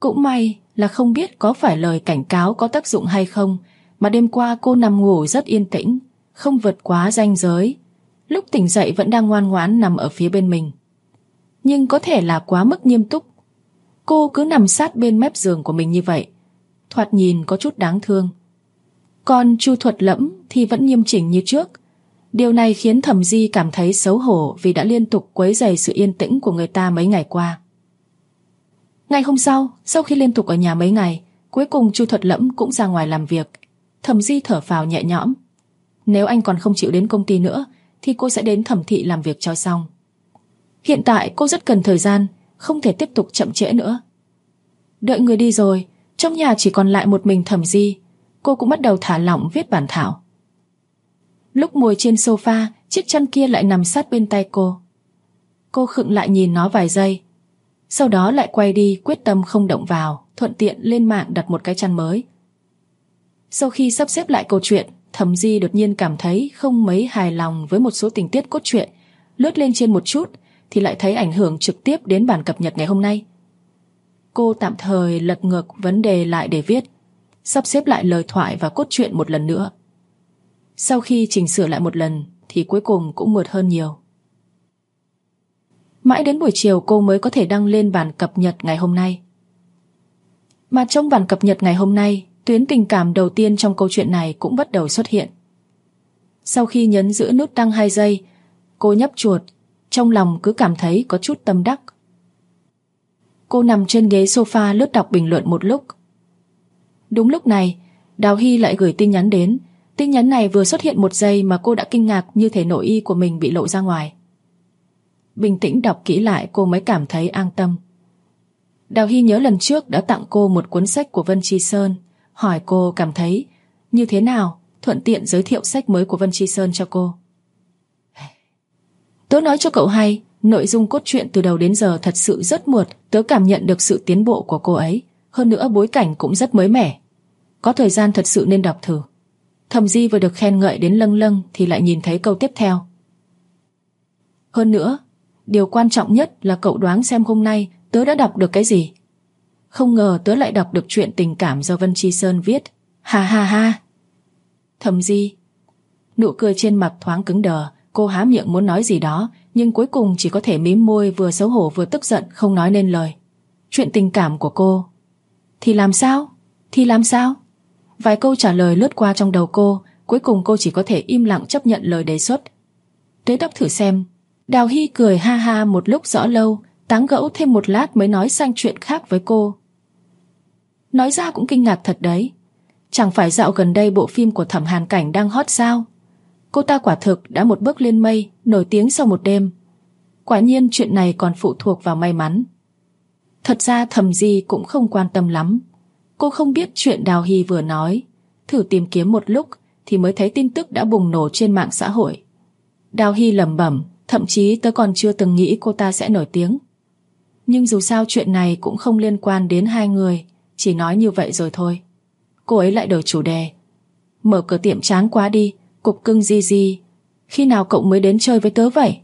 Cũng may là không biết có phải lời cảnh cáo có tác dụng hay không, mà đêm qua cô nằm ngủ rất yên tĩnh, không vượt quá ranh giới. Lúc tỉnh dậy vẫn đang ngoan ngoãn nằm ở phía bên mình. Nhưng có thể là quá mức nghiêm túc. Cô cứ nằm sát bên mép giường của mình như vậy, thoạt nhìn có chút đáng thương. Còn Chu Thuật Lẫm thì vẫn nghiêm chỉnh như trước. Điều này khiến Thẩm Di cảm thấy xấu hổ vì đã liên tục quấy rầy sự yên tĩnh của người ta mấy ngày qua. Ngày hôm sau khi liên tục ở nhà mấy ngày, cuối cùng Chu Thuật Lẫm cũng ra ngoài làm việc. Thẩm Di thở phào nhẹ nhõm. Nếu anh còn không chịu đến công ty nữa thì cô sẽ đến Thẩm thị làm việc cho xong. Hiện tại cô rất cần thời gian, không thể tiếp tục chậm trễ nữa. Đợi người đi rồi, trong nhà chỉ còn lại một mình Thẩm Di. Cô cũng bắt đầu thả lỏng viết bản thảo. Lúc ngồi trên sofa, chiếc chăn kia lại nằm sát bên tay cô. Cô khựng lại nhìn nó vài giây, sau đó lại quay đi, quyết tâm không động vào, thuận tiện lên mạng đặt một cái chăn mới. Sau khi sắp xếp lại câu chuyện, Thẩm Di đột nhiên cảm thấy không mấy hài lòng với một số tình tiết cốt truyện. Lướt lên trên một chút thì lại thấy ảnh hưởng trực tiếp đến bản cập nhật ngày hôm nay. Cô tạm thời lật ngược vấn đề lại để viết, sắp xếp lại lời thoại và cốt truyện một lần nữa. Sau khi chỉnh sửa lại một lần thì cuối cùng cũng mượt hơn nhiều. Mãi đến buổi chiều cô mới có thể đăng lên bản cập nhật ngày hôm nay. Mà trong bản cập nhật ngày hôm nay, tuyến tình cảm đầu tiên trong câu chuyện này cũng bắt đầu xuất hiện. Sau khi nhấn giữ nút đăng 2 giây, cô nhấp chuột, trong lòng cứ cảm thấy có chút tâm đắc. Cô nằm trên ghế sofa lướt đọc bình luận một lúc. Đúng lúc này, Đào Hy lại gửi tin nhắn đến. Tin nhắn này vừa xuất hiện 1 giây mà cô đã kinh ngạc như thể nội y của mình bị lộ ra ngoài. Bình tĩnh đọc kỹ lại cô mới cảm thấy an tâm. Đào Hy nhớ lần trước đã tặng cô một cuốn sách của Vân Chi Sơn, hỏi cô cảm thấy như thế nào, thuận tiện giới thiệu sách mới của Vân Chi Sơn cho cô. Tớ nói cho cậu hay, nội dung cốt truyện từ đầu đến giờ thật sự rất mượt, tớ cảm nhận được sự tiến bộ của cô ấy, hơn nữa bối cảnh cũng rất mới mẻ. Có thời gian thật sự nên đọc thử. Thẩm Di vừa được khen ngợi đến lâng lâng thì lại nhìn thấy câu tiếp theo. Hơn nữa, điều quan trọng nhất là cậu đoán xem hôm nay tớ đã đọc được cái gì. Không ngờ tớ lại đọc được truyện tình cảm do Vân Chi Sơn viết. Ha ha ha. Thẩm Di. Nụ cười trên mặt thoáng cứng đờ, cô há miệng muốn nói gì đó, nhưng cuối cùng chỉ có thể mím môi, vừa xấu hổ vừa tức giận, không nói nên lời. Chuyện tình cảm của cô. Thì làm sao? Thì làm sao? Vài câu trả lời lướt qua trong đầu cô, cuối cùng cô chỉ có thể im lặng chấp nhận lời đề xuất. Tới đọc thử xem. Đào Hy cười ha ha một lúc rõ lâu, tán gẫu thêm một lát mới nói sang chuyện khác với cô. Nói ra cũng kinh ngạc thật đấy. Chẳng phải dạo gần đây bộ phim của Thẩm Hàn Cảnh đang hot sao? Cô ta quả thực đã một bước lên mây, nổi tiếng sau một đêm. Quả nhiên chuyện này còn phụ thuộc vào may mắn. Thật ra Thẩm Di cũng không quan tâm lắm. Cô không biết chuyện Đào Hy vừa nói. Thử tìm kiếm một lúc thì mới thấy tin tức đã bùng nổ trên mạng xã hội. Đào Hy lẩm bẩm, thậm chí tớ còn chưa từng nghĩ cô ta sẽ nổi tiếng. Nhưng dù sao chuyện này cũng không liên quan đến hai người, chỉ nói như vậy rồi thôi. Cô ấy lại đổi chủ đề. Mở cửa tiệm chán quá đi, cục cưng gì gì. Khi nào cậu mới đến chơi với tớ vậy?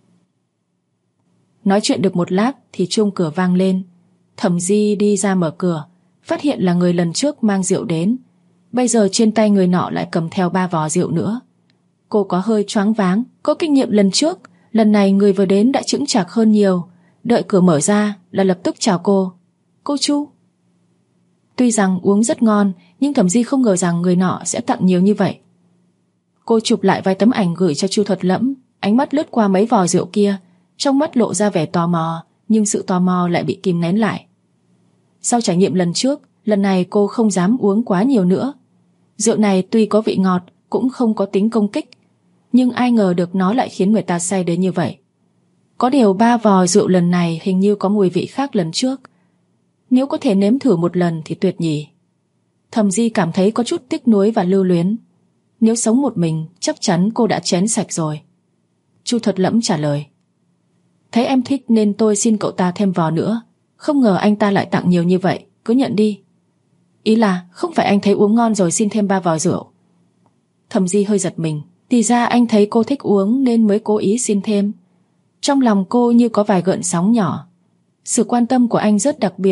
Nói chuyện được một lát thì chuông cửa vang lên. Thẩm Di đi ra mở cửa, phát hiện là người lần trước mang rượu đến. Bây giờ trên tay người nọ lại cầm theo 3 vò rượu nữa. Cô có hơi choáng váng, có kinh nghiệm lần trước. Lần này người vừa đến đã chững chạc hơn nhiều. Đợi cửa mở ra là lập tức chào cô. Cô Chu. Tuy rằng uống rất ngon, nhưng Thẩm Di không ngờ rằng người nọ sẽ tặng nhiều như vậy. Cô chụp lại vài tấm ảnh gửi cho Chu Thuật Lẫm, ánh mắt lướt qua mấy vò rượu kia, trong mắt lộ ra vẻ tò mò, nhưng sự tò mò lại bị kìm nén lại. Sau trải nghiệm lần trước, lần này cô không dám uống quá nhiều nữa. Rượu này tuy có vị ngọt, cũng không có tính công kích, nhưng ai ngờ được nó lại khiến người ta say đến như vậy. Có điều 3 vò rượu lần này hình như có mùi vị khác lần trước. Nếu có thể nếm thử một lần thì tuyệt nhỉ. Thẩm Di cảm thấy có chút tiếc nuối và lưu luyến. Nếu sống một mình, chắc chắn cô đã chén sạch rồi. Chu Thuật Lẫm trả lời. Thấy em thích nên tôi xin cậu ta thêm vò nữa. Không ngờ anh ta lại tặng nhiều như vậy, cứ nhận đi. Ý là không phải anh thấy uống ngon rồi xin thêm 3 vò rượu. Thẩm Di hơi giật mình. Thì ra anh thấy cô thích uống nên mới cố ý xin thêm. Trong lòng cô như có vài gợn sóng nhỏ. Sự quan tâm của anh rất đặc biệt,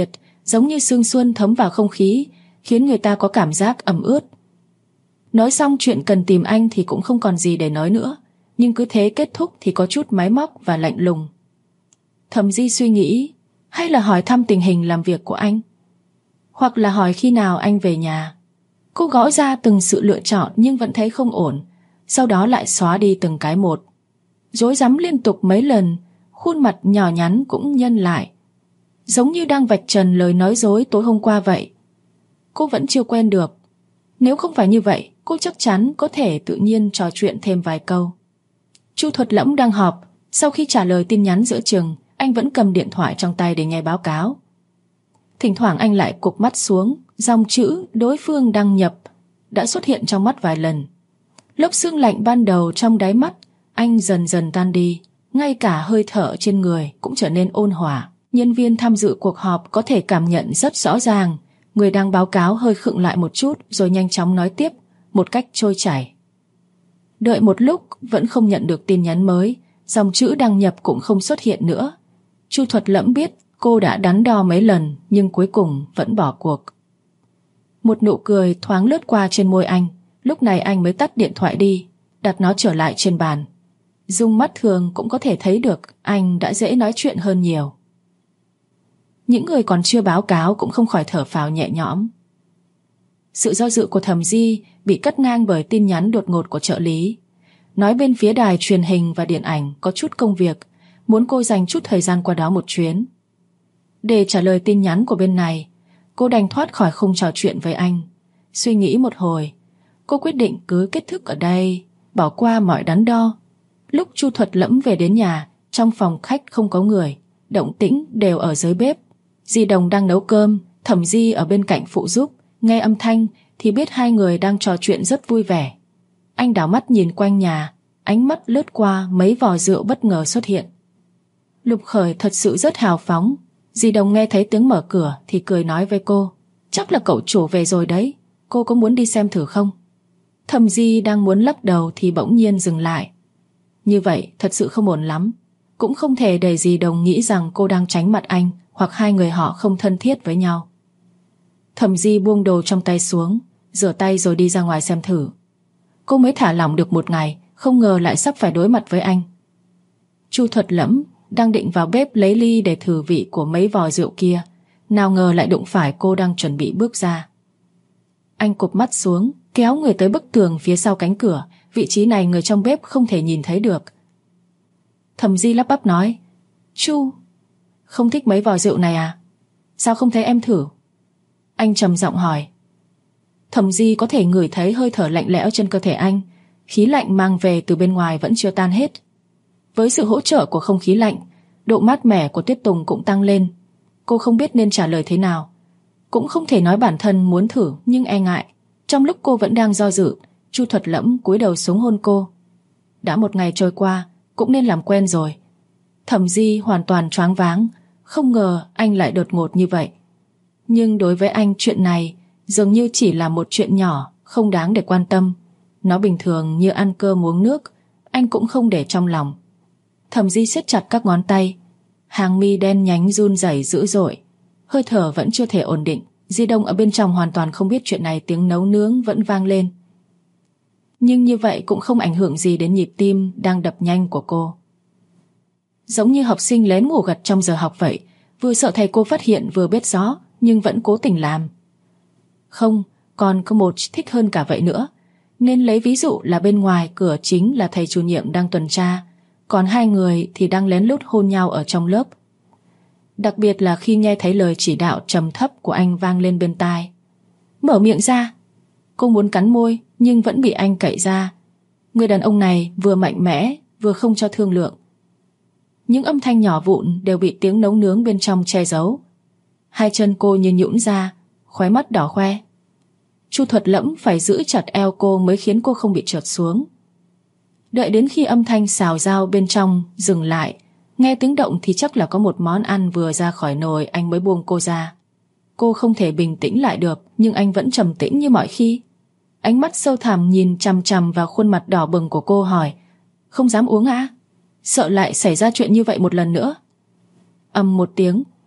giống như sương xuân thấm vào không khí, khiến người ta có cảm giác ẩm ướt. Nói xong chuyện cần tìm anh thì cũng không còn gì để nói nữa, nhưng cứ thế kết thúc thì có chút máy móc và lạnh lùng. Thẩm Di suy nghĩ, hay là hỏi thăm tình hình làm việc của anh, hoặc là hỏi khi nào anh về nhà. Cô gõ ra từng sự lựa chọn nhưng vẫn thấy không ổn, sau đó lại xóa đi từng cái một. Rối rắm liên tục mấy lần, khuôn mặt nhỏ nhắn cũng nhân lại, giống như đang vạch trần lời nói dối tối hôm qua vậy. Cô vẫn chưa quen được. Nếu không phải như vậy, cô chắc chắn có thể tự nhiên trò chuyện thêm vài câu. Chu Thuật Lẫm đang họp. Sau khi trả lời tin nhắn giữa chừng, anh vẫn cầm điện thoại trong tay để nghe báo cáo. Thỉnh thoảng anh lại cụp mắt xuống, dòng chữ đối phương đăng nhập đã xuất hiện trong mắt vài lần. Lớp sương lạnh ban đầu trong đáy mắt anh dần dần tan đi, ngay cả hơi thở trên người cũng trở nên ôn hòa. Nhân viên tham dự cuộc họp có thể cảm nhận rất rõ ràng, người đang báo cáo hơi khựng lại một chút rồi nhanh chóng nói tiếp một cách trôi chảy. Đợi một lúc vẫn không nhận được tin nhắn mới, dòng chữ đăng nhập cũng không xuất hiện nữa. Chu Thuật Lẫm biết cô đã đắn đo mấy lần nhưng cuối cùng vẫn bỏ cuộc. Một nụ cười thoáng lướt qua trên môi anh, lúc này anh mới tắt điện thoại đi, đặt nó trở lại trên bàn. Dùng mắt thường cũng có thể thấy được anh đã dễ nói chuyện hơn nhiều. Những người còn chưa báo cáo cũng không khỏi thở phào nhẹ nhõm. Sự do dự của Thẩm Di bị cắt ngang bởi tin nhắn đột ngột của trợ lý, nói bên phía đài truyền hình và điện ảnh có chút công việc, muốn cô dành chút thời gian qua đó một chuyến. Để trả lời tin nhắn của bên này, cô đành thoát khỏi khung trò chuyện với anh. Suy nghĩ một hồi, cô quyết định cứ kết thúc ở đây, bỏ qua mọi đắn đo. Lúc Chu Thuật Lẫm về đến nhà, trong phòng khách không có người, động tĩnh đều ở dưới bếp. Di Đồng đang nấu cơm, Thẩm Di ở bên cạnh phụ giúp. Nghe âm thanh thì biết hai người đang trò chuyện rất vui vẻ. Anh đảo mắt nhìn quanh nhà, ánh mắt lướt qua mấy vò rượu bất ngờ xuất hiện. Lục Khởi thật sự rất hào phóng. Di Đồng nghe thấy tiếng mở cửa thì cười nói với cô, chắc là cậu chủ về rồi đấy, cô có muốn đi xem thử không? Thẩm Di đang muốn lắc đầu thì bỗng nhiên dừng lại. Như vậy thật sự không ổn lắm. Cũng không thể để Di Đồng nghĩ rằng cô đang tránh mặt anh, hoặc hai người họ không thân thiết với nhau. Thẩm Di buông đồ trong tay xuống, rửa tay rồi đi ra ngoài xem thử. Cô mới thả lỏng được một ngày, không ngờ lại sắp phải đối mặt với anh. Chu Thuật Lẫm đang định vào bếp lấy ly để thử vị của mấy vò rượu kia, nào ngờ lại đụng phải cô đang chuẩn bị bước ra. Anh cụp mắt xuống, kéo người tới bức tường phía sau cánh cửa, vị trí này người trong bếp không thể nhìn thấy được. Thẩm Di lắp bắp nói, Chu, không thích mấy vò rượu này à? Sao không thấy em thử? Anh trầm giọng hỏi. Thẩm Di có thể ngửi thấy hơi thở lạnh lẽo trên cơ thể anh, khí lạnh mang về từ bên ngoài vẫn chưa tan hết. Với sự hỗ trợ của không khí lạnh, độ mát mẻ của Tuyết Tùng cũng tăng lên. Cô không biết nên trả lời thế nào. Cũng không thể nói bản thân muốn thử nhưng e ngại. Trong lúc cô vẫn đang do dự, Chu Thuật Lẫm cúi đầu xuống hôn cô. Đã một ngày trôi qua, cũng nên làm quen rồi. Thẩm Di hoàn toàn choáng váng, không ngờ anh lại đột ngột như vậy. Nhưng đối với anh chuyện này dường như chỉ là một chuyện nhỏ, không đáng để quan tâm. Nó bình thường như ăn cơm uống nước, anh cũng không để trong lòng. Thẩm Di siết chặt các ngón tay, hàng mi đen nhánh run rẩy dữ dội, hơi thở vẫn chưa thể ổn định. Di Đông ở bên trong hoàn toàn không biết chuyện này, tiếng nấu nướng vẫn vang lên. Nhưng như vậy cũng không ảnh hưởng gì đến nhịp tim đang đập nhanh của cô. Giống như học sinh lén ngủ gật trong giờ học vậy, vừa sợ thầy cô phát hiện vừa biết rõ nhưng vẫn cố tình làm. Không, còn có một thích hơn cả vậy nữa. Nên lấy ví dụ là bên ngoài cửa chính là thầy chủ nhiệm đang tuần tra, còn hai người thì đang lén lút hôn nhau ở trong lớp. Đặc biệt là khi nghe thấy lời chỉ đạo trầm thấp của anh vang lên bên tai. Mở miệng ra. Cô muốn cắn môi nhưng vẫn bị anh cậy ra. Người đàn ông này vừa mạnh mẽ vừa không cho thương lượng. Những âm thanh nhỏ vụn đều bị tiếng nấu nướng bên trong che giấu. Hai chân cô như nhũn ra, khóe mắt đỏ hoe. Chu Thuật Lẫm phải giữ chặt eo cô mới khiến cô không bị trượt xuống. Đợi đến khi âm thanh xào rau bên trong dừng lại, nghe tiếng động thì chắc là có một món ăn vừa ra khỏi nồi, anh mới buông cô ra. Cô không thể bình tĩnh lại được, nhưng anh vẫn trầm tĩnh như mọi khi. Ánh mắt sâu thẳm nhìn chằm chằm vào khuôn mặt đỏ bừng của cô, hỏi, không dám uống à? Sợ lại xảy ra chuyện như vậy một lần nữa. Ầm một tiếng,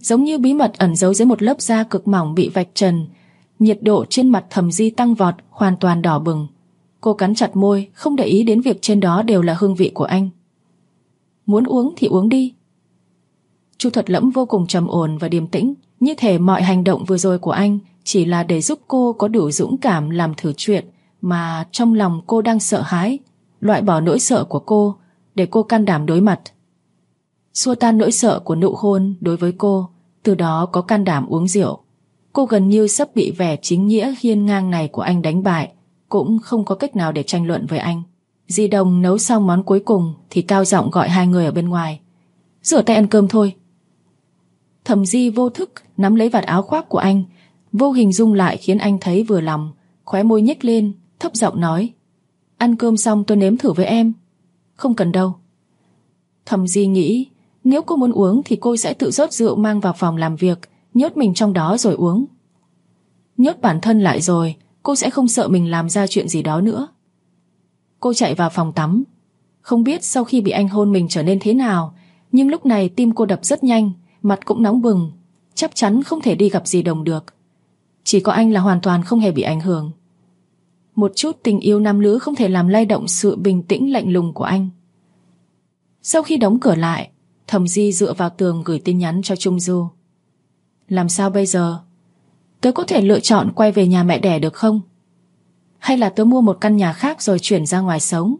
giống như bí mật ẩn giấu dưới một lớp da cực mỏng bị vạch trần. Nhiệt độ trên mặt Thẩm Di tăng vọt, hoàn toàn đỏ bừng. Cô cắn chặt môi, không để ý đến việc trên đó đều là hương vị của anh. Muốn uống thì uống đi. Chu Thuật Lẫm vô cùng trầm ổn và điềm tĩnh, như thể mọi hành động vừa rồi của anh chỉ là để giúp cô có đủ dũng cảm làm thử chuyện mà trong lòng cô đang sợ hãi, loại bỏ nỗi sợ của cô để cô can đảm đối mặt. Xua tan nỗi sợ của nụ hôn đối với cô, từ đó có can đảm uống rượu. Cô gần như sắp bị vẻ chính nghĩa hiên ngang này của anh đánh bại, cũng không có cách nào để tranh luận với anh. Di Đồng nấu xong món cuối cùng thì cao giọng gọi hai người ở bên ngoài. Rửa tay ăn cơm thôi. Thẩm Di vô thức nắm lấy vạt áo khoác của anh, vô hình dung lại khiến anh thấy vừa lòng, khóe môi nhếch lên, thấp giọng nói: Ăn cơm xong tôi nếm thử với em. Không cần đâu. Thẩm Di nghĩ nếu cô muốn uống thì cô sẽ tự rót rượu mang vào phòng làm việc, nhốt mình trong đó rồi uống. Nhốt bản thân lại rồi, cô sẽ không sợ mình làm ra chuyện gì đó nữa. Cô chạy vào phòng tắm. Không biết sau khi bị anh hôn mình trở nên thế nào, nhưng lúc này tim cô đập rất nhanh, mặt cũng nóng bừng. Chắc chắn không thể đi gặp Di Đồng được. Chỉ có anh là hoàn toàn không hề bị ảnh hưởng. Một chút tình yêu nam nữ không thể làm lay động sự bình tĩnh lạnh lùng của anh. Sau khi đóng cửa lại, Thẩm Di dựa vào tường gửi tin nhắn cho Trung Du. Làm sao bây giờ? Tớ có thể lựa chọn quay về nhà mẹ đẻ được không? Hay là tớ mua một căn nhà khác rồi chuyển ra ngoài sống?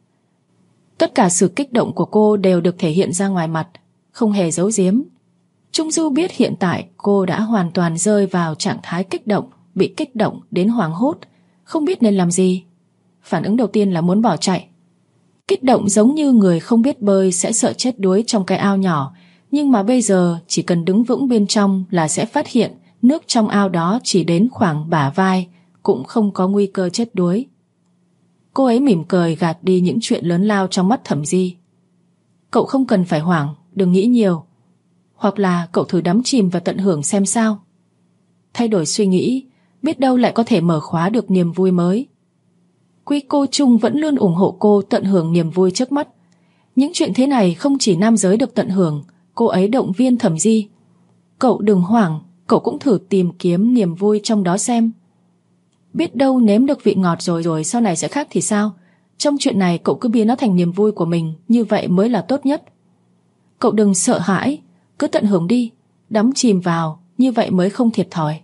Tất cả sự kích động của cô đều được thể hiện ra ngoài mặt, không hề giấu giếm. Trung Du biết hiện tại cô đã hoàn toàn rơi vào trạng thái kích động, bị kích động đến hoảng hốt, không biết nên làm gì. Phản ứng đầu tiên là muốn bỏ chạy. Kích động giống như người không biết bơi sẽ sợ chết đuối trong cái ao nhỏ, nhưng mà bây giờ chỉ cần đứng vững bên trong là sẽ phát hiện nước trong ao đó chỉ đến khoảng bả vai, cũng không có nguy cơ chết đuối. Cô ấy mỉm cười gạt đi những chuyện lớn lao trong mắt Thẩm Di. Cậu không cần phải hoảng, đừng nghĩ nhiều. Hoặc là cậu thử đắm chìm và tận hưởng xem sao. Thay đổi suy nghĩ, biết đâu lại có thể mở khóa được niềm vui mới. Quý cô Trung vẫn luôn ủng hộ cô tận hưởng niềm vui trước mắt. Những chuyện thế này không chỉ nam giới được tận hưởng. Cô ấy động viên Thẩm Di. Cậu đừng hoảng, cậu cũng thử tìm kiếm niềm vui trong đó xem. Biết đâu nếm được vị ngọt rồi sau này sẽ khác thì sao? Trong chuyện này cậu cứ biến nó thành niềm vui của mình, như vậy mới là tốt nhất. Cậu đừng sợ hãi, cứ tận hưởng đi, đắm chìm vào, như vậy mới không thiệt thòi.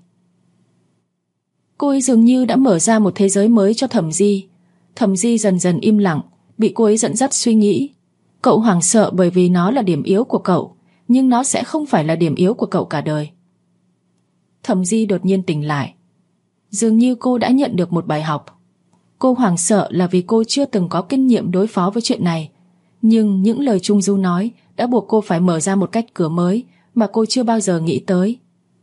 Cô ấy dường như đã mở ra một thế giới mới cho Thẩm Di. Thẩm Di dần dần im lặng, bị cô ấy dẫn dắt suy nghĩ. Cậu hoảng sợ bởi vì nó là điểm yếu của cậu, nhưng nó sẽ không phải là điểm yếu của cậu cả đời. Thẩm Di đột nhiên tỉnh lại. Dường như cô đã nhận được một bài học. Cô hoảng sợ là vì cô chưa từng có kinh nghiệm đối phó với chuyện này. Nhưng những lời Trung Du nói đã buộc cô phải mở ra một cách cửa mới mà cô chưa bao giờ nghĩ tới.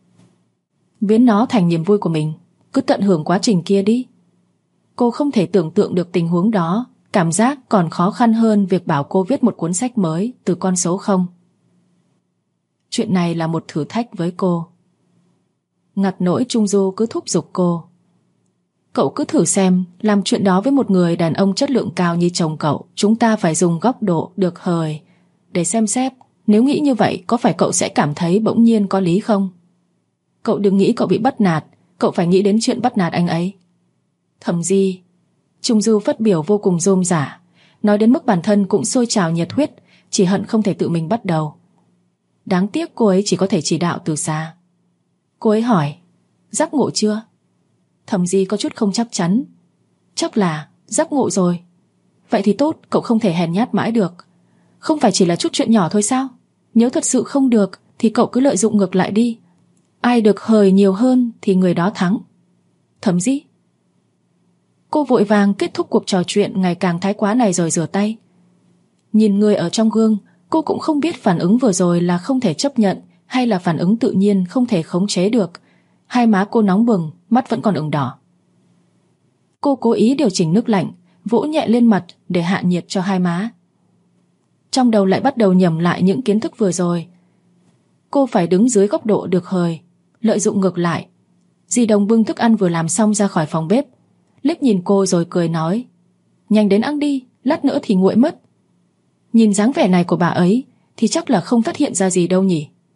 Biến nó thành niềm vui của mình, cứ tận hưởng quá trình kia đi. Cô không thể tưởng tượng được tình huống đó, cảm giác còn khó khăn hơn việc bảo cô viết một cuốn sách mới từ con số 0. Chuyện này là một thử thách với cô. Ngặt nỗi Trung Du cứ thúc giục cô. Cậu cứ thử xem, làm chuyện đó với một người đàn ông chất lượng cao như chồng cậu, chúng ta phải dùng góc độ được hời để xem xét. Nếu nghĩ như vậy, có phải cậu sẽ cảm thấy bỗng nhiên có lý không? Cậu đừng nghĩ cậu bị bắt nạt, cậu phải nghĩ đến chuyện bắt nạt anh ấy. Thẩm Di. Trung Du phát biểu vô cùng rôm rả, nói đến mức bản thân cũng sôi trào nhiệt huyết, chỉ hận không thể tự mình bắt đầu. Đáng tiếc cô ấy chỉ có thể chỉ đạo từ xa. Cô ấy hỏi, giác ngộ chưa? Thẩm Di có chút không chắc chắn. Chắc là giác ngộ rồi. Vậy thì tốt, cậu không thể hèn nhát mãi được. Không phải chỉ là chút chuyện nhỏ thôi sao? Nếu thật sự không được thì cậu cứ lợi dụng ngược lại đi. Ai được hời nhiều hơn thì người đó thắng. Thẩm Di. Cô vội vàng kết thúc cuộc trò chuyện ngày càng thái quá này rồi rửa tay. Nhìn người ở trong gương, cô cũng không biết phản ứng vừa rồi là không thể chấp nhận hay là phản ứng tự nhiên không thể khống chế được. Hai má cô nóng bừng, mắt vẫn còn ửng đỏ. Cô cố ý điều chỉnh nước lạnh, vỗ nhẹ lên mặt để hạ nhiệt cho hai má. Trong đầu lại bắt đầu nhẩm lại những kiến thức vừa rồi. Cô phải đứng dưới góc độ được hời, lợi dụng ngược lại. Di Đồng bưng thức ăn vừa làm xong ra khỏi phòng bếp, liếc nhìn cô rồi cười nói, nhanh đến ăn đi, lát nữa thì nguội mất. Nhìn dáng vẻ này của bà ấy thì chắc là không phát hiện ra gì đâu nhỉ.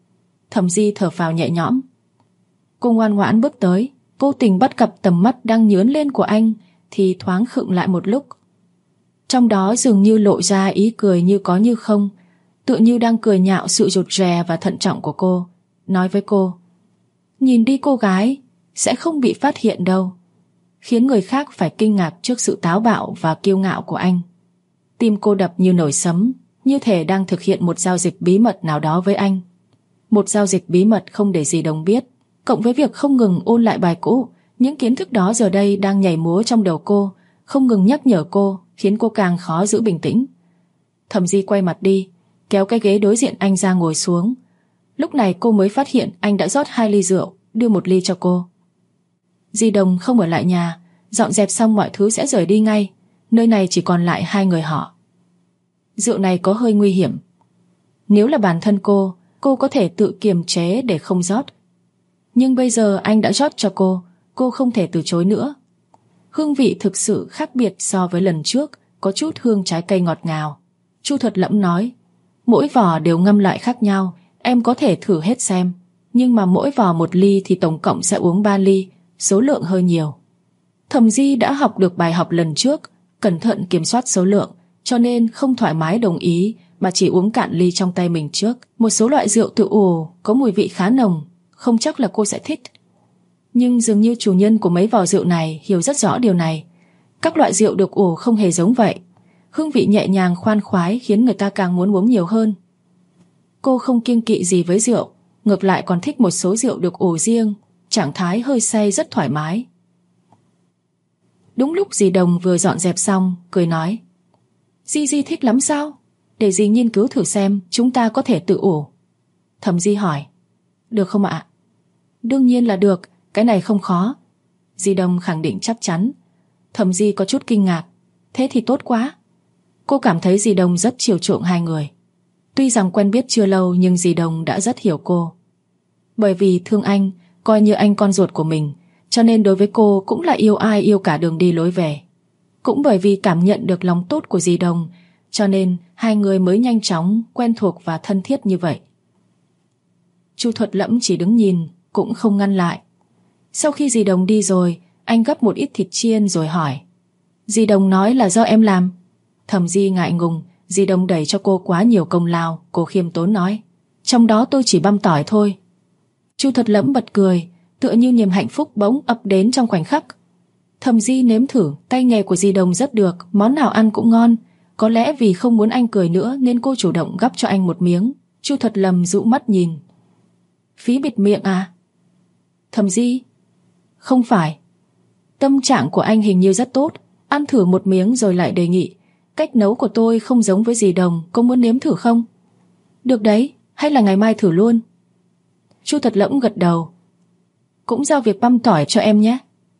Thẩm Di thở phào nhẹ nhõm. Cô ngoan ngoãn bước tới, vô tình bắt gặp tầm mắt đang nhớn lên của anh thì thoáng khựng lại một lúc. Trong đó dường như lộ ra ý cười như có như không, tựa như đang cười nhạo sự rụt rè và thận trọng của cô, nói với cô: nhìn đi cô gái, sẽ không bị phát hiện đâu. Khiến người khác phải kinh ngạc trước sự táo bạo và kiêu ngạo của anh. Tim cô đập như nổi sấm, như thể đang thực hiện một giao dịch bí mật nào đó với anh. Một giao dịch bí mật không để Dì Đồng biết, cộng với việc không ngừng ôn lại bài cũ. Những kiến thức đó giờ đây đang nhảy múa trong đầu cô, không ngừng nhắc nhở cô, khiến cô càng khó giữ bình tĩnh. Thẩm Di quay mặt đi, kéo cái ghế đối diện anh ra ngồi xuống. Lúc này cô mới phát hiện anh đã rót 2 ly rượu, đưa 1 ly cho cô. Dì Đồng không ở lại nhà, dọn dẹp xong mọi thứ sẽ rời đi ngay. Nơi này chỉ còn lại 2 người họ. Rượu này có hơi nguy hiểm. Nếu là bản thân cô có thể tự kiềm chế để không rót. Nhưng bây giờ anh đã rót cho cô không thể từ chối nữa. Hương vị thực sự khác biệt so với lần trước, có chút hương trái cây ngọt ngào. Chu Thuật Lẫm nói: mỗi vò đều ngâm loại khác nhau, em có thể thử hết xem. Nhưng mà mỗi vò 1 ly thì tổng cộng sẽ uống 3 ly, số lượng hơi nhiều. Thẩm Di đã học được bài học lần trước, cẩn thận kiểm soát số lượng, cho nên không thoải mái đồng ý, mà chỉ uống cạn ly trong tay mình trước. Một số loại rượu tự ủ có mùi vị khá nồng, không chắc là cô sẽ thích. Nhưng dường như chủ nhân của mấy vò rượu này hiểu rất rõ điều này. Các loại rượu được ủ không hề giống vậy. Hương vị nhẹ nhàng khoan khoái khiến người ta càng muốn uống nhiều hơn. Cô không kiêng kỵ gì với rượu, ngược lại còn thích một số rượu được ủ riêng, trạng thái hơi say rất thoải mái. Đúng lúc dì Đồng vừa dọn dẹp xong, cười nói: Di thích lắm sao? Để dì nghiên cứu thử xem chúng ta có thể tự ủ. Thẩm Di hỏi: được không ạ? Đương nhiên là được, cái này không khó. Dì Đồng khẳng định chắc chắn. Thẩm Di có chút kinh ngạc: thế thì tốt quá. Cô cảm thấy dì Đồng rất chiều chuộng 2 người. Tuy rằng quen biết chưa lâu nhưng dì Đồng đã rất hiểu cô. Bởi vì thương anh, coi như anh con ruột của mình, cho nên đối với cô cũng là yêu ai yêu cả đường đi lối về. Cũng bởi vì cảm nhận được lòng tốt của dì Đồng, cho nên 2 người mới nhanh chóng quen thuộc và thân thiết như vậy. Chu Thuật Lẫm chỉ đứng nhìn, cũng không ngăn lại. Sau khi dì Đồng đi rồi, anh gấp một ít thịt chiên rồi hỏi: dì Đồng nói là do em làm. Thẩm Di ngại ngùng, dì Đồng đẩy cho cô quá nhiều công lao. Cô khiêm tốn nói: trong đó tôi chỉ băm tỏi thôi. Chu Thuật Lẫm bật cười, tựa như niềm hạnh phúc bỗng ập đến trong khoảnh khắc. Thẩm Di nếm thử, tay nghề của dì Đồng rất được, món nào ăn cũng ngon. Có lẽ vì không muốn anh cười nữa nên cô chủ động gắp cho anh một miếng. Chu Thuật Lầm dụ mắt nhìn: phí bịt miệng à? Thẩm Di: không phải. Tâm trạng của anh hình như rất tốt. Ăn thử một miếng rồi lại đề nghị: cách nấu của tôi không giống với dì Đồng, có muốn nếm thử không? Được đấy, hay là ngày mai thử luôn? Chu Thuật Lẫm gật đầu: cũng giao việc băm tỏi cho em nhé.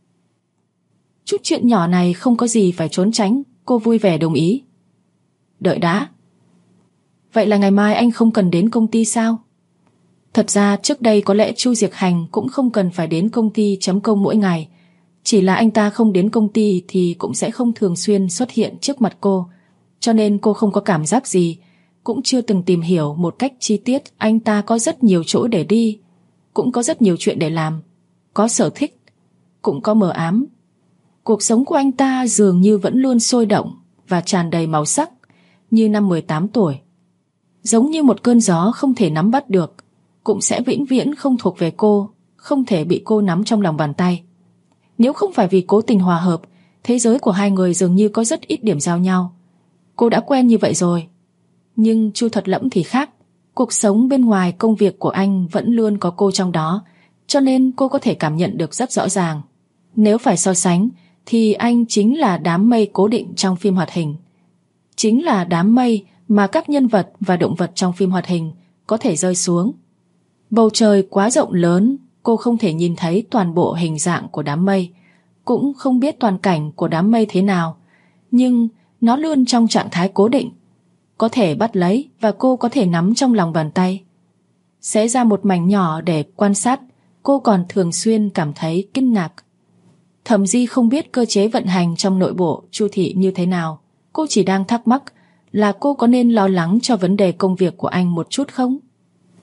Chút chuyện nhỏ này không có gì phải trốn tránh, cô vui vẻ đồng ý. Đợi đã. Vậy là ngày mai anh không cần đến công ty sao? Thật ra trước đây có lẽ Chu Diệc Hành cũng không cần phải đến công ty chấm công mỗi ngày. Chỉ là anh ta không đến công ty thì cũng sẽ không thường xuyên xuất hiện trước mặt cô, cho nên cô không có cảm giác gì, cũng chưa từng tìm hiểu một cách chi tiết. Anh ta có rất nhiều chỗ để đi, cũng có rất nhiều chuyện để làm, có sở thích, cũng có mờ ám. Cuộc sống của anh ta dường như vẫn luôn sôi động và tràn đầy màu sắc, như năm 18 tuổi. Giống như một cơn gió không thể nắm bắt được, cũng sẽ vĩnh viễn không thuộc về cô, không thể bị cô nắm trong lòng bàn tay. Nếu không phải vì cố tình hòa hợp, thế giới của 2 người dường như có rất ít điểm giao nhau. Cô đã quen như vậy rồi. Nhưng Chu Thuật Lẫm thì khác. Cuộc sống bên ngoài công việc của anh vẫn luôn có cô trong đó, cho nên cô có thể cảm nhận được rất rõ ràng. Nếu phải so sánh, thì anh chính là đám mây cố định trong phim hoạt hình. Chính là đám mây mà các nhân vật và động vật trong phim hoạt hình có thể rơi xuống. Bầu trời quá rộng lớn, cô không thể nhìn thấy toàn bộ hình dạng của đám mây, cũng không biết toàn cảnh của đám mây thế nào, nhưng nó luôn trong trạng thái cố định, có thể bắt lấy và cô có thể nắm trong lòng bàn tay. Xé ra một mảnh nhỏ để quan sát, cô còn thường xuyên cảm thấy kinh ngạc. Thẩm Di không biết cơ chế vận hành trong nội bộ Chu thị như thế nào, cô chỉ đang thắc mắc là cô có nên lo lắng cho vấn đề công việc của anh một chút không?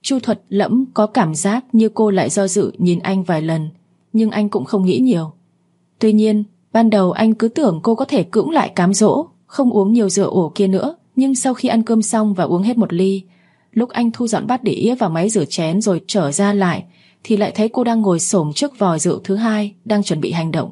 Chu Thuật Lẫm có cảm giác như cô lại do dự nhìn anh vài lần, nhưng anh cũng không nghĩ nhiều. Tuy nhiên, ban đầu anh cứ tưởng cô có thể cưỡng lại cám dỗ, không uống nhiều rượu ổ kia nữa. Nhưng sau khi ăn cơm xong và uống hết một ly, lúc anh thu dọn bát đĩa vào máy rửa chén rồi trở ra lại, thì lại thấy cô đang ngồi xổm trước vòi rượu thứ hai, đang chuẩn bị hành động.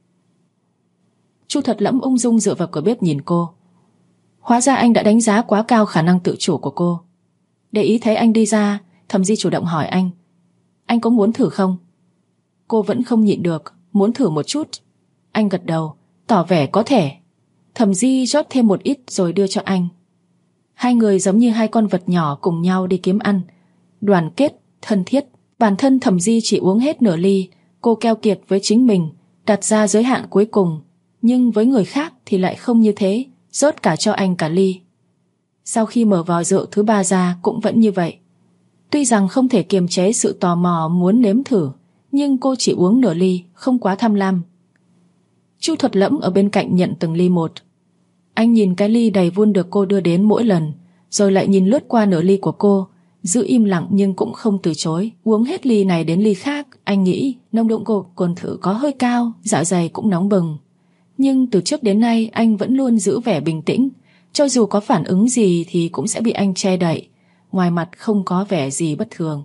Chu Thuật Lẫm ung dung dựa vào cửa bếp nhìn cô. Hóa ra anh đã đánh giá quá cao khả năng tự chủ của cô. Để ý thấy anh đi ra, Thẩm Di chủ động hỏi anh có muốn thử không? Cô vẫn không nhịn được, muốn thử một chút. Anh gật đầu, tỏ vẻ có thể. Thẩm Di rót thêm một ít rồi đưa cho anh. Hai người giống như hai con vật nhỏ cùng nhau đi kiếm ăn, đoàn kết, thân thiết. Bản thân Thẩm Di chỉ uống hết nửa ly. Cô keo kiệt với chính mình, đặt ra giới hạn cuối cùng. Nhưng với người khác thì lại không như thế, rót cả cho anh cả ly. Sau khi mở vò rượu thứ ba ra cũng vẫn như vậy. Tuy rằng không thể kiềm chế sự tò mò muốn nếm thử, nhưng cô chỉ uống nửa ly, không quá tham lam. Chu Thuật Lẫm ở bên cạnh nhận từng ly một. Anh nhìn cái ly đầy vun được cô đưa đến mỗi lần, rồi lại nhìn lướt qua nửa ly của cô, giữ im lặng nhưng cũng không từ chối. Uống hết ly này đến ly khác, anh nghĩ nồng độ cồn thử có hơi cao, dạ dày cũng nóng bừng. Nhưng từ trước đến nay anh vẫn luôn giữ vẻ bình tĩnh, cho dù có phản ứng gì thì cũng sẽ bị anh che đậy, ngoài mặt không có vẻ gì bất thường.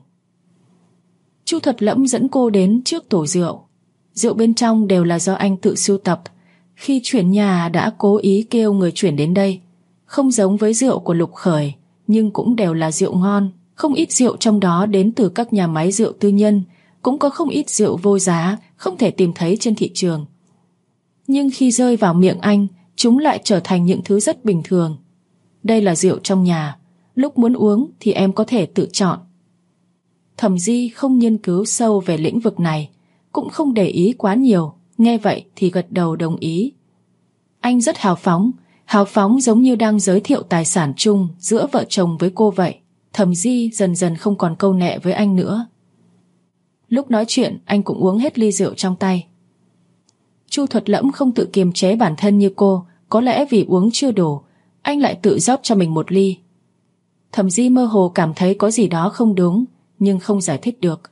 Chu Thuật Lẫm dẫn cô đến trước tủ rượu. Rượu bên trong đều là do anh tự sưu tập. Khi chuyển nhà đã cố ý kêu người chuyển đến đây. Không giống với rượu của Lục Khởi, nhưng cũng đều là rượu ngon. Không ít rượu trong đó đến từ các nhà máy rượu tư nhân, cũng có không ít rượu vô giá, không thể tìm thấy trên thị trường. Nhưng khi rơi vào miệng anh, chúng lại trở thành những thứ rất bình thường. Đây là rượu trong nhà, lúc muốn uống thì em có thể tự chọn. Thẩm Di không nghiên cứu sâu về lĩnh vực này, cũng không để ý quá nhiều, nghe vậy thì gật đầu đồng ý. Anh rất hào phóng giống như đang giới thiệu tài sản chung giữa vợ chồng với cô vậy. Thẩm Di dần dần không còn câu nệ với anh nữa. Lúc nói chuyện anh cũng uống hết ly rượu trong tay. Chu Thuật Lẫm không tự kiềm chế bản thân như cô, có lẽ vì uống chưa đủ, anh lại tự rót cho mình một ly. Thẩm Di mơ hồ cảm thấy có gì đó không đúng, nhưng không giải thích được.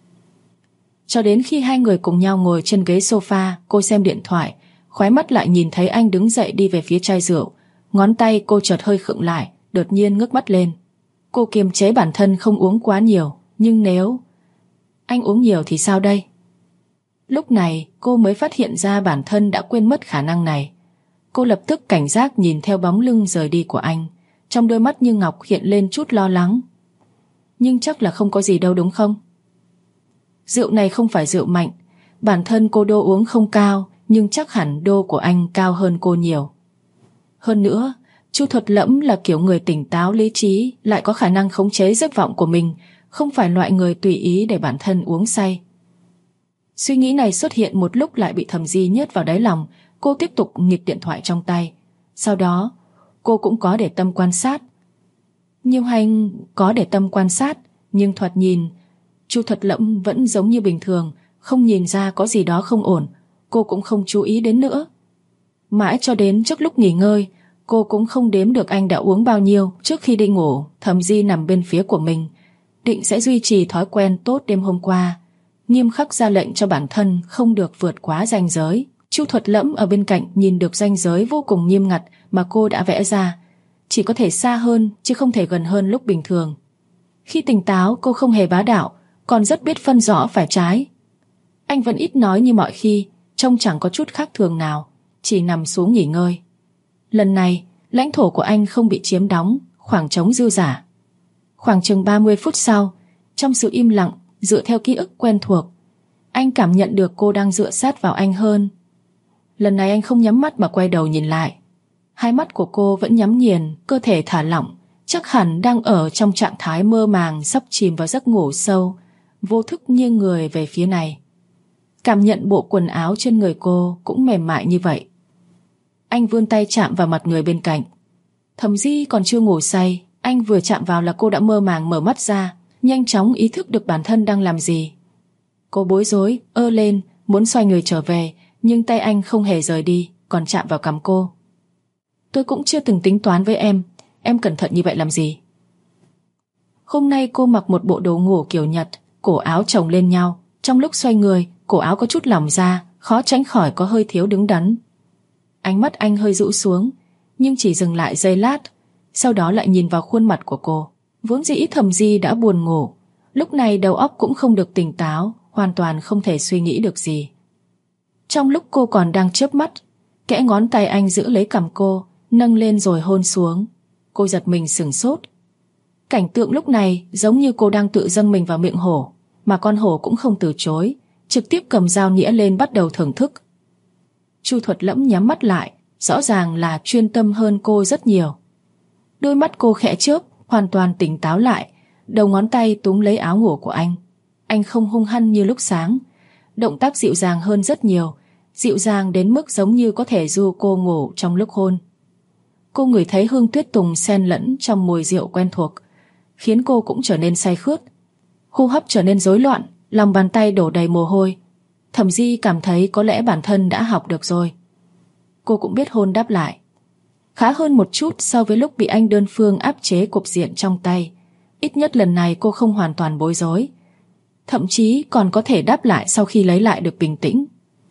Cho đến khi hai người cùng nhau ngồi trên ghế sofa, cô xem điện thoại, khóe mắt lại nhìn thấy anh đứng dậy đi về phía chai rượu. Ngón tay cô chợt hơi khựng lại, đột nhiên ngước mắt lên. Cô kiềm chế bản thân không uống quá nhiều, nhưng nếu anh uống nhiều thì sao đây? Lúc này cô mới phát hiện ra bản thân đã quên mất khả năng này. Cô lập tức cảnh giác nhìn theo bóng lưng rời đi của anh, trong đôi mắt như ngọc hiện lên chút lo lắng. Nhưng chắc là không có gì đâu đúng không? Rượu này không phải rượu mạnh, bản thân cô đô uống không cao, nhưng chắc hẳn đô của anh cao hơn cô nhiều. Hơn nữa, Chu Thuật Lẫm là kiểu người tỉnh táo lý trí, lại có khả năng khống chế giấc vọng của mình, không phải loại người tùy ý để bản thân uống say. Suy nghĩ này xuất hiện một lúc lại bị Thẩm Di nhét vào đáy lòng. Cô tiếp tục nghịch điện thoại trong tay. Sau đó cô cũng có để tâm quan sát. Nhiêu Hành có để tâm quan sát, nhưng thoạt nhìn Chu Thuật Lẫm vẫn giống như bình thường, không nhìn ra có gì đó không ổn. Cô cũng không chú ý đến nữa. Mãi cho đến trước lúc nghỉ ngơi, cô cũng không đếm được anh đã uống bao nhiêu. Trước khi đi ngủ, Thẩm Di nằm bên phía của mình, định sẽ duy trì thói quen tốt đêm hôm qua, nghiêm khắc ra lệnh cho bản thân không được vượt quá ranh giới. Chu Thuật Lẫm ở bên cạnh nhìn được ranh giới vô cùng nghiêm ngặt mà cô đã vẽ ra, chỉ có thể xa hơn chứ không thể gần hơn lúc bình thường. Khi tỉnh táo cô không hề bá đạo, còn rất biết phân rõ phải trái. Anh vẫn ít nói như mọi khi, trông chẳng có chút khác thường nào, chỉ nằm xuống nghỉ ngơi. Lần này lãnh thổ của anh không bị chiếm đóng, khoảng trống dư dả. Khoảng chừng 30 phút sau, trong sự im lặng, dựa theo ký ức quen thuộc, anh cảm nhận được cô đang dựa sát vào anh hơn. Lần này anh không nhắm mắt mà quay đầu nhìn lại. Hai mắt của cô vẫn nhắm nghiền, cơ thể thả lỏng, chắc hẳn đang ở trong trạng thái mơ màng, sắp chìm vào giấc ngủ sâu, vô thức nghiêng người về phía này. Cảm nhận bộ quần áo trên người cô cũng mềm mại như vậy. Anh vươn tay chạm vào mặt người bên cạnh. Thẩm Di còn chưa ngủ say, anh vừa chạm vào là cô đã mơ màng mở mắt ra, nhanh chóng ý thức được bản thân đang làm gì. Cô bối rối, ơ lên, muốn xoay người trở về, nhưng tay anh không hề rời đi, còn chạm vào cằm cô. Tôi cũng chưa từng tính toán với em cẩn thận như vậy làm gì? Hôm nay cô mặc một bộ đồ ngủ kiểu Nhật, cổ áo chồng lên nhau. Trong lúc xoay người, cổ áo có chút lỏng ra, khó tránh khỏi có hơi thiếu đứng đắn. Ánh mắt anh hơi rũ xuống, nhưng chỉ dừng lại giây lát, sau đó lại nhìn vào khuôn mặt của cô. Vốn dĩ Thẩm Di đã buồn ngủ, lúc này đầu óc cũng không được tỉnh táo, hoàn toàn không thể suy nghĩ được gì. Trong lúc cô còn đang chớp mắt, kẽ ngón tay anh giữ lấy cằm cô, nâng lên rồi hôn xuống. Cô giật mình sửng sốt. Cảnh tượng lúc này giống như cô đang tự dâng mình vào miệng hổ, mà con hổ cũng không từ chối, trực tiếp cầm dao nĩa lên bắt đầu thưởng thức. Chu Thuật Lẫm nhắm mắt lại, rõ ràng là chuyên tâm hơn cô rất nhiều. Đôi mắt cô khẽ chớp, hoàn toàn tỉnh táo lại, đầu ngón tay túm lấy áo ngủ của anh. Anh không hung hăng như lúc sáng, động tác dịu dàng hơn rất nhiều, dịu dàng đến mức giống như có thể du cô ngủ trong lúc hôn. Cô ngửi thấy hương tuyết tùng xen lẫn trong mùi rượu quen thuộc, khiến cô cũng trở nên say khướt. Hô hấp trở nên rối loạn, lòng bàn tay đổ đầy mồ hôi. Thẩm Di cảm thấy có lẽ bản thân đã học được rồi. Cô cũng biết hôn đáp lại, khá hơn một chút so với lúc bị anh đơn phương áp chế cục diện trong tay. Ít nhất lần này cô không hoàn toàn bối rối, thậm chí còn có thể đáp lại sau khi lấy lại được bình tĩnh.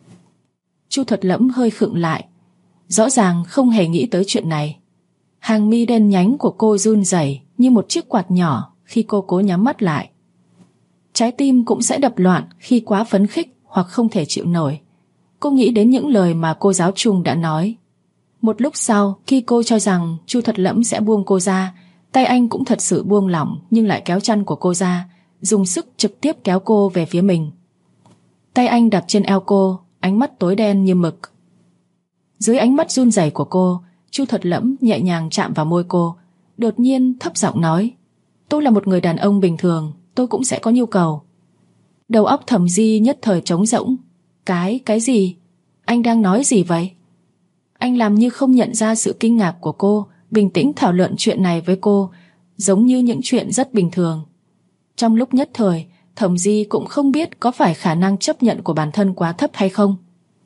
Chu Thuật Lẫm hơi khựng lại, rõ ràng không hề nghĩ tới chuyện này. Hàng mi đen nhánh của cô run rẩy như một chiếc quạt nhỏ khi cô cố nhắm mắt lại. Trái tim cũng sẽ đập loạn khi quá phấn khích hoặc không thể chịu nổi. Cô nghĩ đến những lời mà cô giáo Trung đã nói. Một lúc sau, khi cô cho rằng Chu Thuật Lẫm sẽ buông cô ra, tay anh cũng thật sự buông lỏng nhưng lại kéo chăn của cô ra, dùng sức trực tiếp kéo cô về phía mình. Tay anh đặt trên eo cô, ánh mắt tối đen như mực. Dưới ánh mắt run rẩy của cô, Chu Thuật Lẫm nhẹ nhàng chạm vào môi cô, đột nhiên thấp giọng nói: "Tôi là một người đàn ông bình thường, tôi cũng sẽ có nhu cầu." Đầu óc Thẩm Di nhất thời trống rỗng. Cái gì? Anh đang nói gì vậy? Anh làm như không nhận ra sự kinh ngạc của cô, bình tĩnh thảo luận chuyện này với cô, giống như những chuyện rất bình thường. Trong lúc nhất thời, Thẩm Di cũng không biết có phải khả năng chấp nhận của bản thân quá thấp hay không.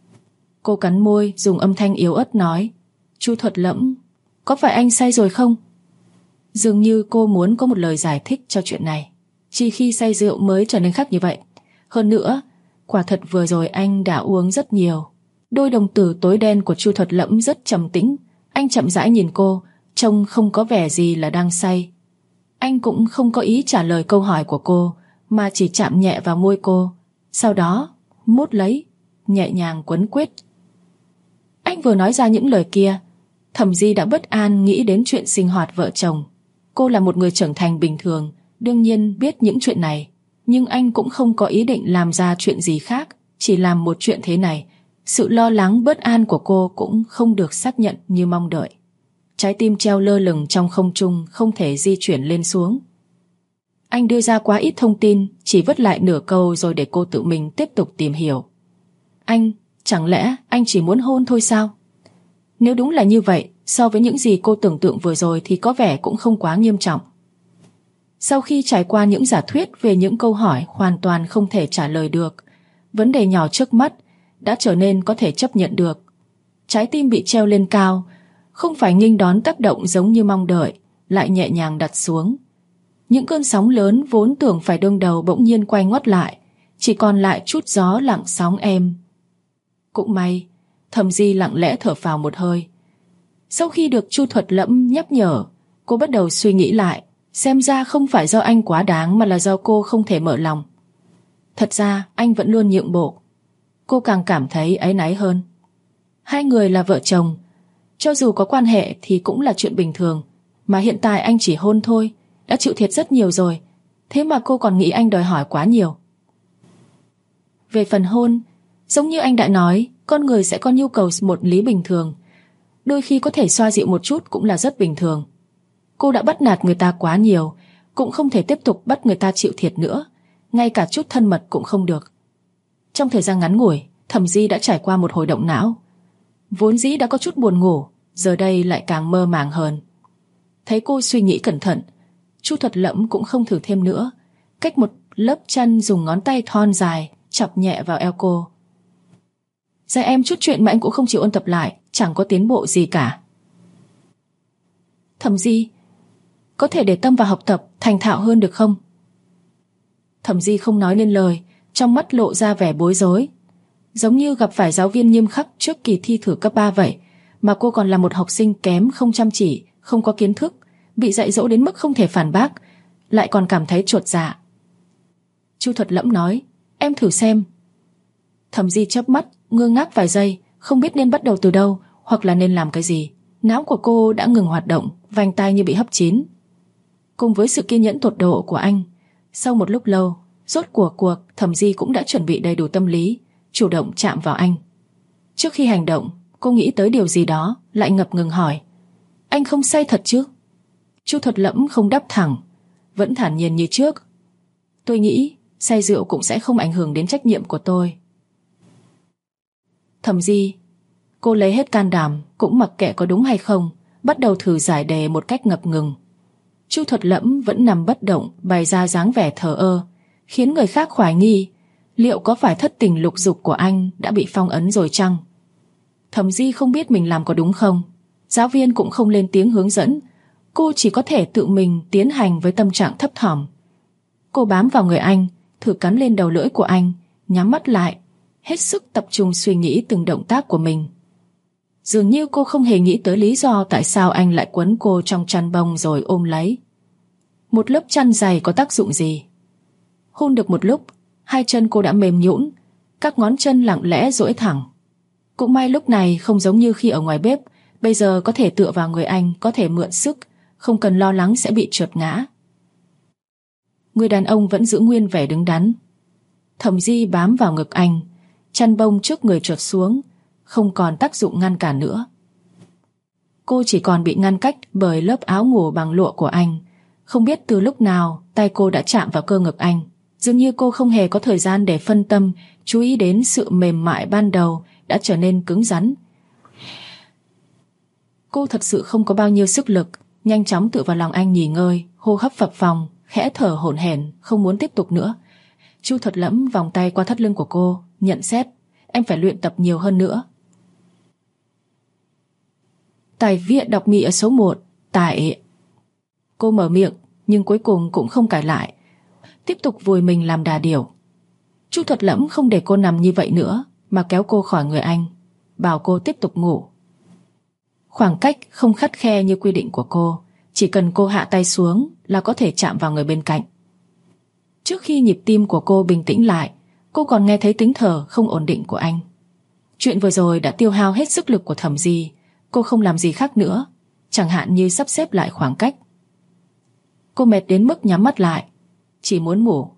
Cô cắn môi, dùng âm thanh yếu ớt nói: "Chu Thuật Lẫm, có phải anh say rồi không?" Dường như cô muốn có một lời giải thích cho chuyện này. Chỉ khi say rượu mới trở nên khác như vậy. Hơn nữa, quả thật vừa rồi anh đã uống rất nhiều. Đôi đồng tử tối đen của Chu Thuật Lẫm rất trầm tĩnh. Anh chậm rãi nhìn cô, trông không có vẻ gì là đang say. Anh cũng không có ý trả lời câu hỏi của cô, mà chỉ chạm nhẹ vào môi cô, sau đó mút lấy, nhẹ nhàng quấn quýt. Anh vừa nói ra những lời kia, Thẩm Di đã bất an nghĩ đến chuyện sinh hoạt vợ chồng. Cô là một người trưởng thành bình thường, đương nhiên biết những chuyện này, nhưng anh cũng không có ý định làm ra chuyện gì khác, chỉ làm một chuyện thế này. Sự lo lắng bất an của cô cũng không được xác nhận như mong đợi. Trái tim treo lơ lửng trong không trung, không thể di chuyển lên xuống. Anh đưa ra quá ít thông tin, chỉ vứt lại nửa câu rồi để cô tự mình tiếp tục tìm hiểu. Chẳng lẽ anh chỉ muốn hôn thôi sao? Nếu đúng là như vậy, so với những gì cô tưởng tượng vừa rồi thì có vẻ cũng không quá nghiêm trọng. Sau khi trải qua những giả thuyết về những câu hỏi hoàn toàn không thể trả lời được, vấn đề nhỏ trước mắt đã trở nên có thể chấp nhận được. Trái tim bị treo lên cao, không phải nghênh đón tác động giống như mong đợi, lại nhẹ nhàng đặt xuống. Những cơn sóng lớn vốn tưởng phải đương đầu bỗng nhiên quay ngoắt lại, chỉ còn lại chút gió lặng sóng êm. Cũng may, Thẩm Di lặng lẽ thở phào một hơi. Sau khi được Chu Thuật Lẫm nhắc nhở, cô bắt đầu suy nghĩ lại, xem ra không phải do anh quá đáng mà là do cô không thể mở lòng. Thật ra anh vẫn luôn nhượng bộ. Cô càng cảm thấy áy náy hơn. Hai người là vợ chồng, cho dù có quan hệ thì cũng là chuyện bình thường, mà hiện tại anh chỉ hôn thôi, đã chịu thiệt rất nhiều rồi, thế mà cô còn nghĩ anh đòi hỏi quá nhiều. Về phần hôn, giống như anh đã nói, con người sẽ có nhu cầu một lý bình thường, đôi khi có thể xoa dịu một chút cũng là rất bình thường. Cô đã bắt nạt người ta quá nhiều, cũng không thể tiếp tục bắt người ta chịu thiệt nữa, ngay cả chút thân mật cũng không được. Trong thời gian ngắn ngủi, Thẩm Di đã trải qua một hồi động não. Vốn dĩ đã có chút buồn ngủ, giờ đây lại càng mơ màng hơn. Thấy cô suy nghĩ cẩn thận, Chu Thuật Lẫm cũng không thử thêm nữa, cách một lớp chăn dùng ngón tay thon dài chọc nhẹ vào eo cô. Dạy em chút chuyện mà anh cũng không chịu ôn tập lại, chẳng có tiến bộ gì cả. Thẩm Di, có thể để tâm vào học tập, thành thạo hơn được không? Thẩm Di không nói nên lời, trong mắt lộ ra vẻ bối rối. Giống như gặp phải giáo viên nghiêm khắc trước kỳ thi thử cấp 3 vậy, mà cô còn là một học sinh kém, không chăm chỉ, không có kiến thức, bị dạy dỗ đến mức không thể phản bác, lại còn cảm thấy chột dạ. Chu Thuật Lẫm nói, em thử xem. Thẩm Di chớp mắt, ngơ ngác vài giây, không biết nên bắt đầu từ đâu, hoặc là nên làm cái gì. Não của cô đã ngừng hoạt động, vành tai như bị hấp chín. Cùng với sự kiên nhẫn tột độ của anh, sau một lúc lâu, rốt cuộc Thẩm Di cũng đã chuẩn bị đầy đủ tâm lý, chủ động chạm vào anh. Trước khi hành động, cô nghĩ tới điều gì đó, lại ngập ngừng hỏi, anh không say thật chứ? Chu Thuật Lẫm không đáp thẳng, vẫn thản nhiên như trước. Tôi nghĩ say rượu cũng sẽ không ảnh hưởng đến trách nhiệm của tôi. Thẩm Di, cô lấy hết can đảm, cũng mặc kệ có đúng hay không, bắt đầu thử giải đề một cách ngập ngừng. Chu Thuật Lẫm vẫn nằm bất động, bày ra dáng vẻ thờ ơ, khiến người khác hoài nghi liệu có phải thất tình lục dục của anh đã bị phong ấn rồi chăng. Thẩm Di không biết mình làm có đúng không, giáo viên cũng không lên tiếng hướng dẫn, cô chỉ có thể tự mình tiến hành với tâm trạng thấp thỏm. Cô bám vào người anh, thử cắn lên đầu lưỡi của anh, nhắm mắt lại, hết sức tập trung suy nghĩ từng động tác của mình. Dường như cô không hề nghĩ tới lý do tại sao anh lại quấn cô trong chăn bông rồi ôm lấy. Một lớp chăn dày có tác dụng gì? Hôn được một lúc, hai chân cô đã mềm nhũn, các ngón chân lặng lẽ duỗi thẳng. Cũng may lúc này không giống như khi ở ngoài bếp, bây giờ có thể tựa vào người anh, có thể mượn sức, không cần lo lắng sẽ bị trượt ngã. Người đàn ông vẫn giữ nguyên vẻ đứng đắn. Thẩm Di bám vào ngực anh, chăn bông trước người trượt xuống, không còn tác dụng ngăn cản nữa. Cô chỉ còn bị ngăn cách bởi lớp áo ngủ bằng lụa của anh. Không biết từ lúc nào tay cô đã chạm vào cơ ngực anh. Dường như cô không hề có thời gian để phân tâm, chú ý đến sự mềm mại ban đầu đã trở nên cứng rắn. Cô thật sự không có bao nhiêu sức lực, nhanh chóng tựa vào lòng anh nghỉ ngơi, hô hấp phập phồng, khẽ thở hổn hển, không muốn tiếp tục nữa. Chu Thuật Lẫm vòng tay qua thắt lưng của cô, nhận xét, em phải luyện tập nhiều hơn nữa. Tài viện đọc mị ở số 1, tại... Cô mở miệng, nhưng cuối cùng cũng không cãi lại, tiếp tục vùi mình làm đà điểu. Chu Thuật Lẫm không để cô nằm như vậy nữa, mà kéo cô khỏi người anh, bảo cô tiếp tục ngủ. Khoảng cách không khắt khe như quy định của cô, chỉ cần cô hạ tay xuống là có thể chạm vào người bên cạnh. Trước khi nhịp tim của cô bình tĩnh lại, cô còn nghe thấy tiếng thở không ổn định của anh. Chuyện vừa rồi đã tiêu hao hết sức lực của Thẩm Di, cô không làm gì khác nữa, chẳng hạn như sắp xếp lại khoảng cách. Cô mệt đến mức nhắm mắt lại, chỉ muốn ngủ.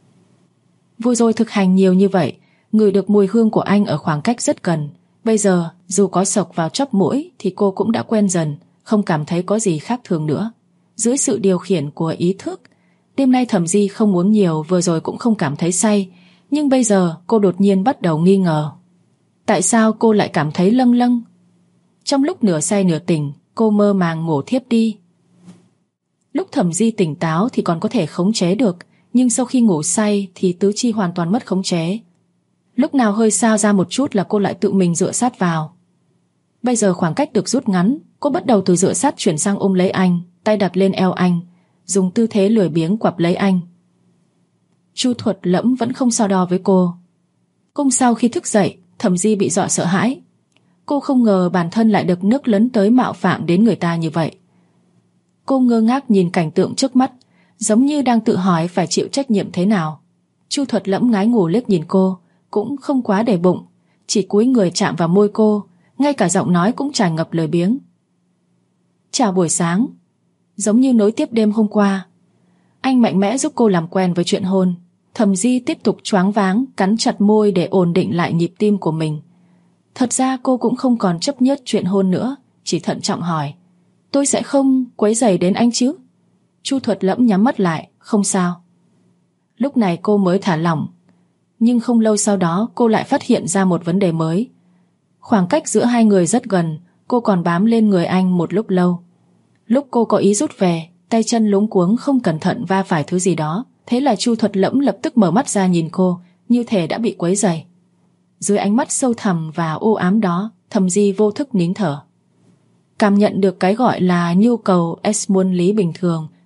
Vừa rồi thực hành nhiều như vậy, ngửi được mùi hương của anh ở khoảng cách rất gần. Bây giờ dù có sộc vào chóp mũi thì cô cũng đã quen dần, không cảm thấy có gì khác thường nữa. Dưới sự điều khiển của ý thức, đêm nay Thẩm Di không uống nhiều, vừa rồi cũng không cảm thấy say, nhưng bây giờ cô đột nhiên bắt đầu nghi ngờ. Tại sao cô lại cảm thấy lâng lâng? Trong lúc nửa say nửa tỉnh, cô mơ màng ngủ thiếp đi. Lúc Thẩm Di tỉnh táo thì còn có thể khống chế được, nhưng sau khi ngủ say thì tứ chi hoàn toàn mất khống chế. Lúc nào hơi sao ra một chút là cô lại tự mình dựa sát vào. Bây giờ khoảng cách được rút ngắn, cô bắt đầu từ dựa sát chuyển sang ôm lấy anh, tay đặt lên eo anh, dùng tư thế lười biếng quặp lấy anh. Chu Thuật Lẫm vẫn không so đo với cô. Hôm sau khi thức dậy, Thẩm Di bị dọa sợ hãi. Cô không ngờ bản thân lại được nước lấn tới mạo phạm đến người ta như vậy. Cô ngơ ngác nhìn cảnh tượng trước mắt, giống như đang tự hỏi phải chịu trách nhiệm thế nào. Chu Thuật Lẫm ngái ngủ liếc nhìn cô, cũng không quá để bụng, chỉ cúi người chạm vào môi cô, ngay cả giọng nói cũng tràn ngập lười biếng. Chào buổi sáng. Giống như nối tiếp đêm hôm qua, anh mạnh mẽ giúp cô làm quen với chuyện hôn. Thẩm Di tiếp tục choáng váng, cắn chặt môi để ổn định lại nhịp tim của mình. Thật ra cô cũng không còn chấp nhất chuyện hôn nữa, chỉ thận trọng hỏi, tôi sẽ không quấy rầy đến anh chứ? Chu Thuật Lẫm nhắm mắt lại, không sao. Lúc này cô mới thả lỏng, nhưng không lâu sau đó cô lại phát hiện ra một vấn đề mới. Khoảng cách giữa hai người rất gần, cô còn bám lên người anh một lúc lâu. Lúc cô có ý rút về, tay chân luống cuống không cẩn thận va phải thứ gì đó, thế là Chu Thuật Lẫm lập tức mở mắt ra nhìn cô, như thể đã bị quấy rầy. Dưới ánh mắt sâu thẳm và u ám đó, Thẩm Di vô thức nín thở. Cảm nhận được cái gọi là nhu cầu ếch muôn lý bình thường,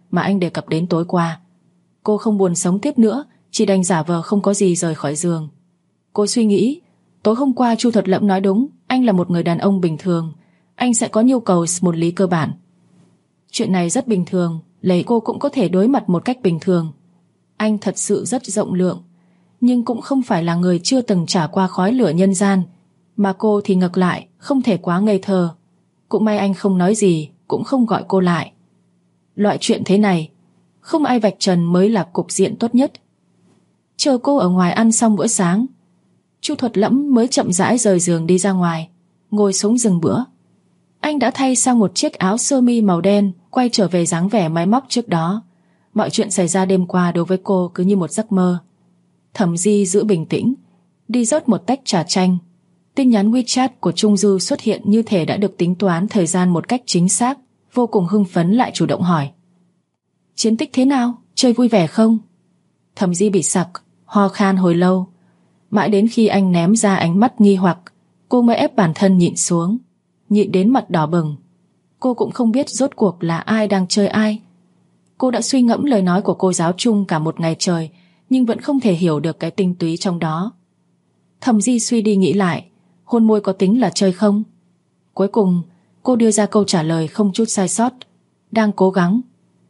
mà anh đề cập đến tối qua. Cô không buồn sống tiếp nữa, chỉ đành giả vờ không có gì rời khỏi giường. Cô suy nghĩ, tối hôm qua Chu Thuật Lẫm nói đúng, anh là một người đàn ông bình thường, anh sẽ có nhu cầu một lý cơ bản. Chuyện này rất bình thường, lấy cô cũng có thể đối mặt một cách bình thường. Anh thật sự rất rộng lượng, nhưng cũng không phải là người chưa từng trải qua khói lửa nhân gian, mà cô thì ngược lại, không thể quá ngây thơ. Cũng may anh không nói gì, cũng không gọi cô lại. Loại chuyện thế này, không ai vạch trần mới là cục diện tốt nhất. Chờ cô ở ngoài ăn xong bữa sáng, Chu Thuật Lẫm mới chậm rãi rời giường đi ra ngoài, ngồi xuống dừng bữa. Anh đã thay sang một chiếc áo sơ mi màu đen, quay trở về dáng vẻ máy móc trước đó. Mọi chuyện xảy ra đêm qua đối với cô cứ như một giấc mơ. Thẩm Di giữ bình tĩnh, đi rót một tách trà chanh. Tin nhắn WeChat của Trung Dư xuất hiện như thể đã được tính toán thời gian một cách chính xác. Vô cùng hưng phấn lại chủ động hỏi: chiến tích thế nào? Chơi vui vẻ không? Thẩm Di bị sặc, ho khan hồi lâu. Mãi đến khi anh ném ra ánh mắt nghi hoặc, cô mới ép bản thân nhịn xuống, nhịn đến mặt đỏ bừng. Cô cũng không biết rốt cuộc là ai đang chơi ai. Cô đã suy ngẫm lời nói của cô giáo Trung cả một ngày trời, nhưng vẫn không thể hiểu được cái tinh túy trong đó. Thẩm Di suy đi nghĩ lại, hôn môi có tính là chơi không? Cuối cùng, cô đưa ra câu trả lời không chút sai sót: đang cố gắng.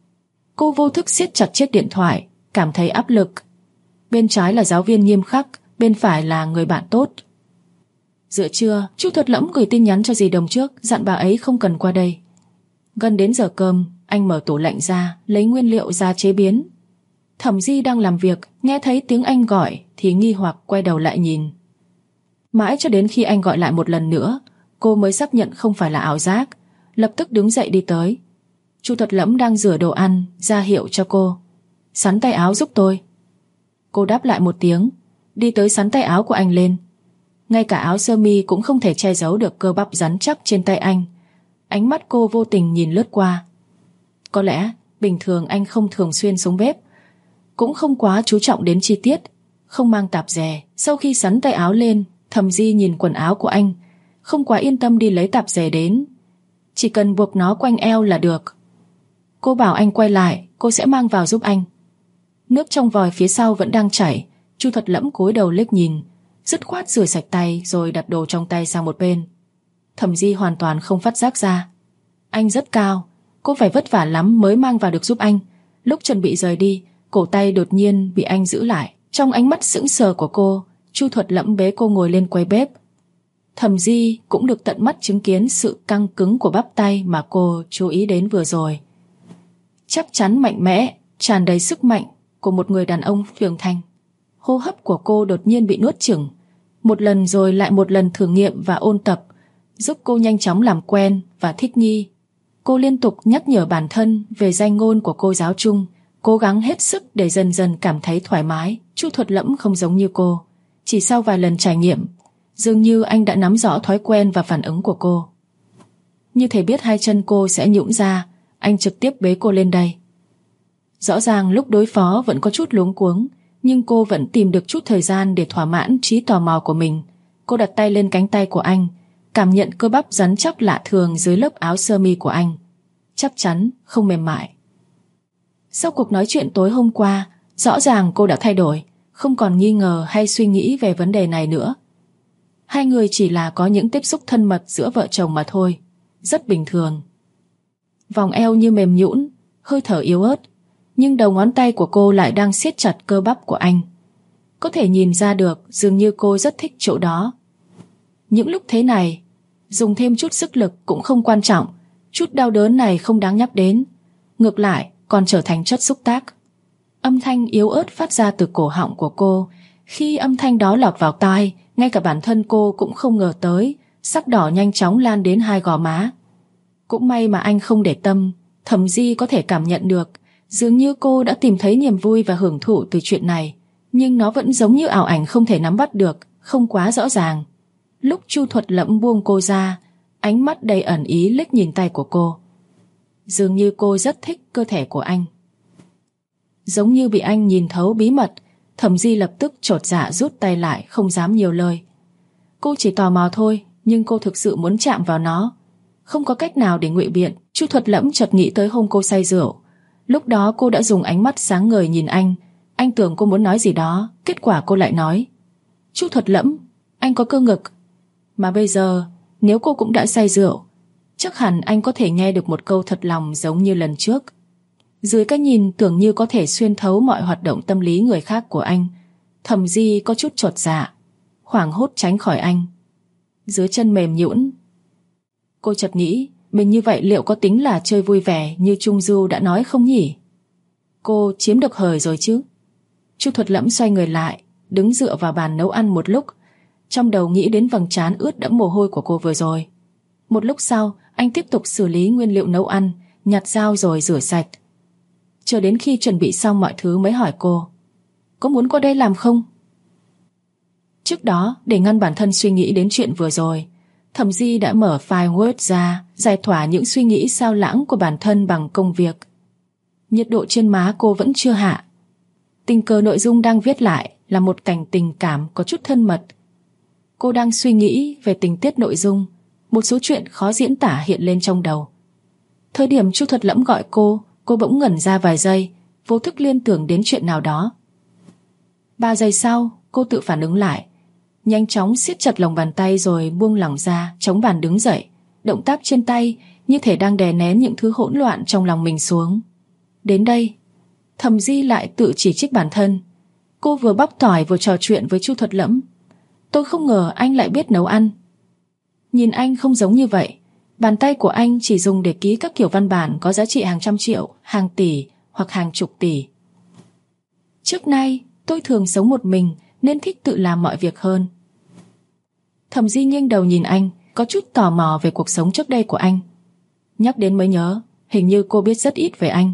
Cô vô thức siết chặt chiếc điện thoại, cảm thấy áp lực. Bên trái là giáo viên nghiêm khắc, bên phải là người bạn tốt. Giữa trưa, Chu Thuật Lẫm gửi tin nhắn cho dì Đồng trước, dặn bà ấy không cần qua đây. Gần đến giờ cơm, anh mở tủ lạnh ra, lấy nguyên liệu ra chế biến. Thẩm Di đang làm việc, nghe thấy tiếng anh gọi thì nghi hoặc quay đầu lại nhìn. Mãi cho đến khi anh gọi lại một lần nữa, cô mới xác nhận không phải là ảo giác, lập tức đứng dậy đi tới. Chu Thuật Lẫm đang rửa đồ ăn, ra hiệu cho cô: sắn tay áo giúp tôi. Cô đáp lại một tiếng, đi tới sắn tay áo của anh lên. Ngay cả áo sơ mi cũng không thể che giấu được cơ bắp rắn chắc trên tay anh. Ánh mắt cô vô tình nhìn lướt qua. Có lẽ bình thường anh không thường xuyên xuống bếp, cũng không quá chú trọng đến chi tiết, không mang tạp dề. Sau khi sắn tay áo lên, Thẩm Di nhìn quần áo của anh, không quá yên tâm đi lấy tạp dề đến. Chỉ cần buộc nó quanh eo là được. Cô bảo anh quay lại, cô sẽ mang vào giúp anh. Nước trong vòi phía sau vẫn đang chảy. Chu Thuật Lẫm cúi đầu liếc nhìn, dứt khoát rửa sạch tay rồi đặt đồ trong tay sang một bên. Thẩm Di hoàn toàn không phát giác ra. Anh rất cao, cô phải vất vả lắm mới mang vào được giúp anh. Lúc chuẩn bị rời đi, cổ tay đột nhiên bị anh giữ lại. Trong ánh mắt sững sờ của cô, Chu Thuật Lẫm bế cô ngồi lên quầy bếp. Thẩm Di cũng được tận mắt chứng kiến sự căng cứng của bắp tay mà cô chú ý đến vừa rồi. Chắc chắn mạnh mẽ, tràn đầy sức mạnh của một người đàn ông trưởng thành. Hô hấp của cô đột nhiên bị nuốt chửng. Một lần rồi lại một lần thử nghiệm và ôn tập, giúp cô nhanh chóng làm quen và thích nghi. Cô liên tục nhắc nhở bản thân về danh ngôn của cô giáo Trung, cố gắng hết sức để dần dần cảm thấy thoải mái. Chu Thuật Lẫm không giống như cô. Chỉ sau vài lần trải nghiệm, dường như anh đã nắm rõ thói quen và phản ứng của cô. Như thể biết hai chân cô sẽ nhũn ra, anh trực tiếp bế cô lên đây. Rõ ràng lúc đối phó vẫn có chút luống cuống, nhưng cô vẫn tìm được chút thời gian để thỏa mãn trí tò mò của mình. Cô đặt tay lên cánh tay của anh, cảm nhận cơ bắp rắn chắc lạ thường dưới lớp áo sơ mi của anh. Chắc chắn không mềm mại. Sau cuộc nói chuyện tối hôm qua, rõ ràng cô đã thay đổi, không còn nghi ngờ hay suy nghĩ về vấn đề này nữa. Hai người chỉ là có những tiếp xúc thân mật giữa vợ chồng mà thôi, rất bình thường. Vòng eo như mềm nhũn, hơi thở yếu ớt, nhưng đầu ngón tay của cô lại đang siết chặt cơ bắp của anh. Có thể nhìn ra được dường như cô rất thích chỗ đó. Những lúc thế này, dùng thêm chút sức lực cũng không quan trọng, chút đau đớn này không đáng nhắc đến, ngược lại còn trở thành chất xúc tác. Âm thanh yếu ớt phát ra từ cổ họng của cô. Khi âm thanh đó lọt vào tai, ngay cả bản thân cô cũng không ngờ tới, sắc đỏ nhanh chóng lan đến hai gò má. Cũng may mà anh không để tâm, Thẩm Di có thể cảm nhận được, dường như cô đã tìm thấy niềm vui và hưởng thụ từ chuyện này, nhưng nó vẫn giống như ảo ảnh không thể nắm bắt được, không quá rõ ràng. Lúc Chu Thuật Lẫm buông cô ra, ánh mắt đầy ẩn ý liếc nhìn tay của cô. Dường như cô rất thích cơ thể của anh. Giống như bị anh nhìn thấu bí mật, Thẩm Di lập tức chột dạ rút tay lại, không dám nhiều lời. Cô chỉ tò mò thôi, nhưng cô thực sự muốn chạm vào nó. Không có cách nào để ngụy biện. Chu Thuật Lẫm chợt nghĩ tới hôm cô say rượu. Lúc đó cô đã dùng ánh mắt sáng ngời nhìn anh tưởng cô muốn nói gì đó, kết quả cô lại nói: Chu Thuật Lẫm, anh có cơ ngực. Mà bây giờ, nếu cô cũng đã say rượu, chắc hẳn anh có thể nghe được một câu thật lòng giống như lần trước. Dưới cái nhìn tưởng như có thể xuyên thấu mọi hoạt động tâm lý người khác của anh, Thẩm Di có chút chột dạ, hoảng hốt tránh khỏi anh. Dưới chân mềm nhũn. Cô chợt nghĩ, mình như vậy liệu có tính là chơi vui vẻ như Trung Du đã nói không nhỉ? Cô chiếm được hời rồi chứ? Chu Thuật Lẫm xoay người lại, đứng dựa vào bàn nấu ăn một lúc, trong đầu nghĩ đến vầng trán ướt đẫm mồ hôi của cô vừa rồi. Một lúc sau, anh tiếp tục xử lý nguyên liệu nấu ăn, nhặt dao rồi rửa sạch. Chờ đến khi chuẩn bị xong mọi thứ mới hỏi cô: Có muốn qua đây làm không? Trước đó, để ngăn bản thân suy nghĩ đến chuyện vừa rồi, Thẩm Di đã mở file Word ra, giải tỏa những suy nghĩ sao lãng của bản thân bằng công việc. Nhiệt độ trên má cô vẫn chưa hạ. Tình cờ nội dung đang viết lại là một cảnh tình cảm có chút thân mật. Cô đang suy nghĩ về tình tiết nội dung, một số chuyện khó diễn tả hiện lên trong đầu. Thời điểm Chu Thuật Lẫm gọi cô bỗng ngẩn ra vài giây, vô thức liên tưởng đến chuyện nào đó. 3 giây sau, cô tự phản ứng lại, nhanh chóng siết chặt lòng bàn tay rồi buông lỏng ra, chống bàn đứng dậy. Động tác trên tay như thể đang đè nén những thứ hỗn loạn trong lòng mình xuống. Đến đây, Thẩm Di lại tự chỉ trích bản thân. Cô vừa bóc tỏi vừa trò chuyện với Chu Thuật Lẫm. Tôi không ngờ anh lại biết nấu ăn. Nhìn anh không giống như vậy. Bàn tay của anh chỉ dùng để ký các kiểu văn bản có giá trị hàng trăm triệu, hàng tỷ hoặc hàng chục tỷ. Trước nay, tôi thường sống một mình nên thích tự làm mọi việc hơn. Thẩm Di nghiêng đầu nhìn anh, có chút tò mò về cuộc sống trước đây của anh. Nhắc đến mới nhớ, hình như cô biết rất ít về anh.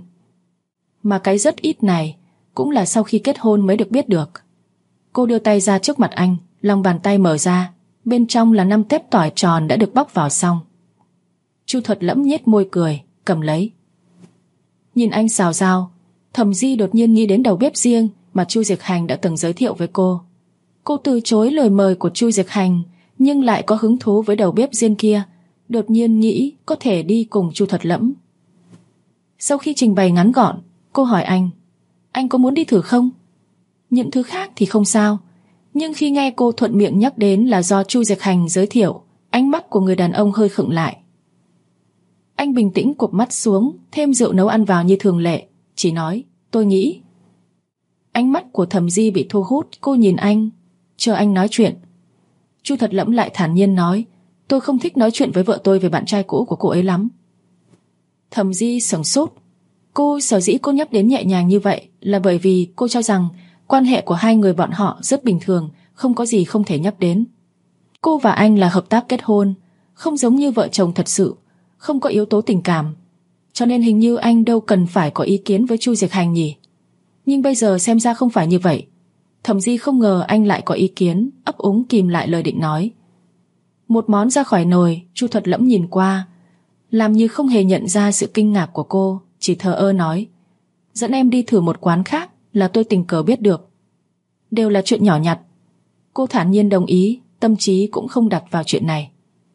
Mà cái rất ít này cũng là sau khi kết hôn mới được biết được. Cô đưa tay ra trước mặt anh, lòng bàn tay mở ra, bên trong là 5 tép tỏi tròn đã được bóc vào xong. Chu Thuật Lẫm nhếch môi cười, cầm lấy. Nhìn anh xào rau, Thẩm Di đột nhiên nghĩ đến đầu bếp riêng mà Chu Diệc Hành đã từng giới thiệu với cô. Cô từ chối lời mời của Chu Diệc Hành, nhưng lại có hứng thú với đầu bếp riêng kia, đột nhiên nghĩ có thể đi cùng Chu Thuật Lẫm. Sau khi trình bày ngắn gọn, cô hỏi anh có muốn đi thử không? Những thứ khác thì không sao, nhưng khi nghe cô thuận miệng nhắc đến là do Chu Diệc Hành giới thiệu, ánh mắt của người đàn ông hơi khựng lại. Anh bình tĩnh cụp mắt xuống, thêm rượu nấu ăn vào như thường lệ, chỉ nói, tôi nghĩ. Ánh mắt của Thẩm Di bị thu hút, cô nhìn anh, chờ anh nói chuyện. Chu Thuật Lẫm lại thản nhiên nói, tôi không thích nói chuyện với vợ tôi về bạn trai cũ của cô ấy lắm. Thẩm Di sửng sốt. Cô sở dĩ cô nhắc đến nhẹ nhàng như vậy là bởi vì cô cho rằng quan hệ của hai người bọn họ rất bình thường, không có gì không thể nhắc đến. Cô và anh là hợp tác kết hôn, không giống như vợ chồng thật sự, không có yếu tố tình cảm, cho nên hình như anh đâu cần phải có ý kiến với Chu Diệc Hành nhỉ. Nhưng bây giờ xem ra không phải như vậy. Thẩm Di không ngờ anh lại có ý kiến, ấp úng kìm lại lời định nói. Một món ra khỏi nồi, Chu Thuật Lẫm nhìn qua, làm như không hề nhận ra sự kinh ngạc của cô, chỉ thờ ơ nói, dẫn em đi thử một quán khác là tôi tình cờ biết được. Đều là chuyện nhỏ nhặt. Cô thản nhiên đồng ý, tâm trí cũng không đặt vào chuyện này.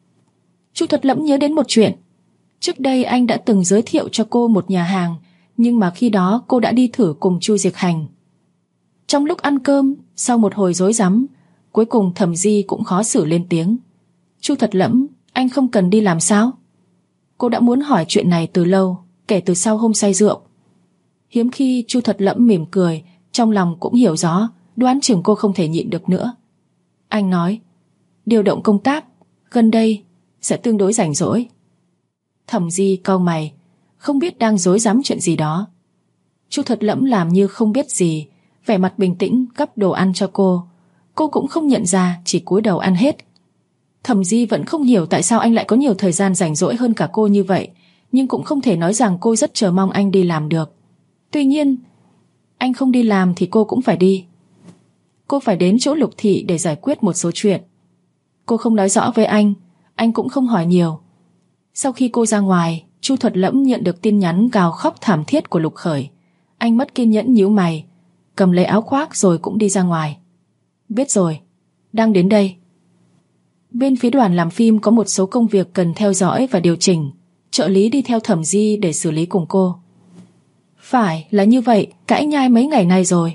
Chu Thuật Lẫm nhớ đến một chuyện. Trước đây anh đã từng giới thiệu cho cô một nhà hàng, nhưng mà khi đó cô đã đi thử cùng Chu Diệc Hành. Trong lúc ăn cơm, sau một hồi rối rắm, cuối cùng Thẩm Di cũng khó xử lên tiếng. Chu Thuật Lẫm, anh không cần đi làm sao? Cô đã muốn hỏi chuyện này từ lâu, kể từ sau hôm say rượu. Hiếm khi Chu Thuật Lẫm mỉm cười, trong lòng cũng hiểu rõ, đoán chừng cô không thể nhịn được nữa. Anh nói, điều động công tác, gần đây sẽ tương đối rảnh rỗi. Thẩm Di cau mày, không biết đang rối rắm chuyện gì đó. Chu Thuật Lẫm làm như không biết gì, vẻ mặt bình tĩnh gắp đồ ăn cho cô. Cô cũng không nhận ra, chỉ cúi đầu ăn hết. Thẩm Di vẫn không hiểu tại sao anh lại có nhiều thời gian rảnh rỗi hơn cả cô như vậy, nhưng cũng không thể nói rằng cô rất chờ mong anh đi làm được. Tuy nhiên, anh không đi làm thì cô cũng phải đi. Cô phải đến chỗ Lục Thị để giải quyết một số chuyện. Cô không nói rõ với anh cũng không hỏi nhiều. Sau khi cô ra ngoài, Chu Thuật Lẫm nhận được tin nhắn gào khóc thảm thiết của Lục Khởi. Anh mất kiên nhẫn nhíu mày, cầm lấy áo khoác rồi cũng đi ra ngoài. Biết rồi, đang đến đây. Bên phía đoàn làm phim có một số công việc cần theo dõi và điều chỉnh. Trợ lý đi theo Thẩm Di để xử lý cùng cô. Phải là như vậy, cãi nhai mấy ngày nay rồi.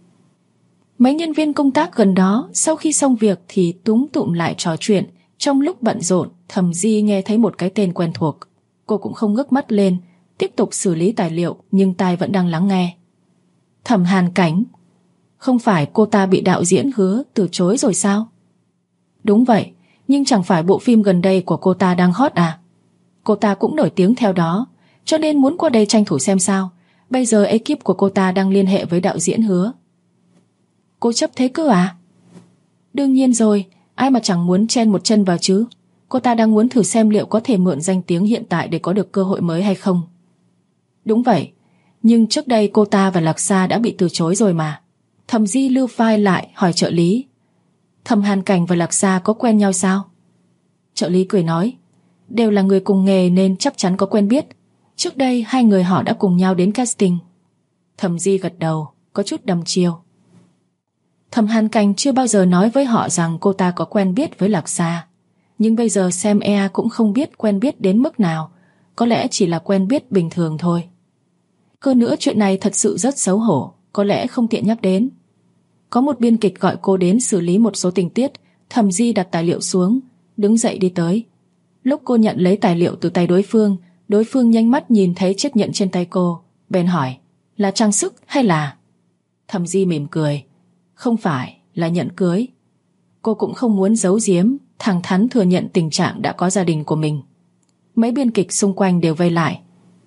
Mấy nhân viên công tác gần đó sau khi xong việc thì túm tụm lại trò chuyện. Trong lúc bận rộn, Thẩm Di nghe thấy một cái tên quen thuộc. Cô cũng không ngước mắt lên, tiếp tục xử lý tài liệu, nhưng tai vẫn đang lắng nghe. Thẩm Hàn Cảnh. Không phải cô ta bị đạo diễn Hứa từ chối rồi sao? Đúng vậy, nhưng chẳng phải bộ phim gần đây của cô ta đang hot à? Cô ta cũng nổi tiếng theo đó, cho nên muốn qua đây tranh thủ xem sao. Bây giờ ekip của cô ta đang liên hệ với đạo diễn Hứa. Cô chấp thế cơ à? Đương nhiên rồi, ai mà chẳng muốn chen một chân vào chứ. Cô ta đang muốn thử xem liệu có thể mượn danh tiếng hiện tại để có được cơ hội mới hay không. Đúng vậy, nhưng trước đây cô ta và Lạc Sa đã bị từ chối rồi mà. Thẩm Di lưu file lại hỏi trợ lý. Thẩm Hàn Cảnh và Lạc Sa có quen nhau sao? Trợ lý cười nói, đều là người cùng nghề nên chắc chắn có quen biết. Trước đây hai người họ đã cùng nhau đến casting. Thẩm Di gật đầu, có chút đăm chiêu. Thẩm Hàn Cảnh chưa bao giờ nói với họ rằng cô ta có quen biết với Lạc Sa. Nhưng bây giờ xem Ea cũng không biết quen biết đến mức nào. Có lẽ chỉ là quen biết bình thường thôi. Hơn nữa chuyện này thật sự rất xấu hổ, có lẽ không tiện nhắc đến. Có một biên kịch gọi cô đến xử lý một số tình tiết. Thẩm Di đặt tài liệu xuống, đứng dậy đi tới. Lúc cô nhận lấy tài liệu từ tay đối phương nhanh mắt nhìn thấy chiếc nhẫn trên tay cô, bèn hỏi, là trang sức hay là... Thẩm Di mỉm cười, không phải, là nhẫn cưới. Cô cũng không muốn giấu giếm, thẳng thắn thừa nhận tình trạng đã có gia đình của mình. Mấy biên kịch xung quanh đều vây lại.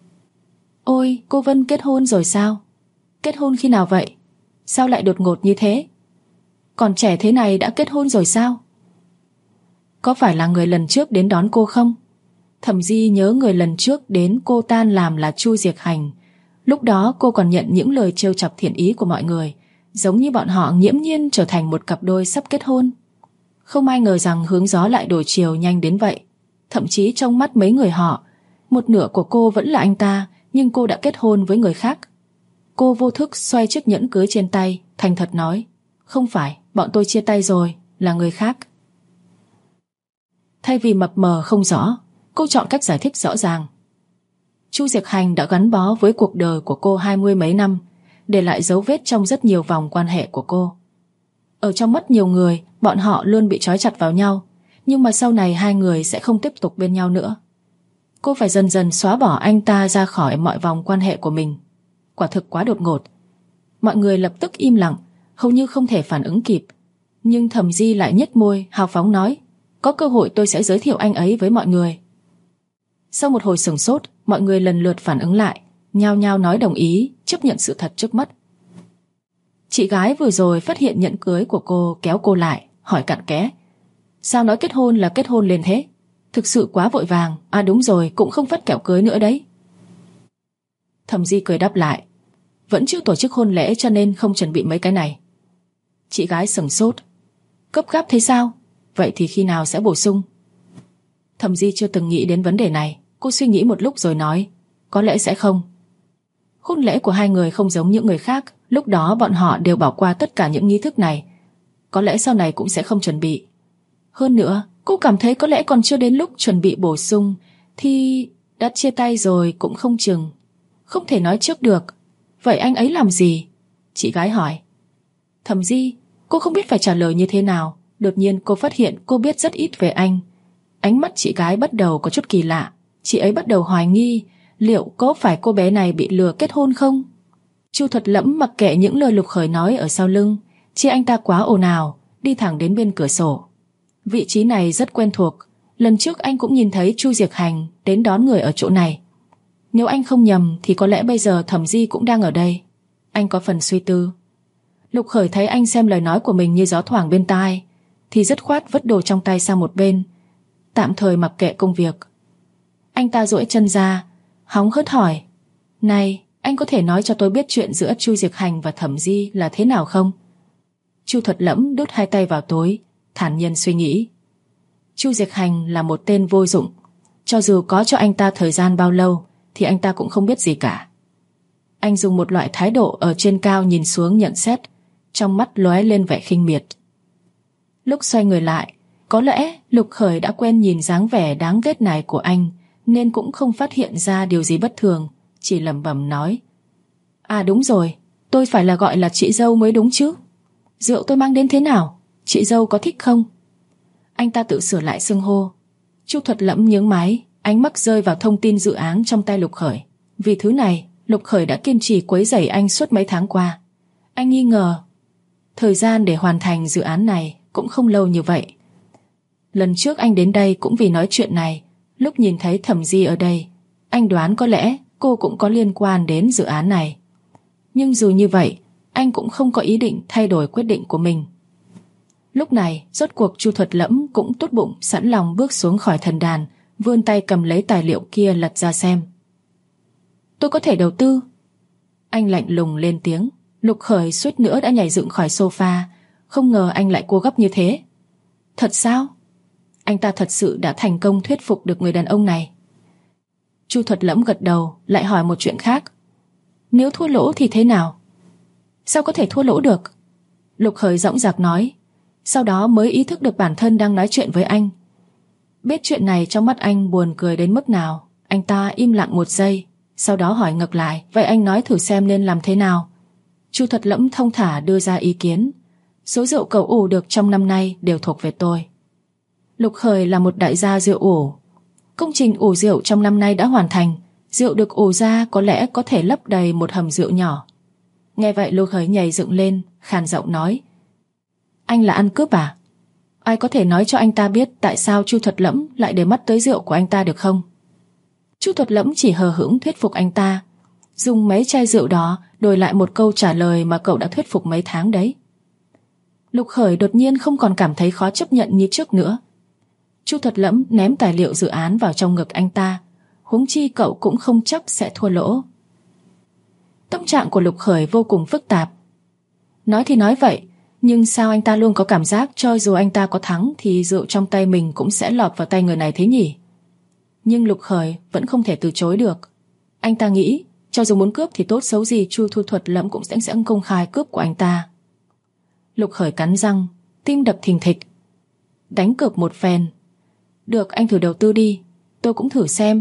Ôi, cô Vân kết hôn rồi sao? Kết hôn khi nào vậy? Sao lại đột ngột như thế? Còn trẻ thế này đã kết hôn rồi sao? Có phải là người lần trước đến đón cô không? Thẩm Di nhớ người lần trước đến cô tan làm là Chu Diệc Hành. Lúc đó cô còn nhận những lời trêu chọc thiện ý của mọi người, giống như bọn họ nghiễm nhiên trở thành một cặp đôi sắp kết hôn. Không ai ngờ rằng hướng gió lại đổi chiều nhanh đến vậy. Thậm chí trong mắt mấy người họ, một nửa của cô vẫn là anh ta, nhưng cô đã kết hôn với người khác. Cô vô thức xoay chiếc nhẫn cưới trên tay, thành thật nói, không phải, bọn tôi chia tay rồi, là người khác. Thay vì mập mờ không rõ, cô chọn cách giải thích rõ ràng. Chu Diệc Hành đã gắn bó với cuộc đời của cô 20 mấy năm, để lại dấu vết trong rất nhiều vòng quan hệ của cô. Ở trong mắt nhiều người, bọn họ luôn bị trói chặt vào nhau, nhưng mà sau này hai người sẽ không tiếp tục bên nhau nữa. Cô phải dần dần xóa bỏ anh ta ra khỏi mọi vòng quan hệ của mình. Quả thực quá đột ngột. Mọi người lập tức im lặng, hầu như không thể phản ứng kịp. Nhưng Thẩm Di lại nhếch môi, hào phóng nói, có cơ hội tôi sẽ giới thiệu anh ấy với mọi người. Sau một hồi sửng sốt, mọi người lần lượt phản ứng lại, nhao nhao nói đồng ý, chấp nhận sự thật trước mắt. Chị gái vừa rồi phát hiện nhẫn cưới của cô, kéo cô lại, hỏi cặn kẽ, sao nói kết hôn là kết hôn liền thế? Thực sự quá vội vàng. À đúng rồi, cũng không phát kẹo cưới nữa đấy. Thẩm Di cười đáp lại, vẫn chưa tổ chức hôn lễ cho nên không chuẩn bị mấy cái này. Chị gái sửng sốt, gấp gáp thế sao? Vậy thì khi nào sẽ bổ sung? Thẩm Di chưa từng nghĩ đến vấn đề này. Cô suy nghĩ một lúc rồi nói, có lẽ sẽ không. Hôn lễ của hai người không giống những người khác. Lúc đó bọn họ đều bỏ qua tất cả những nghi thức này. Có lẽ sau này cũng sẽ không chuẩn bị. Hơn nữa, cô cảm thấy có lẽ còn chưa đến lúc chuẩn bị bổ sung, thì đã chia tay rồi cũng không chừng. Không thể nói trước được. Vậy anh ấy làm gì? Chị gái hỏi. Thẩm Di, cô không biết phải trả lời như thế nào. Đột nhiên cô phát hiện cô biết rất ít về anh. Ánh mắt chị gái bắt đầu có chút kỳ lạ. Chị ấy bắt đầu hoài nghi liệu có phải cô bé này bị lừa kết hôn không. Chu Thuật Lẫm mặc kệ những lời Lục Khởi nói ở sau lưng, chỉ anh ta quá ồn ào, đi thẳng đến bên cửa sổ. Vị trí này rất quen thuộc. Lần trước anh cũng nhìn thấy Chu Diệc Hành đến đón người ở chỗ này. Nếu anh không nhầm thì có lẽ bây giờ Thẩm Di cũng đang ở đây. Anh có phần suy tư. Lục Khởi thấy anh xem lời nói của mình như gió thoảng bên tai, thì dứt khoát vứt đồ trong tay sang một bên, tạm thời mặc kệ công việc. Anh ta duỗi chân ra, hóng hớt hỏi, này, anh có thể nói cho tôi biết chuyện giữa Chu Diệc Hành và Thẩm Di là thế nào không? Chu Thuật Lẫm đút hai tay vào túi, thản nhiên suy nghĩ. Chu Diệc Hành là một tên vô dụng. Cho dù có cho anh ta thời gian bao lâu thì anh ta cũng không biết gì cả. Anh dùng một loại thái độ ở trên cao nhìn xuống nhận xét, trong mắt lóe lên vẻ khinh miệt. Lúc xoay người lại, có lẽ Lục Khởi đã quen nhìn dáng vẻ đáng ghét này của anh, nên cũng không phát hiện ra điều gì bất thường, chỉ lẩm bẩm nói, À đúng rồi, tôi phải là gọi là chị dâu mới đúng chứ. Rượu tôi mang đến thế nào? Chị dâu có thích không? Anh ta tự sửa lại xưng hô. Chu Thuật Lẫm nhướng máy, ánh mắt rơi vào thông tin dự án trong tay Lục Khởi. Vì thứ này, Lục Khởi đã kiên trì quấy rầy anh suốt mấy tháng qua. Anh nghi ngờ thời gian để hoàn thành dự án này cũng không lâu như vậy. Lần trước anh đến đây cũng vì nói chuyện này. Lúc nhìn thấy Thẩm Di ở đây, anh đoán có lẽ cô cũng có liên quan đến dự án này. Nhưng dù như vậy, anh cũng không có ý định thay đổi quyết định của mình. Lúc này, rốt cuộc Chu Thuật Lẫm cũng tốt bụng sẵn lòng bước xuống khỏi thần đàn, vươn tay cầm lấy tài liệu kia lật ra xem. Tôi có thể đầu tư. Anh lạnh lùng lên tiếng. Lục Khởi suýt nữa đã nhảy dựng khỏi sofa. Không ngờ anh lại cua gấp như thế. Thật sao? Anh ta thật sự đã thành công thuyết phục được người đàn ông này. Chu Thuật Lẫm gật đầu, lại hỏi một chuyện khác. Nếu thua lỗ thì thế nào? Sao có thể thua lỗ được? Lục Khởi dõng dạc nói. Sau đó mới ý thức được bản thân đang nói chuyện với anh. Biết chuyện này trong mắt anh buồn cười đến mức nào. Anh ta im lặng một giây, sau đó hỏi ngược lại. Vậy anh nói thử xem nên làm thế nào? Chu Thuật Lẫm thông thả đưa ra ý kiến. Số rượu cậu ủ được trong năm nay đều thuộc về tôi. Lục Khởi là một đại gia rượu ủ. Công trình ủ rượu trong năm nay đã hoàn thành. Rượu được ủ ra có lẽ có thể lấp đầy một hầm rượu nhỏ. Nghe vậy Lục Khởi nhảy dựng lên, khàn giọng nói. Anh là ăn cướp à? Ai có thể nói cho anh ta biết tại sao Chu Thuật Lẫm lại để mắt tới rượu của anh ta được không? Chu Thuật Lẫm chỉ hờ hững thuyết phục anh ta, dùng mấy chai rượu đó đổi lại một câu trả lời mà cậu đã thuyết phục mấy tháng đấy. Lục Khởi đột nhiên không còn cảm thấy khó chấp nhận như trước nữa. Chu Thuật Lẫm ném tài liệu dự án vào trong ngực anh ta, huống chi cậu cũng không chắc sẽ thua lỗ. Tâm trạng của Lục Khởi vô cùng phức tạp. Nói thì nói vậy, nhưng sao anh ta luôn có cảm giác cho dù anh ta có thắng thì rượu trong tay mình cũng sẽ lọt vào tay người này thế nhỉ? Nhưng Lục Khởi vẫn không thể từ chối được. Anh ta nghĩ cho dù muốn cướp thì tốt xấu gì Chu Thuật Lẫm cũng sẽ công khai cướp của anh ta. Lục Khởi cắn răng, tim đập thình thịch. Đánh cược một phen. Được, anh thử đầu tư đi, tôi cũng thử xem.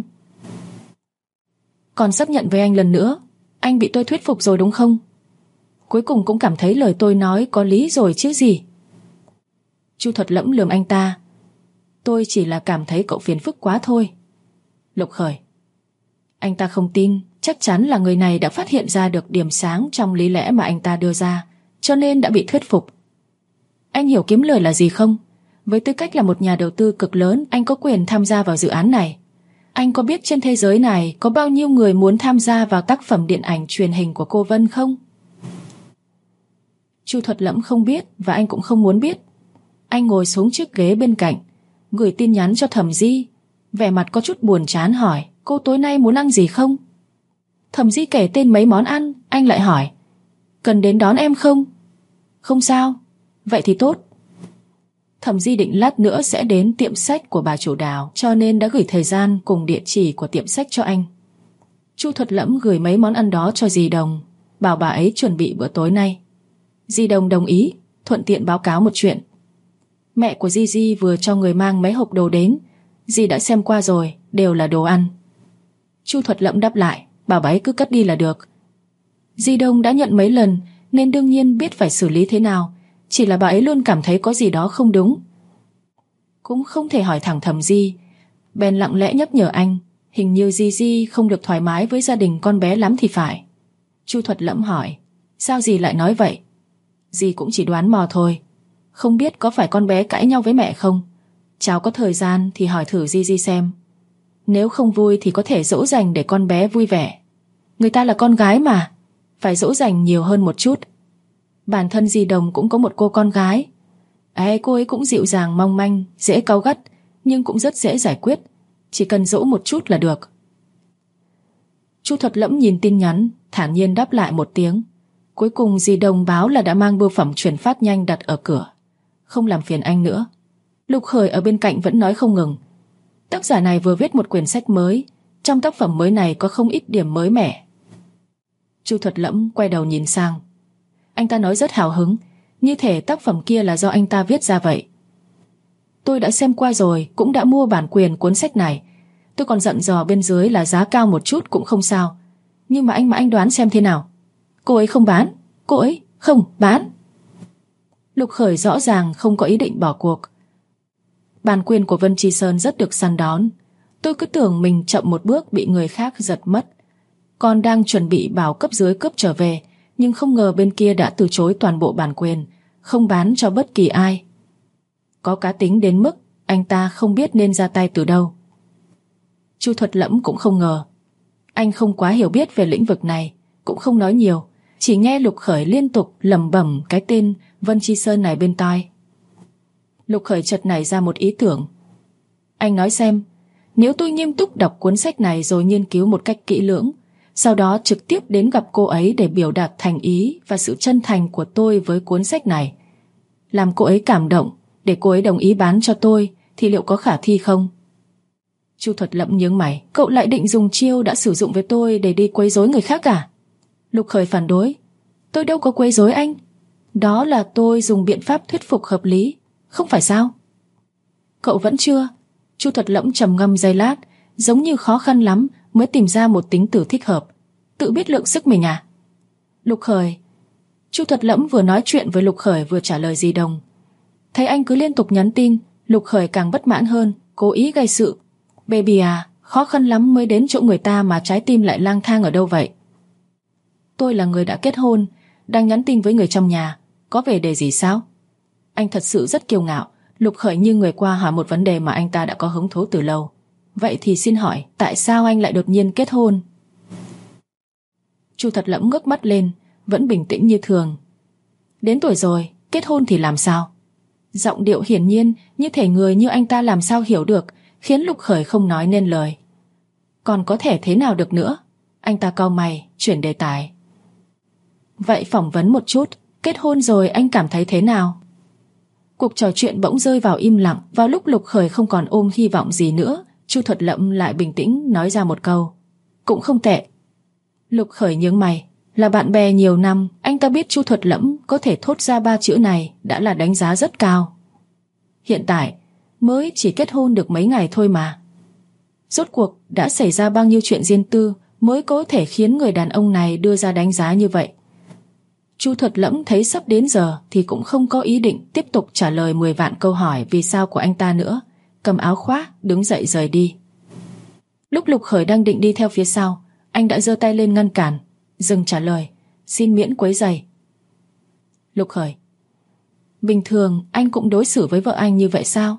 Còn xác nhận với anh lần nữa, anh bị tôi thuyết phục rồi đúng không? Cuối cùng cũng cảm thấy lời tôi nói có lý rồi chứ gì. Chu Thuật Lẫm lườm anh ta. Tôi chỉ là cảm thấy cậu phiền phức quá thôi. Lục Khởi. Anh ta không tin, chắc chắn là người này đã phát hiện ra được điểm sáng trong lý lẽ mà anh ta đưa ra, cho nên đã bị thuyết phục. Anh hiểu kiếm lời là gì không? Với tư cách là một nhà đầu tư cực lớn, anh có quyền tham gia vào dự án này. Anh có biết trên thế giới này có bao nhiêu người muốn tham gia vào tác phẩm điện ảnh truyền hình của cô Vân không? Chu Thuật Lẫm không biết và anh cũng không muốn biết. Anh ngồi xuống chiếc ghế bên cạnh, gửi tin nhắn cho Thẩm Di, vẻ mặt có chút buồn chán hỏi cô tối nay muốn ăn gì không? Thẩm Di kể tên mấy món ăn, anh lại hỏi cần đến đón em không? Không sao, vậy thì tốt. Thẩm Di định lát nữa sẽ đến tiệm sách của bà chủ Đào, cho nên đã gửi thời gian cùng địa chỉ của tiệm sách cho anh. Chu Thuật Lẫm gửi mấy món ăn đó cho dì Đồng, bảo bà ấy chuẩn bị bữa tối nay. Dì Đồng đồng ý, thuận tiện báo cáo một chuyện. Mẹ của Di vừa cho người mang mấy hộp đồ đến, dì đã xem qua rồi, đều là đồ ăn. Chu Thuật Lẫm đáp lại, bảo bà ấy cứ cất đi là được. Dì Đồng đã nhận mấy lần nên đương nhiên biết phải xử lý thế nào, chỉ là bà ấy luôn cảm thấy có gì đó không đúng. Cũng không thể hỏi thẳng Thẩm Di, bèn lặng lẽ nhắc nhở anh, hình như Di không được thoải mái với gia đình con bé lắm thì phải. Chu Thuật Lẫm hỏi, sao dì lại nói vậy? Dì cũng chỉ đoán mò thôi, không biết có phải con bé cãi nhau với mẹ không. Cháu có thời gian thì hỏi thử Di xem. Nếu không vui thì có thể dỗ dành để con bé vui vẻ. Người ta là con gái mà, phải dỗ dành nhiều hơn một chút. Bản thân dì Đồng cũng có một cô con gái. Cô ấy cũng dịu dàng mong manh, dễ cáu gắt, nhưng cũng rất dễ giải quyết, chỉ cần dỗ một chút là được. Chu Thuật Lẫm nhìn tin nhắn, thản nhiên đáp lại một tiếng. Cuối cùng dì Đồng báo là đã mang bưu phẩm chuyển phát nhanh đặt ở cửa, không làm phiền anh nữa. Lục Khởi ở bên cạnh vẫn nói không ngừng. Tác giả này vừa viết một quyển sách mới, trong tác phẩm mới này có không ít điểm mới mẻ. Chu Thuật Lẫm quay đầu nhìn sang. Anh ta nói rất hào hứng, như thể tác phẩm kia là do anh ta viết ra vậy. Tôi đã xem qua rồi, cũng đã mua bản quyền cuốn sách này. Tôi còn dặn dò bên dưới là giá cao một chút cũng không sao. Nhưng mà anh đoán xem thế nào. Cô ấy không bán. Cô ấy không bán. Lục Khởi rõ ràng không có ý định bỏ cuộc. Bản quyền của Vân Chi Sơn rất được săn đón. Tôi cứ tưởng mình chậm một bước bị người khác giật mất. Còn đang chuẩn bị bảo cấp dưới cướp trở về, nhưng không ngờ bên kia đã từ chối toàn bộ bản quyền, không bán cho bất kỳ ai. Có cá tính đến mức anh ta không biết nên ra tay từ đâu. Chu Thuật Lẫm cũng không ngờ. Anh không quá hiểu biết về lĩnh vực này, cũng không nói nhiều, chỉ nghe Lục Khởi liên tục lẩm bẩm cái tên Vân Chi Sơn này bên tai. Lục Khởi chợt nảy ra một ý tưởng. Anh nói xem, nếu tôi nghiêm túc đọc cuốn sách này rồi nghiên cứu một cách kỹ lưỡng, sau đó trực tiếp đến gặp cô ấy để biểu đạt thành ý và sự chân thành của tôi với cuốn sách này, làm cô ấy cảm động để cô ấy đồng ý bán cho tôi, thì liệu có khả thi không? Chu Thuật Lẫm nhướng mày. Cậu lại định dùng chiêu đã sử dụng với tôi để đi quấy rối người khác à? Lục Khởi phản đối. Tôi đâu có quấy rối anh. Đó là tôi dùng biện pháp thuyết phục hợp lý, không phải sao? Cậu vẫn chưa? Chu Thuật Lẫm trầm ngâm giây lát, giống như khó khăn lắm mới tìm ra một tính từ thích hợp. Tự biết lượng sức mình à? Lục Khởi. Chu Thuật Lẫm vừa nói chuyện với Lục Khởi vừa trả lời Di Đồng. Thấy anh cứ liên tục nhắn tin, Lục Khởi càng bất mãn hơn, cố ý gây sự. Baby à, khó khăn lắm mới đến chỗ người ta mà trái tim lại lang thang ở đâu vậy? Tôi là người đã kết hôn, đang nhắn tin với người trong nhà, có về đề gì sao? Anh thật sự rất kiêu ngạo. Lục Khởi như người qua hỏi một vấn đề mà anh ta đã có hứng thú từ lâu. Vậy thì xin hỏi, tại sao anh lại đột nhiên kết hôn? Chu Thuật Lẫm ngước mắt lên, vẫn bình tĩnh như thường. Đến tuổi rồi, kết hôn thì làm sao? Giọng điệu hiển nhiên, như thể người như anh ta làm sao hiểu được, khiến Lục Khởi không nói nên lời. Còn có thể thế nào được nữa? Anh ta cau mày, chuyển đề tài. Vậy phỏng vấn một chút, kết hôn rồi anh cảm thấy thế nào? Cuộc trò chuyện bỗng rơi vào im lặng. Vào lúc Lục Khởi không còn ôm hy vọng gì nữa, Chu Thuật Lẫm lại bình tĩnh nói ra một câu. Cũng không tệ. Lục Khởi nhướng mày. Là bạn bè nhiều năm, anh ta biết Chu Thuật Lẫm có thể thốt ra 3 chữ này đã là đánh giá rất cao. Hiện tại mới chỉ kết hôn được mấy ngày thôi mà. Rốt cuộc đã xảy ra bao nhiêu chuyện riêng tư mới có thể khiến người đàn ông này đưa ra đánh giá như vậy? Chu Thuật Lẫm thấy sắp đến giờ thì cũng không có ý định tiếp tục trả lời 10 vạn câu hỏi vì sao của anh ta nữa, cầm áo khoác đứng dậy rời đi. Lúc Lục Khởi đang định đi theo phía sau, anh đã giơ tay lên ngăn cản. Dừng trả lời, xin miễn quấy rầy. Lục Khởi. Bình thường anh cũng đối xử với vợ anh như vậy sao?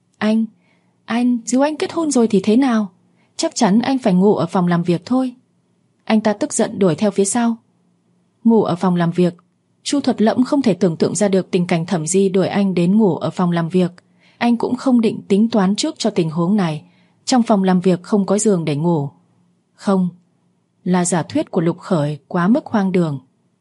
Dù anh kết hôn rồi thì thế nào? Chắc chắn anh phải ngủ ở phòng làm việc thôi. Anh ta tức giận đuổi theo phía sau. Ngủ ở phòng làm việc? Chu Thuật Lẫm không thể tưởng tượng ra được tình cảnh Thẩm Di đuổi anh đến ngủ ở phòng làm việc. Anh cũng không định tính toán trước cho tình huống này. Trong phòng làm việc không có giường để ngủ. Không, là giả thuyết của Lục Khởi quá mức hoang đường.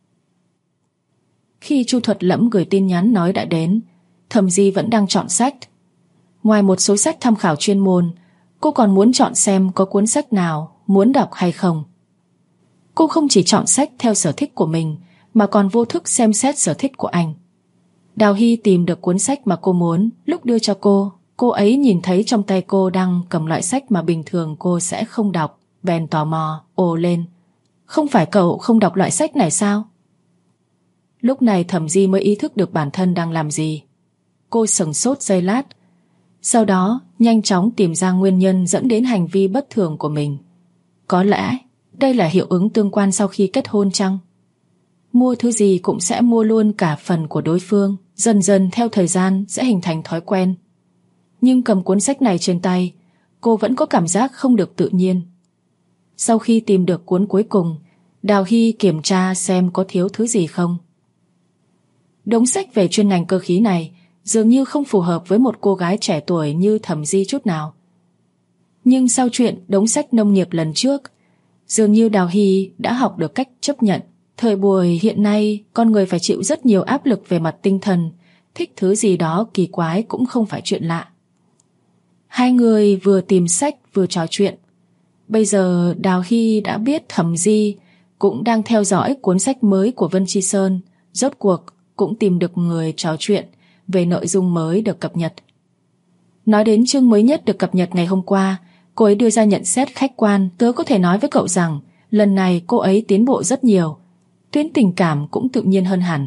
Khi Chu Thuật Lẫm gửi tin nhắn nói đã đến, Thẩm Di vẫn đang chọn sách. Ngoài một số sách tham khảo chuyên môn, cô còn muốn chọn xem có cuốn sách nào muốn đọc hay không. Cô không chỉ chọn sách theo sở thích của mình, mà còn vô thức xem xét sở thích của anh. Đào Hy tìm được cuốn sách mà cô muốn. Lúc đưa cho cô ấy nhìn thấy trong tay cô đang cầm loại sách mà bình thường cô sẽ không đọc, bèn tò mò, ồ lên. Không phải cậu không đọc loại sách này sao? Lúc này Thẩm Di mới ý thức được bản thân đang làm gì. Cô sững sốt giây lát, sau đó nhanh chóng tìm ra nguyên nhân dẫn đến hành vi bất thường của mình. Có lẽ đây là hiệu ứng tương quan sau khi kết hôn chăng? Mua thứ gì cũng sẽ mua luôn cả phần của đối phương, dần dần theo thời gian sẽ hình thành thói quen. Nhưng cầm cuốn sách này trên tay, cô vẫn có cảm giác không được tự nhiên. Sau khi tìm được cuốn cuối cùng, Đào Hy kiểm tra xem có thiếu thứ gì không. Đống sách về chuyên ngành cơ khí này dường như không phù hợp với một cô gái trẻ tuổi như Thẩm Di chút nào. Nhưng sau chuyện đống sách nông nghiệp lần trước, dường như Đào Hy đã học được cách chấp nhận. Thời buổi hiện nay, con người phải chịu rất nhiều áp lực về mặt tinh thần, thích thứ gì đó kỳ quái cũng không phải chuyện lạ. Hai người vừa tìm sách vừa trò chuyện. Bây giờ Đào Hy đã biết Thẩm Di cũng đang theo dõi cuốn sách mới của Vân Chi Sơn, rốt cuộc cũng tìm được người trò chuyện về nội dung mới được cập nhật. Nói đến chương mới nhất được cập nhật ngày hôm qua, cô ấy đưa ra nhận xét khách quan. Tớ có thể nói với cậu rằng lần này cô ấy tiến bộ rất nhiều. tuyến tình cảm cũng tự nhiên hơn hẳn.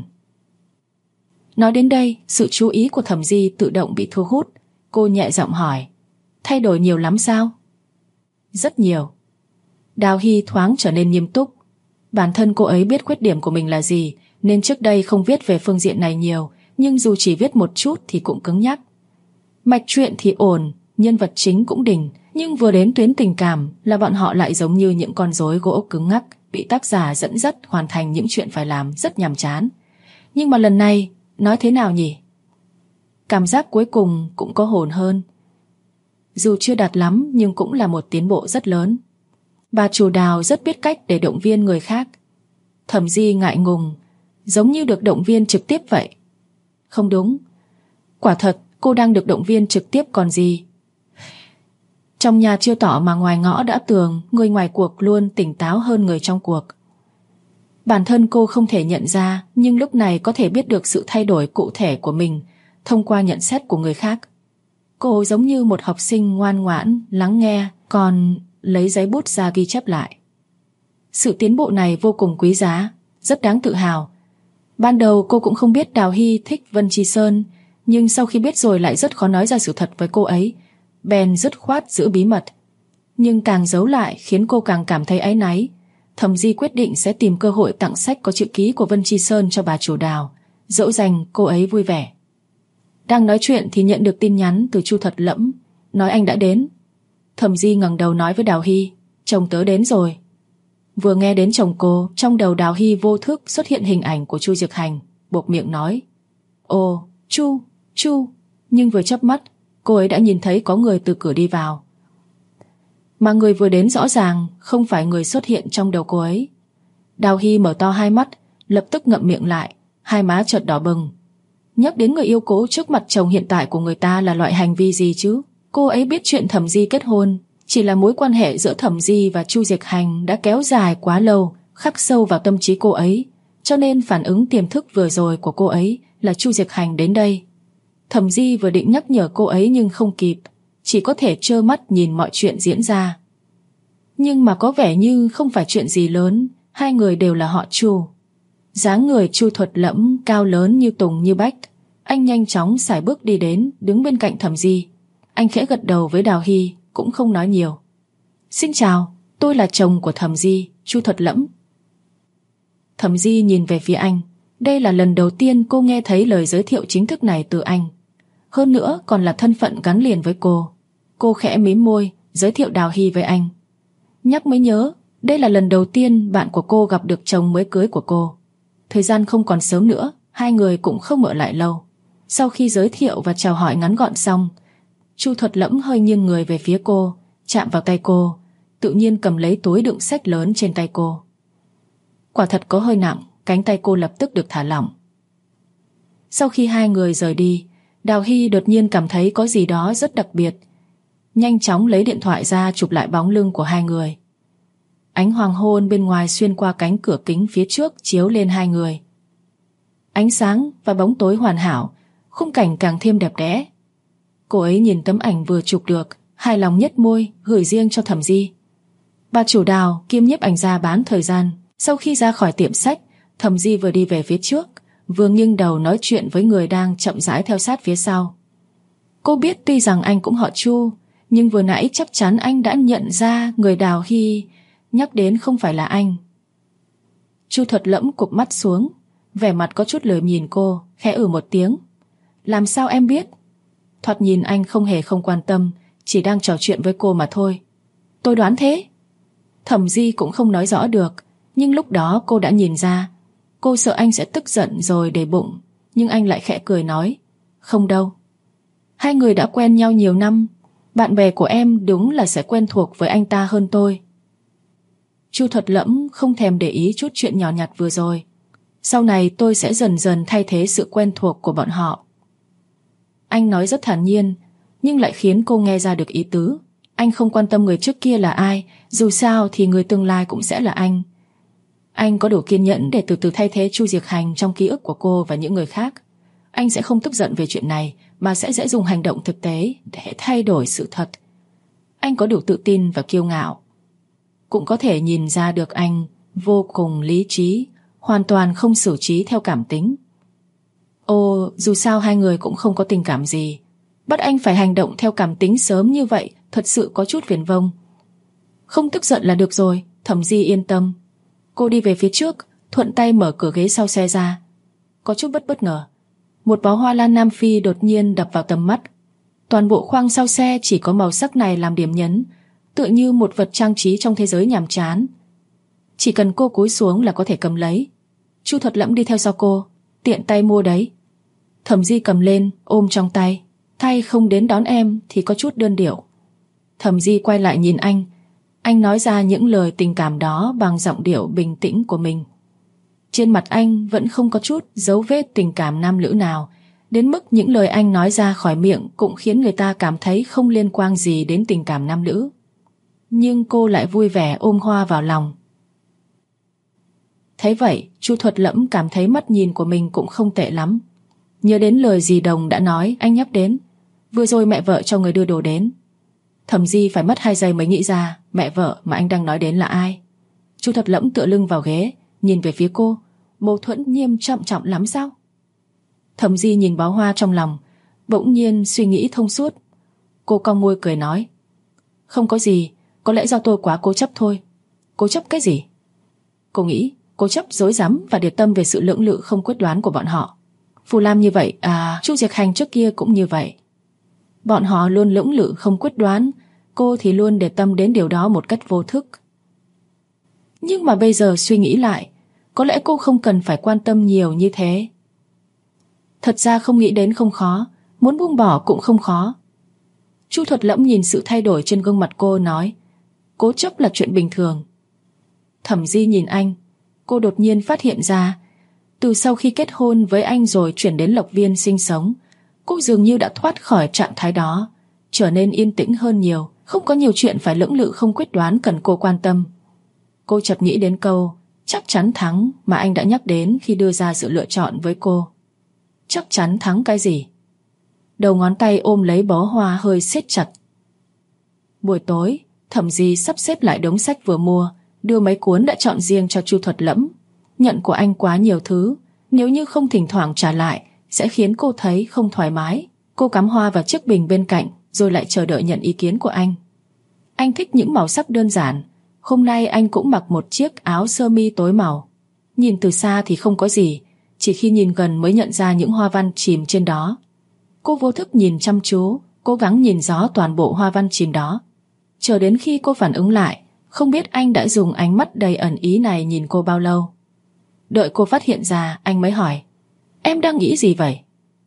Nói đến đây, sự chú ý của Thẩm Di tự động bị thu hút. Cô nhẹ giọng hỏi, thay đổi nhiều lắm sao? Rất nhiều. Đào Hy thoáng trở nên nghiêm túc. Bản thân cô ấy biết khuyết điểm của mình là gì, nên trước đây không viết về phương diện này nhiều, nhưng dù chỉ viết một chút thì cũng cứng nhắc. Mạch truyện thì ổn, nhân vật chính cũng đỉnh, nhưng vừa đến tuyến tình cảm là bọn họ lại giống như những con rối gỗ cứng ngắc, bị tác giả dẫn dắt hoàn thành những chuyện phải làm rất nhàm chán. Nhưng mà lần này, nói thế nào nhỉ? Cảm giác cuối cùng cũng có hồn hơn. Dù chưa đạt lắm nhưng cũng là một tiến bộ rất lớn. Bà chủ Đào rất biết cách để động viên người khác. Thẩm Di ngại ngùng, giống như được động viên trực tiếp vậy. Không đúng, quả thật cô đang được động viên trực tiếp còn gì. Trong nhà chưa tỏ mà ngoài ngõ đã tường, người ngoài cuộc luôn tỉnh táo hơn người trong cuộc. Bản thân cô không thể nhận ra, nhưng lúc này có thể biết được sự thay đổi cụ thể của mình thông qua nhận xét của người khác. Cô giống như một học sinh ngoan ngoãn, lắng nghe, còn lấy giấy bút ra ghi chép lại. Sự tiến bộ này vô cùng quý giá, rất đáng tự hào. Ban đầu cô cũng không biết Đào Hy thích Vân Chi Sơn, nhưng sau khi biết rồi lại rất khó nói ra sự thật với cô ấy, bèn dứt khoát giữ bí mật. Nhưng càng giấu lại khiến cô càng cảm thấy áy náy. Thẩm Di quyết định sẽ tìm cơ hội tặng sách có chữ ký của Vân Chi Sơn cho bà chủ Đào, dỗ dành cô ấy vui vẻ. Đang nói chuyện thì nhận được tin nhắn từ Chu Thuật Lẫm, nói anh đã đến. Thẩm Di ngẩng đầu nói với Đào Hy, chồng tớ đến rồi. Vừa nghe đến chồng cô, trong đầu Đào Hy vô thức xuất hiện hình ảnh của Chu Diệc Hành, buộc miệng nói, ồ, Chu, nhưng vừa chớp mắt, cô ấy đã nhìn thấy có người từ cửa đi vào. Mà người vừa đến rõ ràng không phải người xuất hiện trong đầu cô ấy. Đào Hy mở to hai mắt, lập tức ngậm miệng lại, hai má chợt đỏ bừng. Nhắc đến người yêu cũ trước mặt chồng hiện tại của người ta là loại hành vi gì chứ? Cô ấy biết chuyện Thẩm Di kết hôn, chỉ là mối quan hệ giữa Thẩm Di và Chu Diệc Hành đã kéo dài quá lâu, khắc sâu vào tâm trí cô ấy, cho nên phản ứng tiềm thức vừa rồi của cô ấy là Chu Diệc Hành đến đây. Thẩm Di vừa định nhắc nhở cô ấy nhưng không kịp, chỉ có thể trơ mắt nhìn mọi chuyện diễn ra. Nhưng mà có vẻ như không phải chuyện gì lớn, hai người đều là họ Chu. Dáng người Chu Thuật Lẫm cao lớn như tùng như bách. Anh nhanh chóng sải bước đi đến, đứng bên cạnh Thẩm Di. Anh khẽ gật đầu với Đào Hy, cũng không nói nhiều. Xin chào, tôi là chồng của Thẩm Di, Chu Thuật Lẫm. Thẩm Di nhìn về phía anh. Đây là lần đầu tiên cô nghe thấy lời giới thiệu chính thức này từ anh. Hơn nữa còn là thân phận gắn liền với cô. Cô khẽ mím môi, giới thiệu Đào Hy với anh. Nhắc mới nhớ, đây là lần đầu tiên bạn của cô gặp được chồng mới cưới của cô. Thời gian không còn sớm nữa, hai người cũng không ở lại lâu. Sau khi giới thiệu và chào hỏi ngắn gọn xong, Chu Thuật Lẫm hơi nghiêng người về phía cô, chạm vào tay cô, tự nhiên cầm lấy túi đựng sách lớn trên tay cô. Quả thật có hơi nặng, cánh tay cô lập tức được thả lỏng. Sau khi hai người rời đi, Đào Hy đột nhiên cảm thấy có gì đó rất đặc biệt. Nhanh chóng lấy điện thoại ra chụp lại bóng lưng của hai người. Ánh hoàng hôn bên ngoài xuyên qua cánh cửa kính phía trước chiếu lên hai người. Ánh sáng và bóng tối hoàn hảo, khung cảnh càng thêm đẹp đẽ. Cô ấy nhìn tấm ảnh vừa chụp được, hài lòng nhếch môi, gửi riêng cho Thẩm Di. Bà chủ Đào kiêm nhiếp ảnh gia bán thời gian. Sau khi ra khỏi tiệm sách, Thẩm Di vừa đi về phía trước, vừa nghiêng đầu nói chuyện với người đang chậm rãi theo sát phía sau. Cô biết tuy rằng anh cũng họ Chu, nhưng vừa nãy chắc chắn anh đã nhận ra người Đào Hy nhắc đến không phải là anh. Chu Thuật Lẫm cụp mắt xuống, vẻ mặt có chút lười nhìn cô, khẽ một tiếng. Làm sao em biết? Thoạt nhìn anh không hề không quan tâm, chỉ đang trò chuyện với cô mà thôi. Tôi đoán thế. Thẩm Di cũng không nói rõ được, nhưng lúc đó cô đã nhìn ra. Cô sợ anh sẽ tức giận rồi để bụng, nhưng anh lại khẽ cười nói, không đâu. Hai người đã quen nhau nhiều năm, bạn bè của em đúng là sẽ quen thuộc với anh ta hơn tôi. Chu Thuật Lẫm không thèm để ý chút chuyện nhỏ nhặt vừa rồi. Sau này tôi sẽ dần dần thay thế sự quen thuộc của bọn họ. Anh nói rất thản nhiên, nhưng lại khiến cô nghe ra được ý tứ. Anh không quan tâm người trước kia là ai, dù sao thì người tương lai cũng sẽ là anh. Anh có đủ kiên nhẫn để từ từ thay thế Chu Diệc Hành trong ký ức của cô và những người khác. Anh sẽ không tức giận về chuyện này, mà sẽ dùng hành động thực tế để thay đổi sự thật. Anh có đủ tự tin và kiêu ngạo. Cũng có thể nhìn ra được anh vô cùng lý trí, hoàn toàn không xử trí theo cảm tính. Ồ, dù sao hai người cũng không có tình cảm gì, bắt anh phải hành động theo cảm tính sớm như vậy thật sự có chút viển vông. Không tức giận là được rồi, Thẩm Di yên tâm. Cô đi về phía trước, thuận tay mở cửa ghế sau xe ra. Có chút bất ngờ, một bó hoa lan Nam Phi đột nhiên đập vào tầm mắt. Toàn bộ khoang sau xe chỉ có màu sắc này làm điểm nhấn, tựa như một vật trang trí trong thế giới nhàm chán. Chỉ cần cô cúi xuống là có thể cầm lấy. Chu Thuật Lẫm đi theo sau cô, tiện tay mua đấy. Thẩm Di cầm lên, ôm trong tay. Thay không đến đón em thì có chút đơn điệu. Thẩm Di quay lại nhìn anh nói ra những lời tình cảm đó bằng giọng điệu bình tĩnh của mình. Trên mặt anh vẫn không có chút dấu vết tình cảm nam nữ nào, đến mức những lời anh nói ra khỏi miệng cũng khiến người ta cảm thấy không liên quan gì đến tình cảm nam nữ. Nhưng cô lại vui vẻ ôm hoa vào lòng. Thấy vậy, Chu Thuật Lẫm cảm thấy mắt nhìn của mình cũng không tệ lắm. Nhớ đến lời dì Đồng đã nói, anh nhắc đến vừa rồi mẹ vợ cho người đưa đồ đến. Thẩm Di phải mất 2 giây mới nghĩ ra mẹ vợ mà anh đang nói đến là ai. Chu Thuật Lẫm tựa lưng vào ghế, nhìn về phía cô. Mâu thuẫn nghiêm trọng lắm sao? Thẩm Di nhìn bó hoa trong lòng, bỗng nhiên suy nghĩ thông suốt. Cô cong môi cười nói, không có gì, có lẽ do tôi quá cố chấp thôi. Cố chấp cái gì? Cô nghĩ cố chấp, dối rắm và điệt tâm về sự lưỡng lự không quyết đoán của bọn họ. Phù Lam như vậy, Chu Diệc Hành trước kia cũng như vậy. Bọn họ luôn lưỡng lự không quyết đoán, cô thì luôn để tâm đến điều đó một cách vô thức. Nhưng mà bây giờ suy nghĩ lại, có lẽ cô không cần phải quan tâm nhiều như thế. Thật ra không nghĩ đến không khó, muốn buông bỏ cũng không khó. Chu Thuật Lẫm nhìn sự thay đổi trên gương mặt cô nói, cố chấp là chuyện bình thường. Thẩm Di nhìn anh, cô đột nhiên phát hiện ra, từ sau khi kết hôn với anh rồi chuyển đến Lộc Viên sinh sống, cô dường như đã thoát khỏi trạng thái đó, trở nên yên tĩnh hơn nhiều, không có nhiều chuyện phải lưỡng lự không quyết đoán cần cô quan tâm. Cô chợt nghĩ đến câu chắc chắn thắng mà anh đã nhắc đến khi đưa ra sự lựa chọn với cô. Chắc chắn thắng cái gì? Đầu ngón tay ôm lấy bó hoa hơi siết chặt. Buổi tối, Thẩm Di sắp xếp lại đống sách vừa mua, đưa mấy cuốn đã chọn riêng cho Chu Thuật Lẫm. Nhận của anh quá nhiều thứ, nếu như không thỉnh thoảng trả lại sẽ khiến cô thấy không thoải mái. Cô cắm hoa vào chiếc bình bên cạnh, rồi lại chờ đợi nhận ý kiến của anh. Anh thích những màu sắc đơn giản. Hôm nay anh cũng mặc một chiếc áo sơ mi tối màu. Nhìn từ xa thì không có gì, chỉ khi nhìn gần mới nhận ra những hoa văn chìm trên đó. Cô vô thức nhìn chăm chú, cố gắng nhìn rõ toàn bộ hoa văn chìm đó. Chờ đến khi cô phản ứng lại, không biết anh đã dùng ánh mắt đầy ẩn ý này nhìn cô bao lâu. Đợi cô phát hiện ra, anh mới hỏi, em đang nghĩ gì vậy?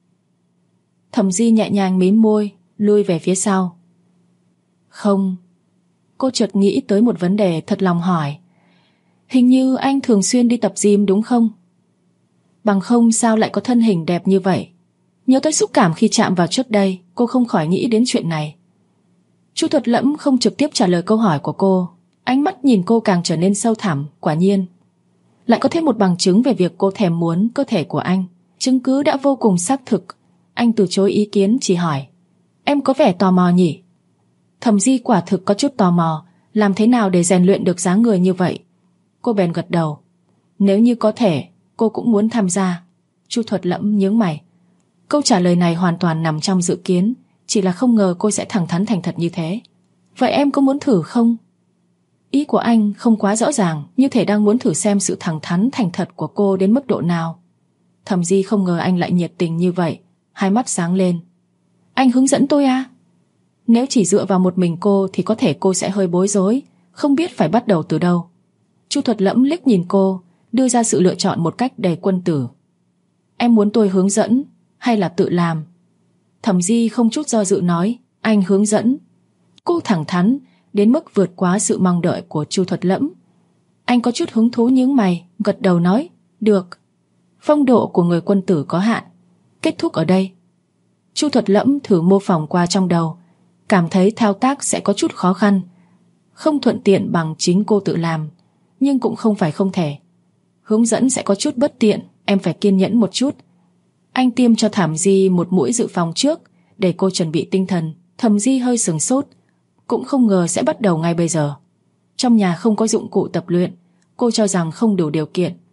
Thẩm Di nhẹ nhàng mím môi, lui về phía sau. Không. Cô chợt nghĩ tới một vấn đề, thật lòng hỏi, hình như anh thường xuyên đi tập gym đúng không? Bằng không sao lại có thân hình đẹp như vậy? Nhớ tới xúc cảm khi chạm vào trước đây, cô không khỏi nghĩ đến chuyện này. Chu Thuật Lẫm không trực tiếp trả lời câu hỏi của cô, ánh mắt nhìn cô càng trở nên sâu thẳm. Quả nhiên lại có thêm một bằng chứng về việc cô thèm muốn cơ thể của anh. Chứng cứ đã vô cùng xác thực. Anh từ chối ý kiến, chỉ hỏi, em có vẻ tò mò nhỉ? Thẩm Di quả thực có chút tò mò, làm thế nào để rèn luyện được dáng người như vậy. Cô bèn gật đầu. Nếu như có thể, cô cũng muốn tham gia. Chu Thuật Lẫm nhướng mày. Câu trả lời này hoàn toàn nằm trong dự kiến, chỉ là không ngờ cô sẽ thẳng thắn thành thật như thế. Vậy em có muốn thử không? Ý của anh không quá rõ ràng, như thể đang muốn thử xem sự thẳng thắn thành thật của cô đến mức độ nào. Thẩm Di không ngờ anh lại nhiệt tình như vậy, hai mắt sáng lên. Anh hướng dẫn tôi à? Nếu chỉ dựa vào một mình cô thì có thể cô sẽ hơi bối rối, không biết phải bắt đầu từ đâu. Chu Thuật Lẫm liếc nhìn cô, đưa ra sự lựa chọn một cách đầy quân tử. Em muốn tôi hướng dẫn hay là tự làm? Thẩm Di không chút do dự nói, anh hướng dẫn. Cô thẳng thắn đến mức vượt quá sự mong đợi của Chu Thuật Lẫm. Anh có chút hứng thú nhướng mày, gật đầu nói, được. Phong độ của người quân tử có hạn, kết thúc ở đây. Chu Thuật Lẫm thử mô phỏng qua trong đầu, cảm thấy thao tác sẽ có chút khó khăn, không thuận tiện bằng chính cô tự làm, nhưng cũng không phải không thể. Hướng dẫn sẽ có chút bất tiện, em phải kiên nhẫn một chút. Anh tiêm cho Thẩm Di một mũi dự phòng trước, để cô chuẩn bị tinh thần. Thẩm Di hơi sửng sốt, cũng không ngờ sẽ bắt đầu ngay bây giờ. Trong nhà không có dụng cụ tập luyện, cô cho rằng không đủ điều kiện.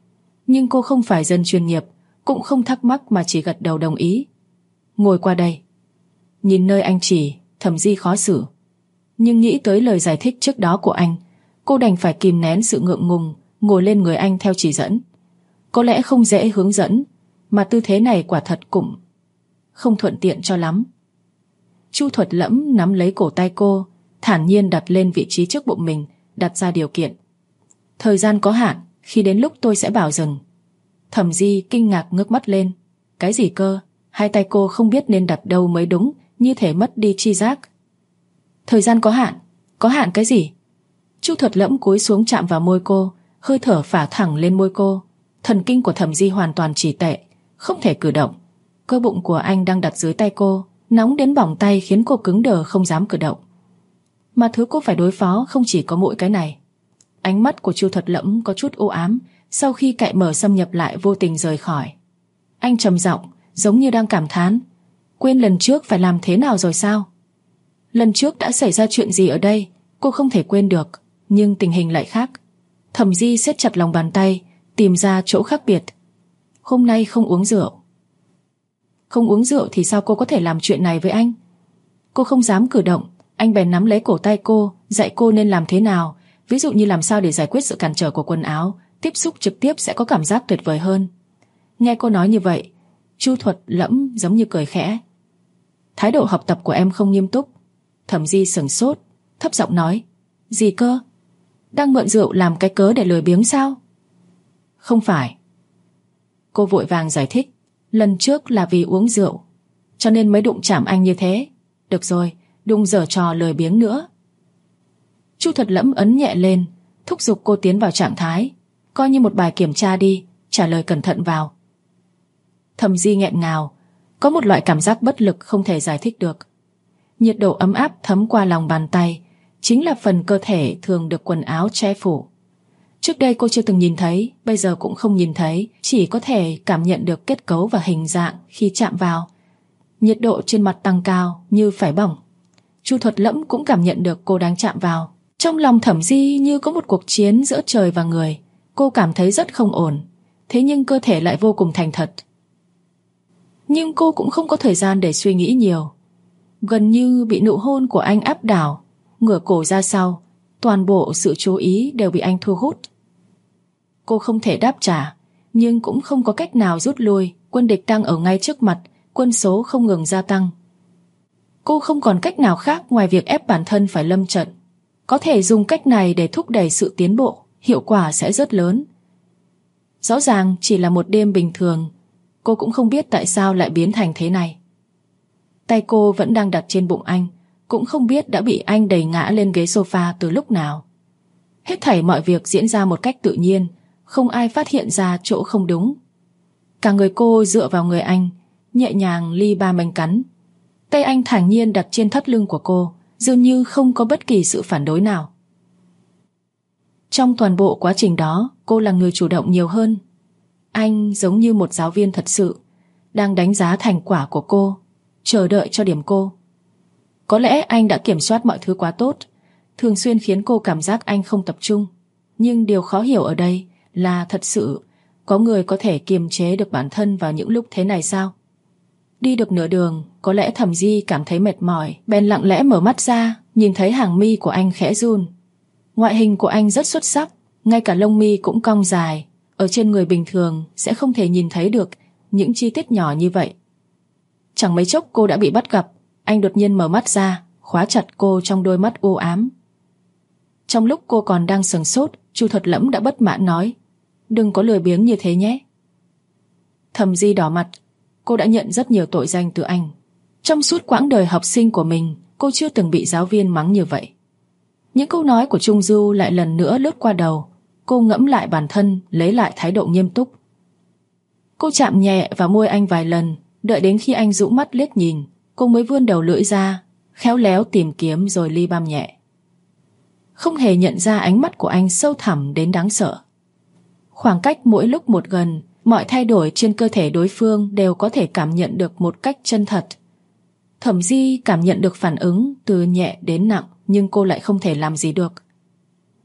Nhưng cô không phải dân chuyên nghiệp, cũng không thắc mắc mà chỉ gật đầu đồng ý. Ngồi qua đây. Nhìn nơi anh chỉ, Thẩm Di khó xử. Nhưng nghĩ tới lời giải thích trước đó của anh, cô đành phải kìm nén sự ngượng ngùng, ngồi lên người anh theo chỉ dẫn. Có lẽ không dễ hướng dẫn, mà tư thế này quả thật cũng không thuận tiện cho lắm. Chu Thuật Lẫm nắm lấy cổ tay cô, thản nhiên đặt lên vị trí trước bụng mình, đặt ra điều kiện. Thời gian có hạn, khi đến lúc tôi sẽ bảo dừng. Thẩm Di kinh ngạc ngước mắt lên. Cái gì cơ? Hai tay cô không biết nên đặt đâu mới đúng, như thể mất đi tri giác. Thời gian có hạn? Có hạn cái gì? Chu Thuật Lẫm cúi xuống chạm vào môi cô, hơi thở phả thẳng lên môi cô. Thần kinh của Thẩm Di hoàn toàn trì trệ, không thể cử động. Cơ bụng của anh đang đặt dưới tay cô, nóng đến bỏng tay khiến cô cứng đờ không dám cử động. Mà thứ cô phải đối phó không chỉ có mỗi cái này. Ánh mắt của Chu Thuật Lẫm có chút u ám, sau khi cạy mở xâm nhập lại vô tình rời khỏi. Anh trầm giọng, giống như đang cảm thán. Quên lần trước phải làm thế nào rồi sao? Lần trước đã xảy ra chuyện gì ở đây, cô không thể quên được, nhưng tình hình lại khác. Thẩm Di siết chặt lòng bàn tay, tìm ra chỗ khác biệt. Hôm nay không uống rượu. Không uống rượu thì sao cô có thể làm chuyện này với anh? Cô không dám cử động, anh bèn nắm lấy cổ tay cô, dạy cô nên làm thế nào, ví dụ như làm sao để giải quyết sự cản trở của quần áo, tiếp xúc trực tiếp sẽ có cảm giác tuyệt vời hơn. Nghe cô nói như vậy, Chu Thuật Lẫm giống như cười khẽ. Thái độ học tập của em không nghiêm túc. Thẩm Di sửng sốt, thấp giọng nói. Gì cơ? Đang mượn rượu làm cái cớ để lười biếng sao? Không phải. Cô vội vàng giải thích. Lần trước là vì uống rượu, cho nên mới đụng chạm anh như thế. Được rồi, đừng giở trò lười biếng nữa. Chu Thuật Lẫm ấn nhẹ lên, thúc giục cô tiến vào trạng thái. Coi như một bài kiểm tra đi, trả lời cẩn thận vào. Thẩm Di nghẹn ngào, có một loại cảm giác bất lực không thể giải thích được. Nhiệt độ ấm áp thấm qua lòng bàn tay, chính là phần cơ thể thường được quần áo che phủ. Trước đây cô chưa từng nhìn thấy, bây giờ cũng không nhìn thấy, chỉ có thể cảm nhận được kết cấu và hình dạng khi chạm vào. Nhiệt độ trên mặt tăng cao như phải bỏng. Chu Thuật Lẫm cũng cảm nhận được cô đang chạm vào. Trong lòng Thẩm Di như có một cuộc chiến giữa trời và người. Cô cảm thấy rất không ổn, thế nhưng cơ thể lại vô cùng thành thật. Nhưng cô cũng không có thời gian để suy nghĩ nhiều. Gần như bị nụ hôn của anh áp đảo, ngửa cổ ra sau, toàn bộ sự chú ý đều bị anh thu hút. Cô không thể đáp trả, nhưng cũng không có cách nào rút lui. Quân địch đang ở ngay trước mặt, quân số không ngừng gia tăng. Cô không còn cách nào khác ngoài việc ép bản thân phải lâm trận. Có thể dùng cách này để thúc đẩy sự tiến bộ, hiệu quả sẽ rất lớn. Rõ ràng chỉ là một đêm bình thường, cô cũng không biết tại sao lại biến thành thế này. Tay cô vẫn đang đặt trên bụng anh, cũng không biết đã bị anh đẩy ngã lên ghế sofa từ lúc nào. Hết thảy mọi việc diễn ra một cách tự nhiên, không ai phát hiện ra chỗ không đúng. Cả người cô dựa vào người anh, nhẹ nhàng li ba manh cắn. Tay anh thản nhiên đặt trên thắt lưng của cô, dường như không có bất kỳ sự phản đối nào. Trong toàn bộ quá trình đó, cô là người chủ động nhiều hơn. Anh giống như một giáo viên thật sự, đang đánh giá thành quả của cô, chờ đợi cho điểm cô. Có lẽ anh đã kiểm soát mọi thứ quá tốt, thường xuyên khiến cô cảm giác anh không tập trung. Nhưng điều khó hiểu ở đây là thật sự có người có thể kiềm chế được bản thân vào những lúc thế này sao? Đi được nửa đường, có lẽ Thẩm Di cảm thấy mệt mỏi, bèn lặng lẽ mở mắt ra, nhìn thấy hàng mi của anh khẽ run. Ngoại hình của anh rất xuất sắc, ngay cả lông mi cũng cong dài. Ở trên người bình thường sẽ không thể nhìn thấy được những chi tiết nhỏ như vậy. Chẳng mấy chốc cô đã bị bắt gặp. Anh đột nhiên mở mắt ra, khóa chặt cô trong đôi mắt u ám. Trong lúc cô còn đang sửng sốt, Chu Thuật Lẫm đã bất mãn nói, đừng có lười biếng như thế nhé. Thẩm Di đỏ mặt. Cô đã nhận rất nhiều tội danh từ anh. Trong suốt quãng đời học sinh của mình, cô chưa từng bị giáo viên mắng như vậy. Những câu nói của Trung Du lại lần nữa lướt qua đầu. Cô ngẫm lại bản thân, lấy lại thái độ nghiêm túc. Cô chạm nhẹ vào môi anh vài lần, đợi đến khi anh dụ mắt liếc nhìn, cô mới vươn đầu lưỡi ra, khéo léo tìm kiếm rồi li băm nhẹ. Không hề nhận ra ánh mắt của anh sâu thẳm đến đáng sợ. Khoảng cách mỗi lúc một gần, mọi thay đổi trên cơ thể đối phương đều có thể cảm nhận được một cách chân thật. Thẩm Di cảm nhận được phản ứng từ nhẹ đến nặng, nhưng cô lại không thể làm gì được.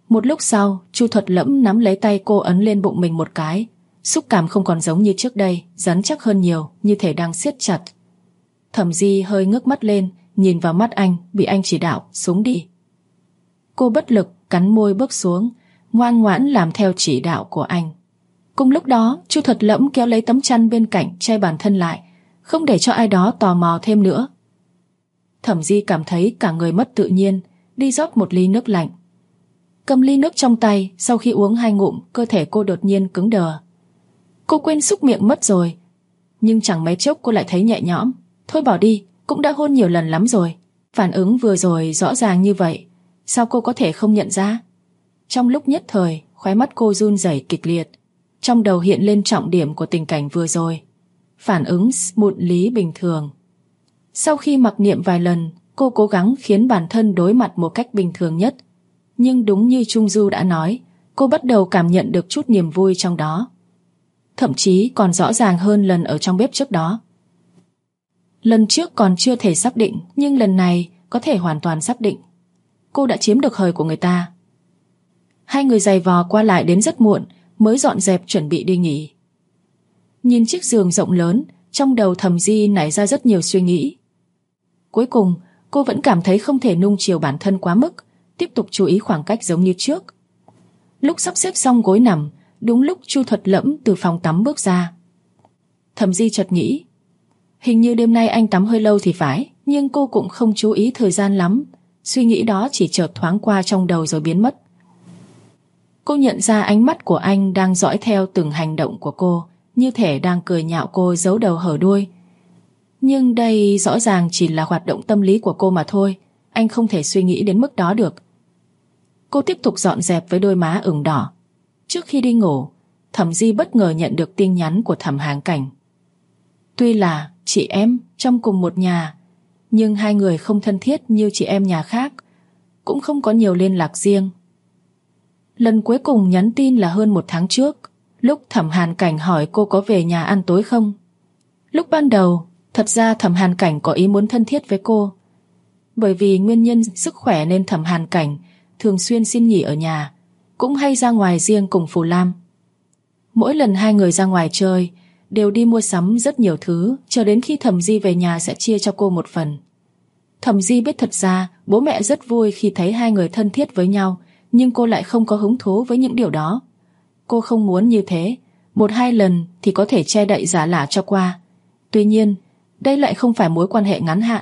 Một lúc sau, Chu Thuật Lẫm nắm lấy tay cô ấn lên bụng mình một cái. Xúc cảm không còn giống như trước đây, rắn chắc hơn nhiều, như thể đang siết chặt. Thẩm Di hơi ngước mắt lên, nhìn vào mắt anh, bị anh chỉ đạo, xuống đi. Cô bất lực, cắn môi bước xuống, ngoan ngoãn làm theo chỉ đạo của anh. Cùng lúc đó, Chu Thuật Lẫm kéo lấy tấm chăn bên cạnh che bản thân lại, không để cho ai đó tò mò thêm nữa. Thẩm Di cảm thấy cả người mất tự nhiên, đi rót một ly nước lạnh. Cầm ly nước trong tay, sau khi uống 2 ngụm, cơ thể cô đột nhiên cứng đờ. Cô quên xúc miệng mất rồi, nhưng chẳng mấy chốc cô lại thấy nhẹ nhõm. Thôi bỏ đi, cũng đã hôn nhiều lần lắm rồi. Phản ứng vừa rồi rõ ràng như vậy, sao cô có thể không nhận ra? Trong lúc nhất thời, khóe mắt cô run rẩy kịch liệt. Trong đầu hiện lên trọng điểm của tình cảnh vừa rồi. Phản ứng mụn lý bình thường. Sau khi mặc niệm vài lần, cô cố gắng khiến bản thân đối mặt một cách bình thường nhất. Nhưng đúng như Trung Du đã nói, cô bắt đầu cảm nhận được chút niềm vui trong đó. Thậm chí còn rõ ràng hơn lần ở trong bếp trước đó. Lần trước còn chưa thể xác định, nhưng lần này có thể hoàn toàn xác định. Cô đã chiếm được hời của người ta. Hai người giày vò qua lại đến rất muộn, mới dọn dẹp chuẩn bị đi nghỉ. Nhìn chiếc giường rộng lớn, trong đầu Thẩm Di nảy ra rất nhiều suy nghĩ. Cuối cùng, cô vẫn cảm thấy không thể nuông chiều bản thân quá mức, tiếp tục chú ý khoảng cách giống như trước. Lúc sắp xếp xong gối nằm, đúng lúc Chu Thuật Lẫm từ phòng tắm bước ra. Thẩm Di chợt nghĩ, hình như đêm nay anh tắm hơi lâu thì phải, nhưng cô cũng không chú ý thời gian lắm. Suy nghĩ đó chỉ chợt thoáng qua trong đầu rồi biến mất. Cô nhận ra ánh mắt của anh đang dõi theo từng hành động của cô, như thể đang cười nhạo cô giấu đầu hở đuôi. Nhưng đây rõ ràng chỉ là hoạt động tâm lý của cô mà thôi, anh không thể suy nghĩ đến mức đó được. Cô tiếp tục dọn dẹp với đôi má ửng đỏ. Trước khi đi ngủ, Thẩm Di bất ngờ nhận được tin nhắn của Thẩm Hàn Cảnh. Tuy là chị em trong cùng một nhà, nhưng hai người không thân thiết như chị em nhà khác, cũng không có nhiều liên lạc riêng. Lần cuối cùng nhắn tin là hơn 1 tháng trước, lúc Thẩm Hàn Cảnh hỏi cô có về nhà ăn tối không. Lúc ban đầu, thật ra Thẩm Hàn Cảnh có ý muốn thân thiết với cô. Bởi vì nguyên nhân sức khỏe nên Thẩm Hàn Cảnh thường xuyên xin nghỉ ở nhà, cũng hay ra ngoài riêng cùng Phù Lam. Mỗi lần hai người ra ngoài chơi, đều đi mua sắm rất nhiều thứ, cho đến khi Thẩm Di về nhà sẽ chia cho cô một phần. Thẩm Di biết thật ra bố mẹ rất vui khi thấy hai người thân thiết với nhau, nhưng cô lại không có hứng thú với những điều đó. Cô không muốn như thế, 1-2 lần thì có thể che đậy giả lả cho qua. Tuy nhiên, đây lại không phải mối quan hệ ngắn hạn.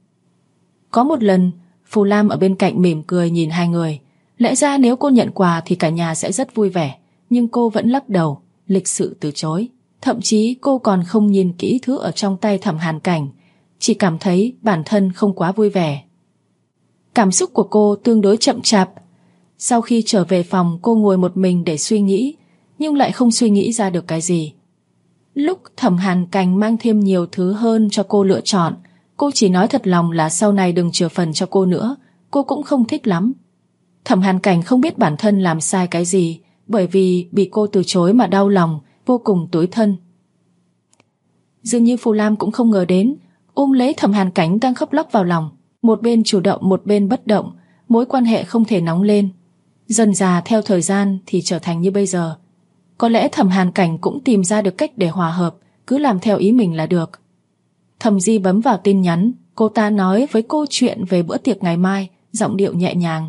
Có một lần, Phù Lam ở bên cạnh mỉm cười nhìn hai người. Lẽ ra nếu cô nhận quà thì cả nhà sẽ rất vui vẻ, nhưng cô vẫn lắc đầu, lịch sự từ chối. Thậm chí cô còn không nhìn kỹ thứ ở trong tay Thẩm Hàn Cảnh, chỉ cảm thấy bản thân không quá vui vẻ. Cảm xúc của cô tương đối chậm chạp. Sau khi trở về phòng, cô ngồi một mình để suy nghĩ, nhưng lại không suy nghĩ ra được cái gì. Lúc Thẩm Hàn Cảnh mang thêm nhiều thứ hơn cho cô lựa chọn, cô chỉ nói thật lòng là sau này đừng chừa phần cho cô nữa. Cô cũng không thích lắm. Thẩm Hàn Cảnh không biết bản thân làm sai cái gì, bởi vì bị cô từ chối mà đau lòng, vô cùng tủi thân. Dường như Phù Lam cũng không ngờ đến, ôm lấy Thẩm Hàn Cảnh đang khóc lóc vào lòng, một bên chủ động một bên bất động, mối quan hệ không thể nóng lên. Dần dà theo thời gian thì trở thành như bây giờ. Có lẽ Thẩm Hàn Cảnh cũng tìm ra được cách để hòa hợp, cứ làm theo ý mình là được. Thẩm Di bấm vào tin nhắn, cô ta nói với cô chuyện về bữa tiệc ngày mai, giọng điệu nhẹ nhàng.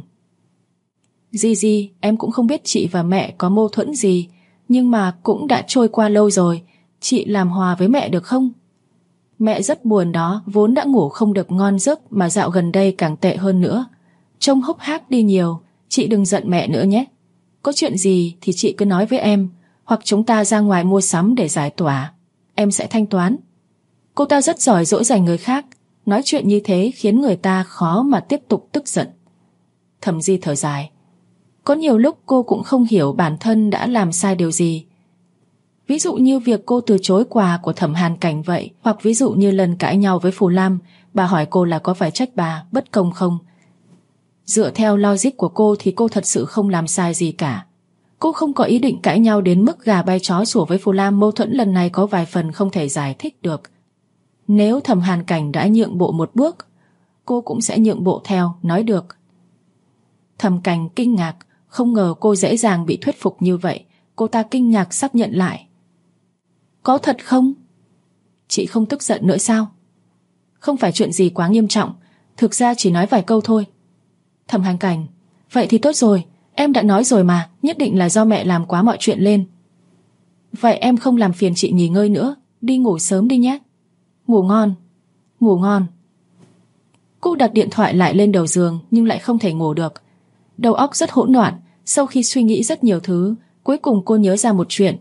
Di, em cũng không biết chị và mẹ có mâu thuẫn gì, nhưng mà cũng đã trôi qua lâu rồi, chị làm hòa với mẹ được không? Mẹ rất buồn đó, vốn đã ngủ không được ngon giấc mà dạo gần đây càng tệ hơn nữa. Trông hốc hác đi nhiều, chị đừng giận mẹ nữa nhé. Có chuyện gì thì chị cứ nói với em, hoặc chúng ta ra ngoài mua sắm để giải tỏa. Em sẽ thanh toán. Cô ta rất giỏi dỗ dành người khác, nói chuyện như thế khiến người ta khó mà tiếp tục tức giận. Thẩm Di thở dài. Có nhiều lúc cô cũng không hiểu bản thân đã làm sai điều gì. Ví dụ như việc cô từ chối quà của Thẩm Hàn Cảnh vậy, hoặc ví dụ như lần cãi nhau với Phù Lam, bà hỏi cô là có phải trách bà bất công không. Dựa theo logic của cô thì cô thật sự không làm sai gì cả. Cô không có ý định cãi nhau đến mức gà bay chó sủa với Phù Lam. Mâu thuẫn lần này có vài phần không thể giải thích được. Nếu Thẩm Hàn Cảnh đã nhượng bộ một bước, cô cũng sẽ nhượng bộ theo, nói được. Thẩm Cảnh kinh ngạc, Không ngờ cô dễ dàng bị thuyết phục như vậy. Cô ta kinh ngạc xác nhận lại. Có thật không? Chị không tức giận nữa sao? Không phải chuyện gì quá nghiêm trọng, thực ra chỉ nói vài câu thôi. Thẩm Hành Cảnh, vậy thì tốt rồi, em đã nói rồi mà, nhất định là do mẹ làm quá mọi chuyện lên. Vậy em không làm phiền chị nghỉ ngơi nữa, đi ngủ sớm đi nhé. Ngủ ngon. Ngủ ngon. Cô đặt điện thoại lại lên đầu giường nhưng lại không thể ngủ được. Đầu óc rất hỗn loạn, sau khi suy nghĩ rất nhiều thứ, cuối cùng cô nhớ ra một chuyện.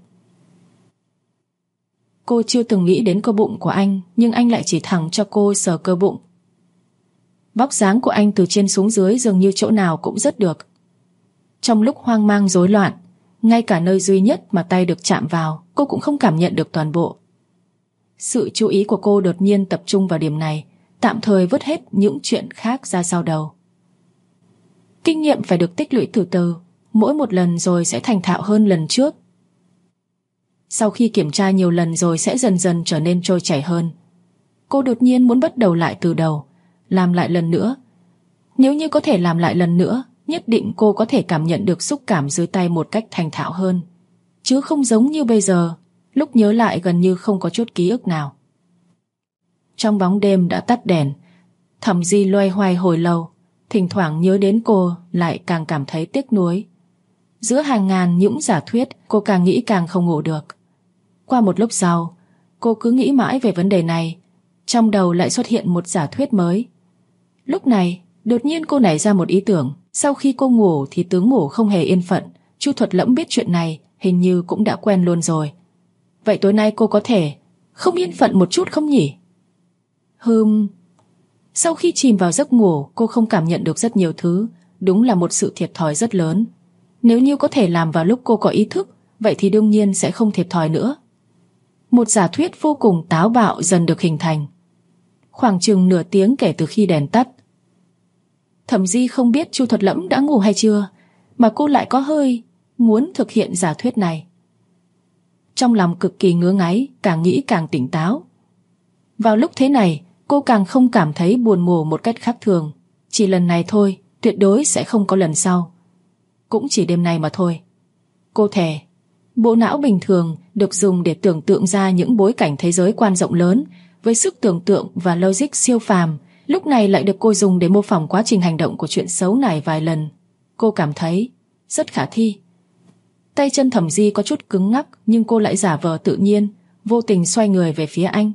Cô chưa từng nghĩ đến cơ bụng của anh, nhưng anh lại chỉ thẳng cho cô sờ cơ bụng. Vóc dáng của anh từ trên xuống dưới dường như chỗ nào cũng rất được. Trong lúc hoang mang rối loạn, ngay cả nơi duy nhất mà tay được chạm vào, cô cũng không cảm nhận được toàn bộ. Sự chú ý của cô đột nhiên tập trung vào điểm này, tạm thời vứt hết những chuyện khác ra sau đầu. Kinh nghiệm phải được tích lũy từ từ, mỗi một lần rồi sẽ thành thạo hơn lần trước. Sau khi kiểm tra nhiều lần rồi sẽ dần dần trở nên trôi chảy hơn. Cô đột nhiên muốn bắt đầu lại từ đầu, làm lại lần nữa. Nếu như có thể làm lại lần nữa, nhất định cô có thể cảm nhận được xúc cảm dưới tay một cách thành thạo hơn, chứ không giống như bây giờ, lúc nhớ lại gần như không có chút ký ức nào. Trong bóng đêm đã tắt đèn, Thẩm Di loay hoay hồi lâu, thỉnh thoảng nhớ đến cô lại càng cảm thấy tiếc nuối. Giữa hàng ngàn những giả thuyết, cô càng nghĩ càng không ngủ được. Qua một lúc sau, cô cứ nghĩ mãi về vấn đề này, trong đầu lại xuất hiện một giả thuyết mới. Lúc này, đột nhiên cô nảy ra một ý tưởng. Sau khi cô ngủ thì tướng ngủ không hề yên phận. Chu Thuật Lẫm biết chuyện này, hình như cũng đã quen luôn rồi. Vậy tối nay cô có thể không yên phận một chút không nhỉ? Sau khi chìm vào giấc ngủ, cô không cảm nhận được rất nhiều thứ. Đúng là một sự thiệt thòi rất lớn. Nếu như có thể làm vào lúc cô có ý thức, vậy thì đương nhiên sẽ không thiệt thòi nữa. Một giả thuyết vô cùng táo bạo dần được hình thành. Khoảng chừng nửa tiếng kể từ khi đèn tắt, Thẩm Di không biết Chu Thuật Lẫm đã ngủ hay chưa, mà cô lại có hơi muốn thực hiện giả thuyết này. Trong lòng cực kỳ ngứa ngáy, càng nghĩ càng tỉnh táo. Vào lúc thế này, cô càng không cảm thấy buồn ngủ một cách khác thường. Chỉ lần này thôi, tuyệt đối sẽ không có lần sau. Cũng chỉ đêm nay mà thôi. Cô thề, bộ não bình thường được dùng để tưởng tượng ra những bối cảnh thế giới quan rộng lớn, với sức tưởng tượng và logic siêu phàm, lúc này lại được cô dùng để mô phỏng quá trình hành động của chuyện xấu này vài lần. Cô cảm thấy rất khả thi. Tay chân Thẩm Di có chút cứng ngắc, nhưng cô lại giả vờ tự nhiên, vô tình xoay người về phía anh.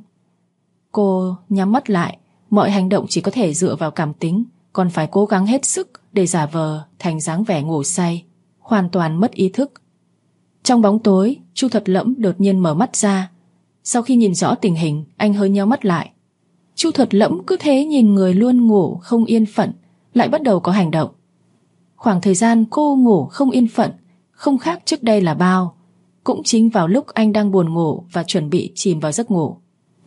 Cô nhắm mắt lại, mọi hành động chỉ có thể dựa vào cảm tính, còn phải cố gắng hết sức để giả vờ thành dáng vẻ ngủ say, hoàn toàn mất ý thức. Trong bóng tối, Chu Thuật Lẫm đột nhiên mở mắt ra. Sau khi nhìn rõ tình hình, anh hơi nheo mắt lại. Chu Thuật Lẫm cứ thế nhìn người luôn ngủ không yên phận, lại bắt đầu có hành động. Khoảng thời gian cô ngủ không yên phận không khác trước đây là bao. Cũng chính vào lúc anh đang buồn ngủ và chuẩn bị chìm vào giấc ngủ.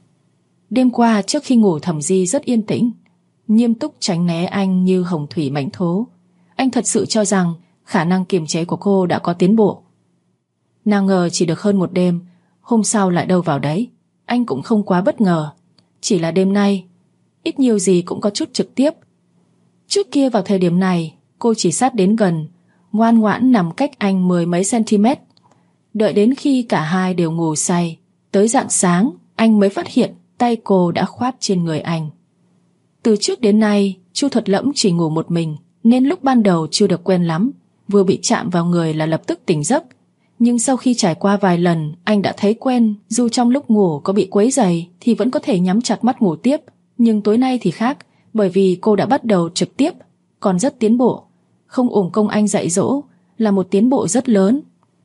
Đêm qua trước khi ngủ, Thẩm Di rất yên tĩnh, nghiêm túc tránh né anh như hồng thủy mãnh thú. Anh thật sự cho rằng khả năng kiềm chế của cô đã có tiến bộ. Nào ngờ chỉ được hơn một đêm, hôm sau lại đâu vào đấy. Anh cũng không quá bất ngờ, chỉ là đêm nay ít nhiều gì cũng có chút trực tiếp. Trước kia vào thời điểm này, cô chỉ sát đến gần, ngoan ngoãn nằm cách anh 10 mấy cm. Đợi đến khi cả hai đều ngủ say, tới rạng sáng, anh mới phát hiện tay cô đã khoát trên người anh. Từ trước đến nay, Chu Thuật Lẫm chỉ ngủ một mình, nên lúc ban đầu chưa được quen lắm, vừa bị chạm vào người là lập tức tỉnh giấc. Nhưng sau khi trải qua vài lần, anh đã thấy quen, dù trong lúc ngủ có bị quấy rầy thì vẫn có thể nhắm chặt mắt ngủ tiếp. Nhưng tối nay thì khác, bởi vì cô đã bắt đầu trực tiếp, còn rất tiến bộ. Không uổng công anh dạy dỗ, là một tiến bộ rất lớn.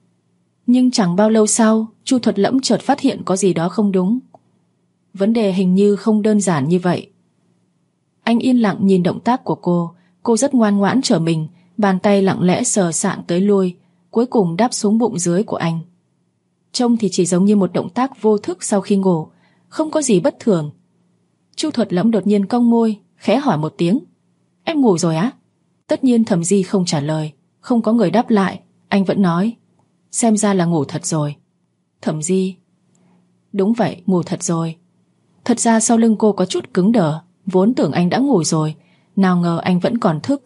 Nhưng chẳng bao lâu sau, Chu Thuật Lẫm chợt phát hiện có gì đó không đúng. Vấn đề hình như không đơn giản như vậy. Anh yên lặng nhìn động tác của cô rất ngoan ngoãn trở mình, bàn tay lặng lẽ sờ soạng tới lui, cuối cùng đáp xuống bụng dưới của anh. Trông thì chỉ giống như một động tác vô thức sau khi ngủ, không có gì bất thường. Chu Thuật Lẫm đột nhiên cong môi, khẽ hỏi một tiếng: "Em ngủ rồi á?" Tất nhiên Thẩm Di không trả lời, không có người đáp lại. Anh vẫn nói: "Xem ra là ngủ thật rồi." Thẩm Di: "Đúng vậy, ngủ thật rồi." Thật ra sau lưng cô có chút cứng đờ, vốn tưởng anh đã ngủ rồi, nào ngờ anh vẫn còn thức.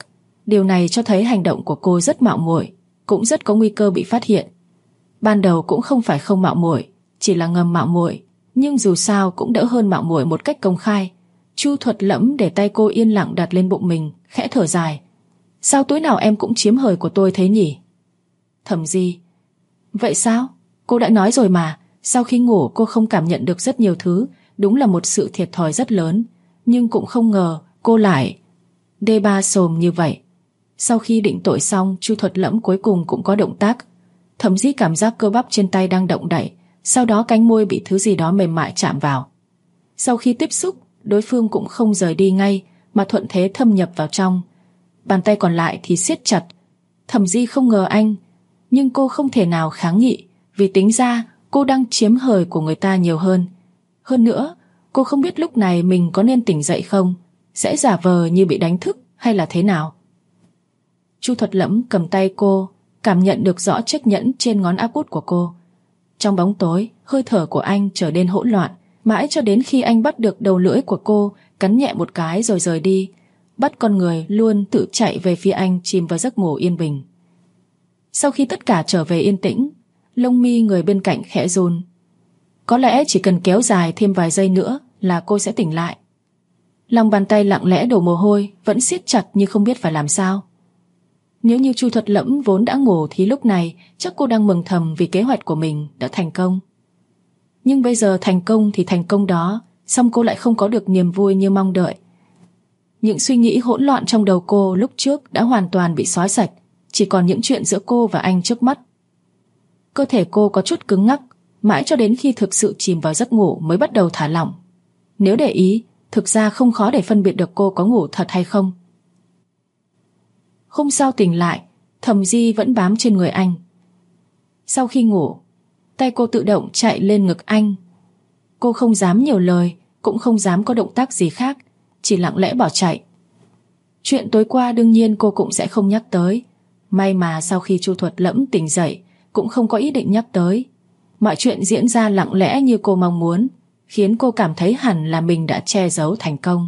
Điều này cho thấy hành động của cô rất mạo muội, cũng rất có nguy cơ bị phát hiện. Ban đầu cũng không phải không mạo muội, chỉ là ngầm mạo muội, nhưng dù sao cũng đỡ hơn mạo muội một cách công khai. Chu Thuật Lẫm để tay cô yên lặng đặt lên bụng mình, khẽ thở dài. Sao tối nào em cũng chiếm hời của tôi thế nhỉ? Thẩm Di. Vậy sao? Cô đã nói rồi mà, sau khi ngủ cô không cảm nhận được rất nhiều thứ, đúng là một sự thiệt thòi rất lớn, nhưng cũng không ngờ cô lại đê ba xồm như vậy. Sau khi định tội xong, Chu Thuật Lẫm cuối cùng cũng có động tác. Thẩm Di cảm giác cơ bắp trên tay đang động đậy, sau đó cánh môi bị thứ gì đó mềm mại chạm vào. Sau khi tiếp xúc, đối phương cũng không rời đi ngay, mà thuận thế thâm nhập vào trong. Bàn tay còn lại thì siết chặt. Thẩm Di không ngờ anh, nhưng cô không thể nào kháng nghị, vì tính ra cô đang chiếm hời của người ta nhiều hơn. Hơn nữa, cô không biết lúc này mình có nên tỉnh dậy không, sẽ giả vờ như bị đánh thức hay là thế nào. Chu Thuật Lẫm cầm tay cô, cảm nhận được rõ chiếc nhẫn trên ngón áp út của cô. Trong bóng tối, hơi thở của anh trở nên hỗn loạn, mãi cho đến khi anh bắt được đầu lưỡi của cô, cắn nhẹ một cái rồi rời đi, bắt con người luôn tự chạy về phía anh chìm vào giấc ngủ yên bình. Sau khi tất cả trở về yên tĩnh, lông mi người bên cạnh khẽ run. Có lẽ chỉ cần kéo dài thêm vài giây nữa là cô sẽ tỉnh lại. Lòng bàn tay lặng lẽ đổ mồ hôi, vẫn siết chặt như không biết phải làm sao. Nếu như Chu Thuật Lẫm vốn đã ngủ thì lúc này chắc cô đang mừng thầm vì kế hoạch của mình đã thành công. Nhưng bây giờ thành công thì thành công đó, song cô lại không có được niềm vui như mong đợi. Những suy nghĩ hỗn loạn trong đầu cô lúc trước đã hoàn toàn bị xóa sạch, chỉ còn những chuyện giữa cô và anh trước mắt. Cơ thể cô có chút cứng ngắc, mãi cho đến khi thực sự chìm vào giấc ngủ mới bắt đầu thả lỏng. Nếu để ý, thực ra không khó để phân biệt được cô có ngủ thật hay không. Hôm sau tỉnh lại, Thẩm Di vẫn bám trên người anh. Sau khi ngủ, tay cô tự động chạy lên ngực anh. Cô không dám nhiều lời, cũng không dám có động tác gì khác, chỉ lặng lẽ bỏ chạy. Chuyện tối qua đương nhiên cô cũng sẽ không nhắc tới. May mà sau khi Chu Thuật Lẫm tỉnh dậy, cũng không có ý định nhắc tới. Mọi chuyện diễn ra lặng lẽ như cô mong muốn, khiến cô cảm thấy hẳn là mình đã che giấu thành công.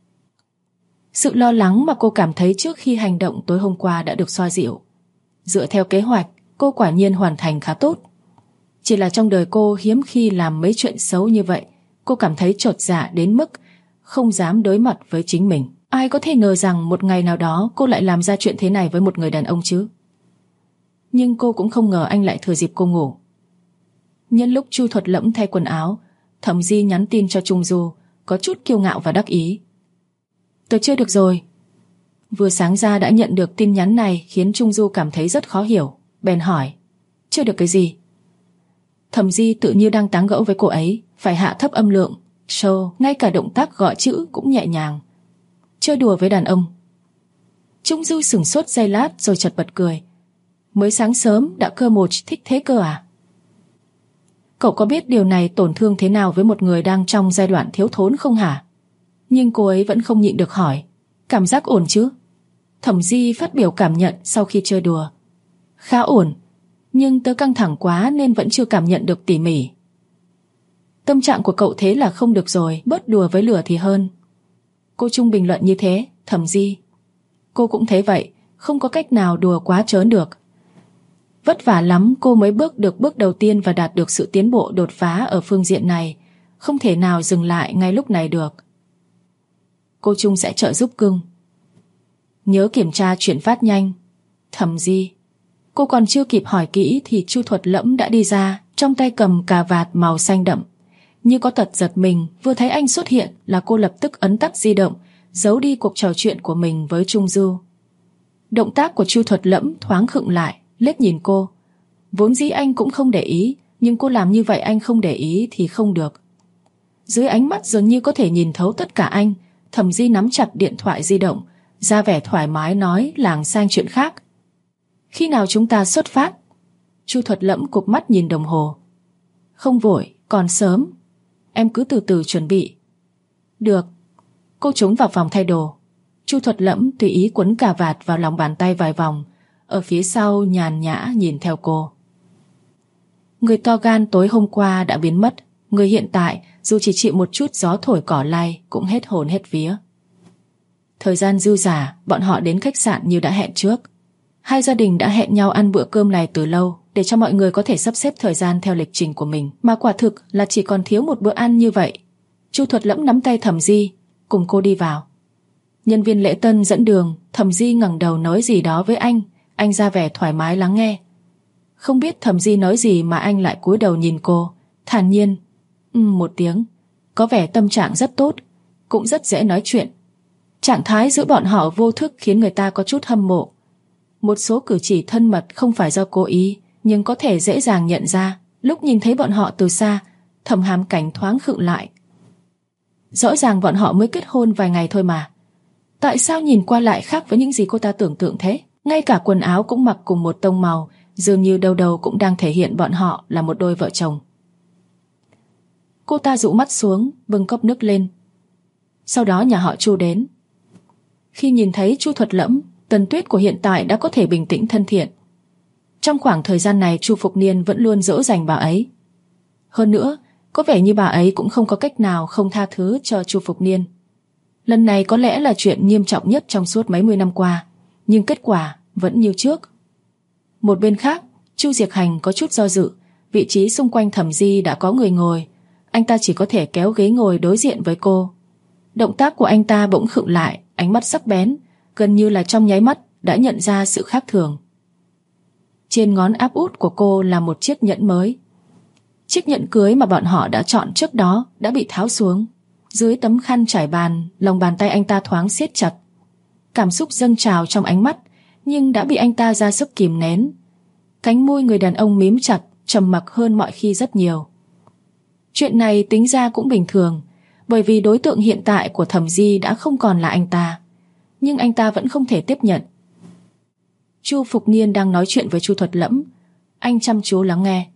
Sự lo lắng mà cô cảm thấy trước khi hành động tối hôm qua đã được xoa dịu. Dựa theo kế hoạch, cô quả nhiên hoàn thành khá tốt. Chỉ là trong đời cô hiếm khi làm mấy chuyện xấu như vậy, cô cảm thấy chột dạ đến mức không dám đối mặt với chính mình. Ai có thể ngờ rằng một ngày nào đó cô lại làm ra chuyện thế này với một người đàn ông chứ? Nhưng cô cũng không ngờ anh lại thừa dịp cô ngủ. Nhân lúc Chu Thuật Lẫm thay quần áo, Thẩm Di nhắn tin cho Trung Du, có chút kiêu ngạo và đắc ý. Tôi chưa được rồi. Vừa sáng ra đã nhận được tin nhắn này khiến Trung Du cảm thấy rất khó hiểu, bèn hỏi, chưa được cái gì? Thẩm Di tự như đang tán gẫu với cô ấy, phải hạ thấp âm lượng, show, ngay cả động tác gọi chữ cũng nhẹ nhàng. Chơi đùa với đàn ông. Trung Du sửng sốt giây lát rồi chợt bật cười. Mới sáng sớm đã cơ một thích thế cơ à? Cậu có biết điều này tổn thương thế nào với một người đang trong giai đoạn thiếu thốn không hả? Nhưng cô ấy vẫn không nhịn được hỏi, cảm giác ổn chứ? Thẩm Di phát biểu cảm nhận sau khi chơi đùa. Khá ổn, nhưng tớ căng thẳng quá nên vẫn chưa cảm nhận được tỉ mỉ. Tâm trạng của cậu thế là không được rồi, bớt đùa với lửa thì hơn. Cô Trung bình luận như thế. Thẩm Di, cô cũng thấy vậy, không có cách nào đùa quá trớn được. Vất vả lắm cô mới bước được bước đầu tiên và đạt được sự tiến bộ đột phá ở phương diện này, không thể nào dừng lại ngay lúc này được. Cô Trung sẽ trợ giúp cưng. Nhớ kiểm tra chuyển phát nhanh. Thẩm Di. Cô còn chưa kịp hỏi kỹ thì Chu Thuật Lẫm đã đi ra, trong tay cầm cà vạt màu xanh đậm. Như có tật giật mình, vừa thấy anh xuất hiện là cô lập tức ấn tắt di động, giấu đi cuộc trò chuyện của mình với Trung Du. Động tác của Chu Thuật Lẫm thoáng khựng lại, liếc nhìn cô. Vốn dĩ anh cũng không để ý, nhưng cô làm như vậy anh không để ý thì không được. Dưới ánh mắt dường như có thể nhìn thấu tất cả anh, Thẩm Di nắm chặt điện thoại di động, ra vẻ thoải mái nói lảng sang chuyện khác. Khi nào chúng ta xuất phát? Chu Thuật Lẫm cụp mắt nhìn đồng hồ. Không vội, còn sớm. Em cứ từ từ chuẩn bị. Được. Cô trốn vào phòng thay đồ. Chu Thuật Lẫm tùy ý quấn cà vạt vào lòng bàn tay vài vòng, ở phía sau nhàn nhã nhìn theo cô. Người to gan tối hôm qua đã biến mất, người hiện tại dù chỉ chịu một chút gió thổi cỏ lay cũng hết hồn hết vía. Thời gian dư dả, bọn họ đến khách sạn như đã hẹn trước. Hai gia đình đã hẹn nhau ăn bữa cơm này từ lâu, để cho mọi người có thể sắp xếp thời gian theo lịch trình của mình, mà quả thực là chỉ còn thiếu một bữa ăn như vậy. Chu Thuật Lẫm nắm tay Thẩm Di, cùng cô đi vào. Nhân viên lễ tân dẫn đường. Thẩm Di ngẩng đầu nói gì đó với anh ra vẻ thoải mái lắng nghe. Không biết Thẩm Di nói gì mà anh lại cúi đầu nhìn cô, thản nhiên một tiếng. Có vẻ tâm trạng rất tốt, cũng rất dễ nói chuyện. Trạng thái giữa bọn họ vô thức khiến người ta có chút hâm mộ. Một số cử chỉ thân mật không phải do cố ý, nhưng có thể dễ dàng nhận ra. Lúc nhìn thấy bọn họ từ xa, Thẩm Hàm Cảnh thoáng khựng lại. Rõ ràng bọn họ mới kết hôn vài ngày thôi mà. Tại sao nhìn qua lại khác với những gì cô ta tưởng tượng thế? Ngay cả quần áo cũng mặc cùng một tông màu, dường như đâu đâu cũng đang thể hiện bọn họ là một đôi vợ chồng. Cô ta dụ mắt xuống, bưng cốc nước lên. Sau đó nhà họ Chu đến. Khi nhìn thấy Chu Thuật Lẫm, Tần Tuyết của hiện tại đã có thể bình tĩnh thân thiện. Trong khoảng thời gian này Chu Phục Niên vẫn luôn dỗ dành bà ấy. Hơn nữa, có vẻ như bà ấy cũng không có cách nào không tha thứ cho Chu Phục Niên. Lần này có lẽ là chuyện nghiêm trọng nhất trong suốt mấy mươi năm qua, nhưng kết quả vẫn như trước. Một bên khác, Chu Diệc Hành có chút do dự. Vị trí xung quanh Thẩm Di đã có người ngồi. Anh ta chỉ có thể kéo ghế ngồi đối diện với cô. Động tác của anh ta bỗng khựng lại, ánh mắt sắc bén, gần như là trong nháy mắt đã nhận ra sự khác thường. Trên ngón áp út của cô là một chiếc nhẫn mới. Chiếc nhẫn cưới mà bọn họ đã chọn trước đó đã bị tháo xuống. Dưới tấm khăn trải bàn, lòng bàn tay anh ta thoáng siết chặt. Cảm xúc dâng trào trong ánh mắt, nhưng đã bị anh ta ra sức kìm nén. Cánh môi người đàn ông mím chặt, trầm mặc hơn mọi khi rất nhiều. Chuyện này tính ra cũng bình thường, bởi vì đối tượng hiện tại của Thẩm Di đã không còn là anh ta. Nhưng anh ta vẫn không thể tiếp nhận. Chu Phục Niên đang nói chuyện với Chu Thuật Lẫm. Anh chăm chú lắng nghe.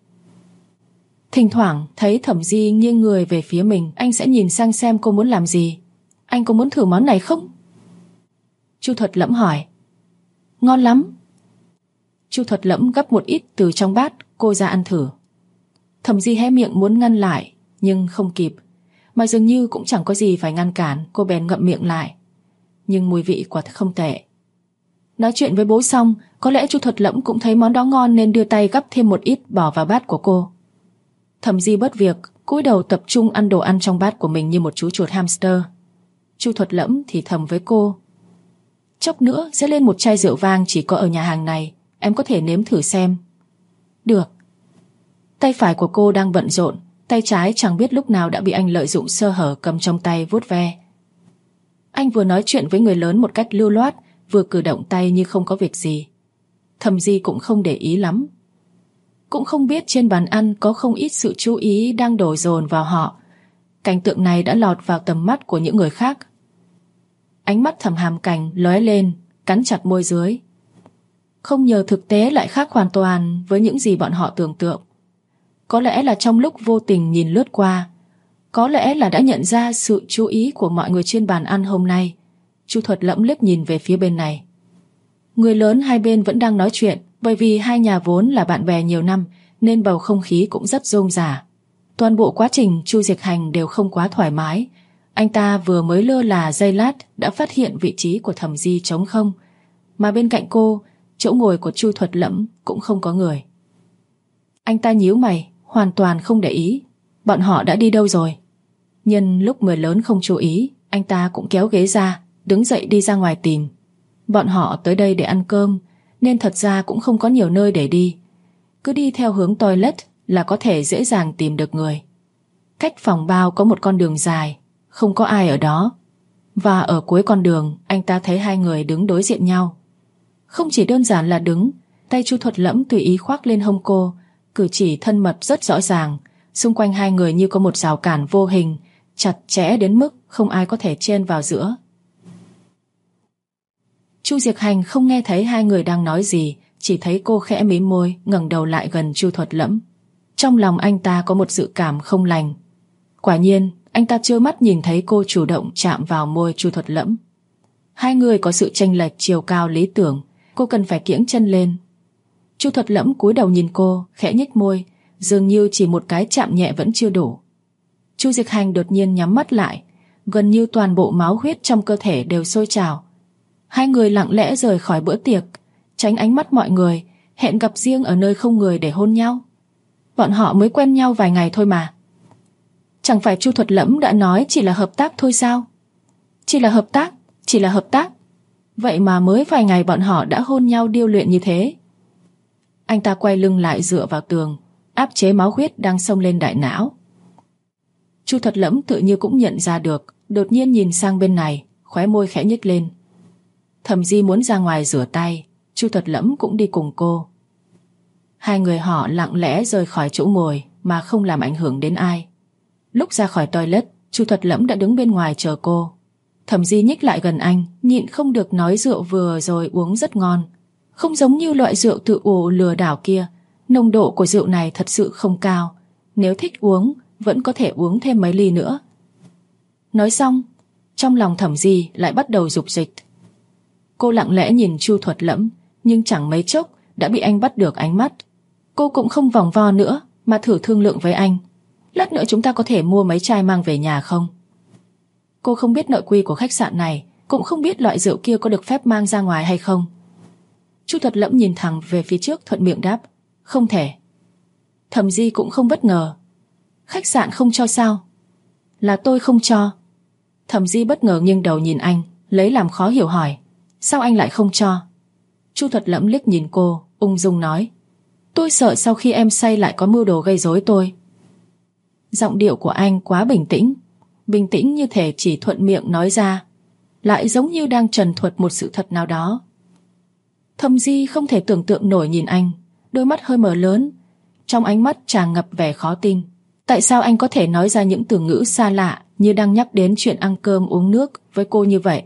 Thỉnh thoảng thấy Thẩm Di nghiêng người về phía mình, anh sẽ nhìn sang xem cô muốn làm gì. Anh có muốn thử món này không? Chu Thuật Lẫm hỏi. Ngon lắm. Chu Thuật Lẫm gấp một ít từ trong bát, cô ra ăn thử. Thẩm Di hé miệng muốn ngăn lại, nhưng không kịp. Mà dường như cũng chẳng có gì phải ngăn cản, cô bèn ngậm miệng lại. Nhưng mùi vị quả thật không tệ. Nói chuyện với bố xong, có lẽ Chu Thuật Lẫm cũng thấy món đó ngon nên đưa tay gắp thêm một ít bỏ vào bát của cô. Thẩm Di bớt việc, cúi đầu tập trung ăn đồ ăn trong bát của mình như một chú chuột hamster. Chu Thuật Lẫm thì thầm với cô. Chốc nữa sẽ lên một chai rượu vang chỉ có ở nhà hàng này, em có thể nếm thử xem. Được. Tay phải của cô đang bận rộn, tay trái chẳng biết lúc nào đã bị anh lợi dụng sơ hở cầm trong tay vuốt ve. Anh vừa nói chuyện với người lớn một cách lưu loát, vừa cử động tay như không có việc gì. Thẩm Di cũng không để ý lắm. Cũng không biết trên bàn ăn có không ít sự chú ý đang đổ dồn vào họ. Cảnh tượng này đã lọt vào tầm mắt của những người khác. Ánh mắt Thẩm Hàm Cảnh lóe lên, cắn chặt môi dưới. Không ngờ thực tế lại khác hoàn toàn với những gì bọn họ tưởng tượng. Có lẽ là trong lúc vô tình nhìn lướt qua, có lẽ là đã nhận ra sự chú ý của mọi người trên bàn ăn hôm nay. Chu Thuật Lẫm liếc nhìn về phía bên này. Người lớn hai bên vẫn đang nói chuyện, bởi vì hai nhà vốn là bạn bè nhiều năm nên bầu không khí cũng rất rôm rả. Toàn bộ quá trình Chu Diệc Hành đều không quá thoải mái. Anh ta vừa mới lơ là giây lát đã phát hiện vị trí của Thẩm Di trống không, mà bên cạnh cô, chỗ ngồi của Chu Thuật Lẫm cũng không có người. Anh ta nhíu mày, hoàn toàn không để ý. Bọn họ đã đi đâu rồi? Nhân lúc người lớn không chú ý, anh ta cũng kéo ghế ra, đứng dậy đi ra ngoài tìm. Bọn họ tới đây để ăn cơm, nên thật ra cũng không có nhiều nơi để đi. Cứ đi theo hướng toilet là có thể dễ dàng tìm được người. Cách phòng bao có một con đường dài, không có ai ở đó. Và ở cuối con đường, anh ta thấy hai người đứng đối diện nhau. Không chỉ đơn giản là đứng, tay Chu Thuật Lẫm tùy ý khoác lên hông cô, cử chỉ thân mật rất rõ ràng. Xung quanh hai người như có một rào cản vô hình, chặt chẽ đến mức không ai có thể chen vào giữa. Chu Diệc Hành không nghe thấy hai người đang nói gì, chỉ thấy cô khẽ mím môi, ngẩng đầu lại gần Chu Thuật Lẫm. Trong lòng anh ta có một dự cảm không lành. Quả nhiên, anh ta trơ mắt nhìn thấy cô chủ động chạm vào môi Chu Thuật Lẫm. Hai người có sự chênh lệch chiều cao lý tưởng, cô cần phải kiễng chân lên. Chu Thuật Lẫm cúi đầu nhìn cô, khẽ nhếch môi, dường như chỉ một cái chạm nhẹ vẫn chưa đủ. Chu Diệc Hành đột nhiên nhắm mắt lại, gần như toàn bộ máu huyết trong cơ thể đều sôi trào. Hai người lặng lẽ rời khỏi bữa tiệc, tránh ánh mắt mọi người, hẹn gặp riêng ở nơi không người để hôn nhau. Bọn họ mới quen nhau vài ngày thôi mà. Chẳng phải Chu Thuật Lẫm đã nói chỉ là hợp tác thôi sao? Chỉ là hợp tác. Vậy mà mới vài ngày bọn họ đã hôn nhau điêu luyện như thế. Anh ta quay lưng lại dựa vào tường, áp chế máu huyết đang xông lên đại não. Chu Thuật Lẫm tự như cũng nhận ra được, đột nhiên nhìn sang bên này, khóe môi khẽ nhếch lên. Thẩm Di muốn ra ngoài rửa tay, Chu Thuật Lẫm cũng đi cùng cô. Hai người họ lặng lẽ rời khỏi chỗ ngồi mà không làm ảnh hưởng đến ai. Lúc ra khỏi toilet, Chu Thuật Lẫm đã đứng bên ngoài chờ cô. Thẩm Di nhích lại gần anh, nhịn không được nói rượu vừa rồi uống rất ngon. Không giống như loại rượu tự ủ lừa đảo kia, nồng độ của rượu này thật sự không cao. Nếu thích uống, vẫn có thể uống thêm mấy ly nữa. Nói xong, trong lòng Thẩm Di lại bắt đầu dục dịch. Cô lặng lẽ nhìn Chu Thuật Lẫm, nhưng chẳng mấy chốc đã bị anh bắt được ánh mắt. Cô cũng không vòng vo nữa, mà thử thương lượng với anh. Lát nữa chúng ta có thể mua mấy chai mang về nhà không? Cô không biết nội quy của khách sạn này, cũng không biết loại rượu kia có được phép mang ra ngoài hay không. Chu Thuật Lẫm nhìn thẳng về phía trước, thuận miệng đáp, không thể. Thẩm Di cũng không bất ngờ. Khách sạn không cho sao? Là tôi không cho. Thẩm Di bất ngờ nghiêng đầu nhìn anh, lấy làm khó hiểu hỏi, sao anh lại không cho? Chu Thuật Lẫm liếc nhìn cô, ung dung nói, tôi sợ sau khi em say lại có mưu đồ gây rối tôi. Giọng điệu của anh quá bình tĩnh như thể chỉ thuận miệng nói ra, lại giống như đang trần thuật một sự thật nào đó. Thẩm Di không thể tưởng tượng nổi nhìn anh, đôi mắt hơi mở lớn, trong ánh mắt tràn ngập vẻ khó tin. Tại sao anh có thể nói ra những từ ngữ xa lạ như đang nhắc đến chuyện ăn cơm uống nước với cô như vậy?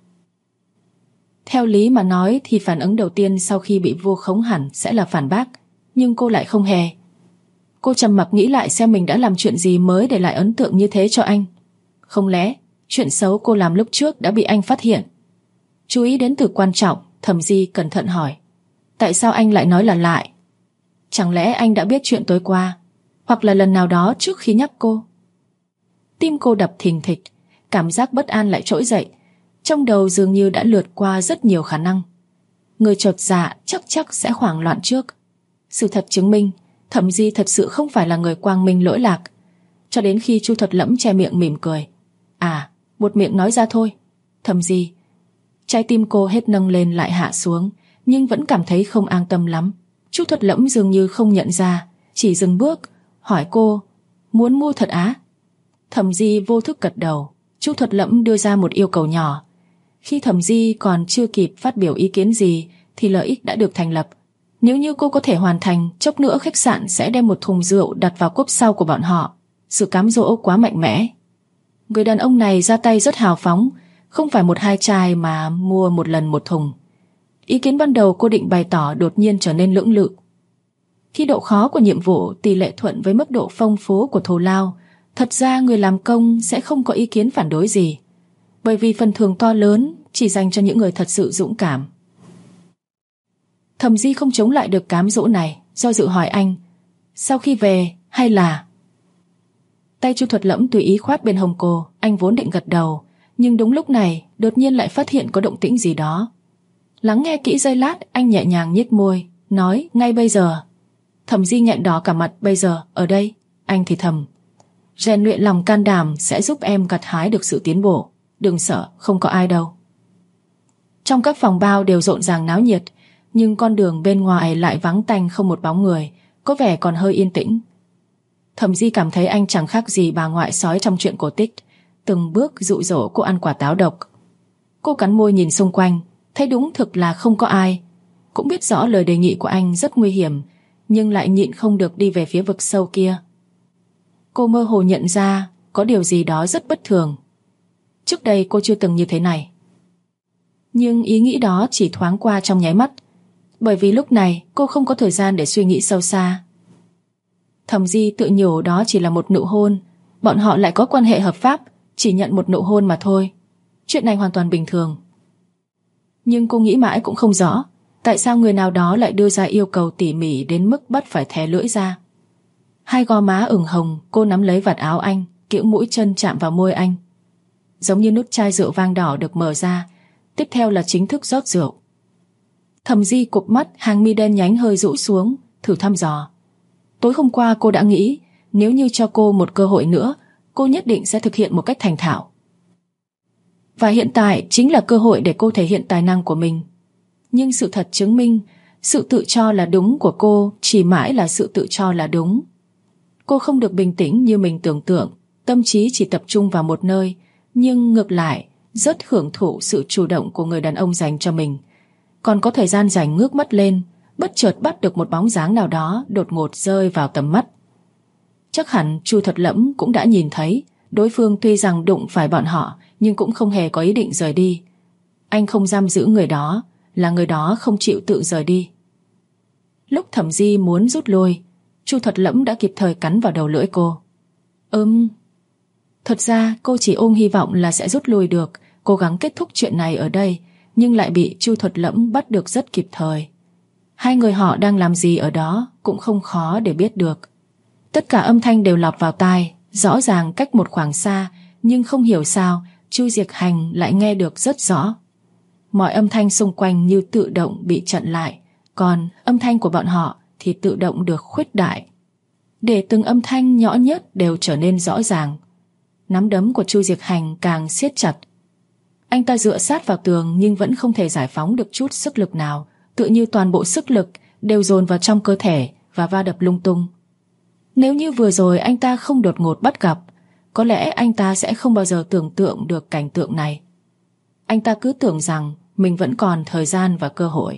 Theo lý mà nói thì phản ứng đầu tiên sau khi bị vu khống hẳn sẽ là phản bác, nhưng cô lại không hề. Cô trầm mặc nghĩ lại xem mình đã làm chuyện gì mới để lại ấn tượng như thế cho anh. Không lẽ chuyện xấu cô làm lúc trước đã bị anh phát hiện? Chú ý đến từ quan trọng, Thẩm Di cẩn thận hỏi, tại sao anh lại nói là lại? Chẳng lẽ anh đã biết chuyện tối qua, hoặc là lần nào đó trước khi nhắc cô? Tim cô đập thình thịch, cảm giác bất an lại trỗi dậy. Trong đầu dường như đã lướt qua rất nhiều khả năng. Người chột dạ chắc sẽ hoảng loạn trước. Sự thật chứng minh Thẩm Di thật sự không phải là người quang minh lỗi lạc. Cho đến khi Chu Thuật Lẫm che miệng mỉm cười, buột miệng nói ra thôi. Thẩm Di. Trái tim cô hết nâng lên lại hạ xuống, nhưng vẫn cảm thấy không an tâm lắm. Chu Thuật Lẫm dường như không nhận ra, chỉ dừng bước, hỏi cô, muốn mua thật á? Thẩm Di vô thức gật đầu. Chu Thuật Lẫm đưa ra một yêu cầu nhỏ. Khi Thẩm Di còn chưa kịp phát biểu ý kiến gì thì lợi ích đã được thành lập. Nếu như cô có thể hoàn thành, chốc nữa khách sạn sẽ đem một thùng rượu đặt vào cốp sau của bọn họ. Sự cám dỗ quá mạnh mẽ. Người đàn ông này ra tay rất hào phóng, không phải một hai chai mà mua một lần một thùng. Ý kiến ban đầu cô định bày tỏ đột nhiên trở nên lưỡng lự. Khi độ khó của nhiệm vụ tỷ lệ thuận với mức độ phong phú của thù lao, thật ra người làm công sẽ không có ý kiến phản đối gì, bởi vì phần thưởng to lớn chỉ dành cho những người thật sự dũng cảm. Thẩm Di không chống lại được cám dỗ này, do dự hỏi anh, sau khi về hay là... Tay Chu Thuật Lẫm tùy ý khoát bên hông cô, anh vốn định gật đầu, nhưng đúng lúc này đột nhiên lại phát hiện có động tĩnh gì đó. Lắng nghe kỹ giây lát, anh nhẹ nhàng nhếch môi, nói ngay bây giờ. Thẩm Di nghẹn đỏ cả mặt. Bây giờ, ở đây? Anh thì thầm, rèn luyện lòng can đảm sẽ giúp em gặt hái được sự tiến bộ. Đừng sợ, không có ai đâu. Trong các phòng bao đều rộn ràng náo nhiệt, nhưng con đường bên ngoài lại vắng tanh không một bóng người, có vẻ còn hơi yên tĩnh. Thẩm Di cảm thấy anh chẳng khác gì bà ngoại sói trong chuyện cổ tích, từng bước dụ dỗ cô ăn quả táo độc. Cô cắn môi nhìn xung quanh, thấy đúng thực là không có ai. Cũng biết rõ lời đề nghị của anh rất nguy hiểm, nhưng lại nhịn không được đi về phía vực sâu kia. Cô mơ hồ nhận ra có điều gì đó rất bất thường. Trước đây cô chưa từng như thế này. Nhưng ý nghĩ đó chỉ thoáng qua trong nháy mắt, bởi vì lúc này cô không có thời gian để suy nghĩ sâu xa. Thẩm Di tự nhủ đó chỉ là một nụ hôn, bọn họ lại có quan hệ hợp pháp, chỉ nhận một nụ hôn mà thôi. Chuyện này hoàn toàn bình thường. Nhưng cô nghĩ mãi cũng không rõ tại sao người nào đó lại đưa ra yêu cầu tỉ mỉ đến mức bắt phải thè lưỡi ra. Hai gò má ửng hồng, cô nắm lấy vạt áo anh, kĩu mũi chân chạm vào môi anh. giống như nút chai rượu vang đỏ được mở ra. Tiếp theo là chính thức rót rượu. Thẩm Di cụp mắt, hàng mi đen nhánh hơi rũ xuống, thử thăm dò. Tối hôm qua cô đã nghĩ nếu như cho cô một cơ hội nữa, cô nhất định sẽ thực hiện một cách thành thạo. Và hiện tại chính là cơ hội để cô thể hiện tài năng của mình. Nhưng sự thật chứng minh, sự tự cho là đúng của cô chỉ mãi là sự tự cho là đúng. Cô không được bình tĩnh như mình tưởng tượng, tâm trí chỉ tập trung vào một nơi, nhưng ngược lại, rất hưởng thụ sự chủ động của người đàn ông dành cho mình. Còn có thời gian rảnh ngước mắt lên, bất chợt bắt được một bóng dáng nào đó đột ngột rơi vào tầm mắt. Chắc hẳn Chu Thuật Lẫm cũng đã nhìn thấy, đối phương tuy rằng đụng phải bọn họ, nhưng cũng không hề có ý định rời đi. Anh không giam giữ người đó, là người đó không chịu tự rời đi. Lúc Thẩm Di muốn rút lui, Chu Thuật Lẫm đã kịp thời cắn vào đầu lưỡi cô. Thật ra cô chỉ ôm hy vọng là sẽ rút lui được, cố gắng kết thúc chuyện này ở đây, nhưng lại bị Chu Thuật Lẫm bắt được rất kịp thời. Hai người họ đang làm gì ở đó cũng không khó để biết được. Tất cả âm thanh đều lọt vào tai, rõ ràng cách một khoảng xa, nhưng không hiểu sao Chu Diệc Hành lại nghe được rất rõ. Mọi âm thanh xung quanh như tự động bị chặn lại, còn âm thanh của bọn họ thì tự động được khuếch đại, để từng âm thanh nhỏ nhất đều trở nên rõ ràng. Nắm đấm của Chu Diệc Hành càng siết chặt. Anh ta dựa sát vào tường nhưng vẫn không thể giải phóng được chút sức lực nào, tựa như toàn bộ sức lực đều dồn vào trong cơ thể và va đập lung tung. Nếu như vừa rồi anh ta không đột ngột bắt gặp, có lẽ anh ta sẽ không bao giờ tưởng tượng được cảnh tượng này. Anh ta cứ tưởng rằng mình vẫn còn thời gian và cơ hội.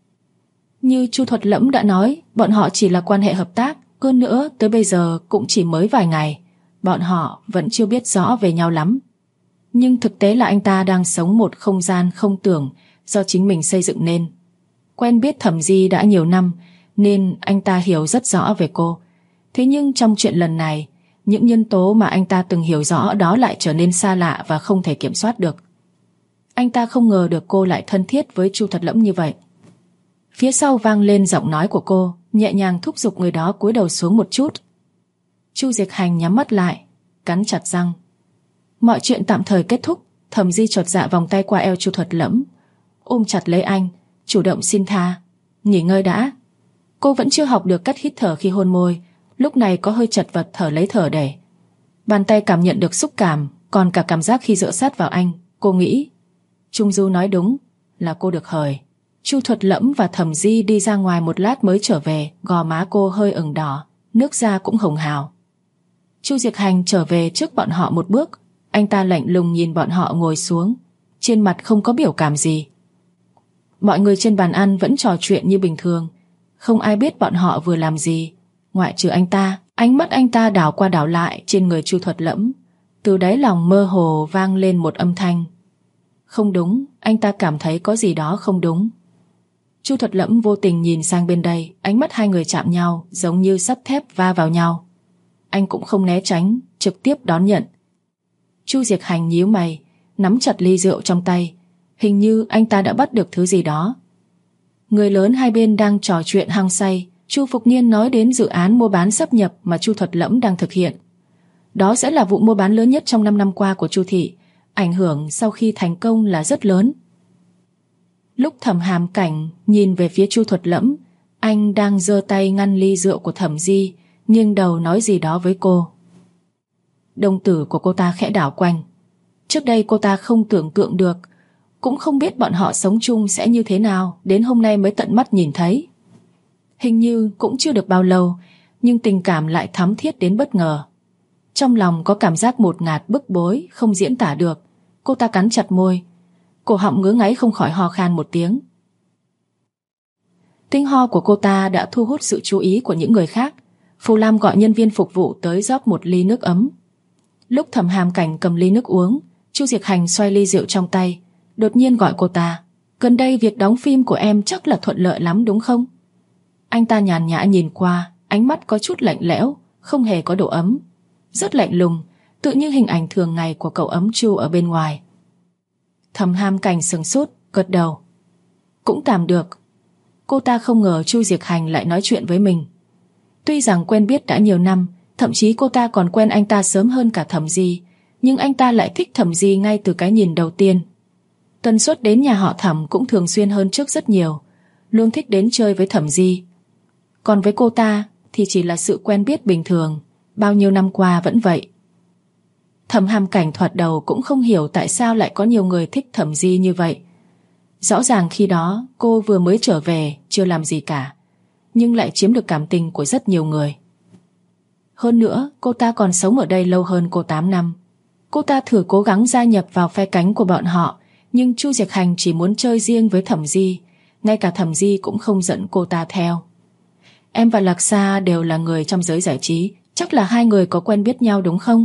Như Chu Thuật Lẫm đã nói, bọn họ chỉ là quan hệ hợp tác, hơn nữa tới bây giờ cũng chỉ mới vài ngày. Bọn họ vẫn chưa biết rõ về nhau lắm. Nhưng thực tế là anh ta đang sống một không gian không tưởng do chính mình xây dựng nên. Quen biết Thẩm Di đã nhiều năm nên anh ta hiểu rất rõ về cô. Thế nhưng trong chuyện lần này, những nhân tố mà anh ta từng hiểu rõ đó lại trở nên xa lạ và không thể kiểm soát được. Anh ta không ngờ được cô lại thân thiết với Chu Thuật Lẫm như vậy. Phía sau vang lên giọng nói của cô, nhẹ nhàng thúc giục người đó cúi đầu xuống một chút. Chu Diệc Hành nhắm mắt lại, cắn chặt răng. Mọi chuyện tạm thời kết thúc. Thẩm Di chột dạ vòng tay qua eo Chu Thuật Lẫm, ôm chặt lấy anh, chủ động xin tha. Nghỉ ngơi đã. Cô vẫn chưa học được cách hít thở khi hôn môi, lúc này có hơi chật vật thở lấy thở để. Bàn tay cảm nhận được xúc cảm, còn cả cảm giác khi dựa sát vào anh. Cô nghĩ Trung Du nói đúng, là cô được hời. Chu Thuật Lẫm và Thẩm Di đi ra ngoài một lát mới trở về, gò má cô hơi ửng đỏ, nước da cũng hồng hào. Chu Diệc Hành trở về trước bọn họ một bước. Anh ta lạnh lùng nhìn bọn họ ngồi xuống, trên mặt không có biểu cảm gì. Mọi người trên bàn ăn vẫn trò chuyện như bình thường, không ai biết bọn họ vừa làm gì, ngoại trừ anh ta. Ánh mắt anh ta đảo qua đảo lại trên người Chu Thuật Lẫm. Từ đáy lòng mơ hồ vang lên một âm thanh. Không đúng, anh ta cảm thấy có gì đó không đúng. Chu Thuật Lẫm vô tình nhìn sang bên đây, ánh mắt hai người chạm nhau giống như sắt thép va vào nhau. Anh cũng không né tránh, trực tiếp đón nhận. Chu Diệc Hành nhíu mày, nắm chặt ly rượu trong tay. Hình như anh ta đã bắt được thứ gì đó. Người lớn hai bên đang trò chuyện hăng say. Chu Phục Niên nói đến dự án mua bán sáp nhập mà Chu Thuật Lẫm đang thực hiện. Đó sẽ là vụ mua bán lớn nhất trong 5 năm qua của Chu thị. Ảnh hưởng sau khi thành công là rất lớn. Lúc Thẩm Hàm Cảnh nhìn về phía Chu Thuật Lẫm, anh đang giơ tay ngăn ly rượu của Thẩm Di, nghiêng đầu nói gì đó với cô. Đồng tử của cô ta khẽ đảo quanh. Trước đây cô ta không tưởng tượng được, cũng không biết bọn họ sống chung sẽ như thế nào, đến hôm nay mới tận mắt nhìn thấy. Hình như cũng chưa được bao lâu, nhưng tình cảm lại thắm thiết đến bất ngờ. Trong lòng có cảm giác ngột ngạt bức bối, không diễn tả được. Cô ta cắn chặt môi, cổ họng ngứa ngáy không khỏi ho khan một tiếng. Tiếng ho của cô ta đã thu hút sự chú ý của những người khác. Phù Lam gọi nhân viên phục vụ tới rót một ly nước ấm. Lúc Thẩm Hàm Cảnh cầm ly nước uống, Chu Diệc Hành xoay ly rượu trong tay, đột nhiên gọi cô ta. Gần đây việc đóng phim của em chắc là thuận lợi lắm đúng không? Anh ta nhàn nhã nhìn qua, ánh mắt có chút lạnh lẽo, không hề có độ ấm, rất lạnh lùng, tự như hình ảnh thường ngày của cậu ấm Chu ở bên ngoài. Thẩm Hàm Cảnh sững sốt, gật đầu. Cũng tạm được. Cô ta không ngờ Chu Diệc Hành lại nói chuyện với mình. Tuy rằng quen biết đã nhiều năm, thậm chí cô ta còn quen anh ta sớm hơn cả Thẩm Di, nhưng anh ta lại thích Thẩm Di ngay từ cái nhìn đầu tiên. Tần suất đến nhà họ Thẩm cũng thường xuyên hơn trước rất nhiều, luôn thích đến chơi với Thẩm Di. Còn với cô ta thì chỉ là sự quen biết bình thường, bao nhiêu năm qua vẫn vậy. Thẩm Hàm Cảnh thoạt đầu cũng không hiểu tại sao lại có nhiều người thích Thẩm Di như vậy. Rõ ràng khi đó cô vừa mới trở về, chưa làm gì cả, nhưng lại chiếm được cảm tình của rất nhiều người. Hơn nữa, cô ta còn sống ở đây lâu hơn cô 8 năm. Cô ta thử cố gắng gia nhập vào phe cánh của bọn họ, nhưng Chu Diệc Hành chỉ muốn chơi riêng với Thẩm Di, ngay cả Thẩm Di cũng không dẫn cô ta theo. Em và Lạc Sa đều là người trong giới giải trí, chắc là hai người có quen biết nhau đúng không?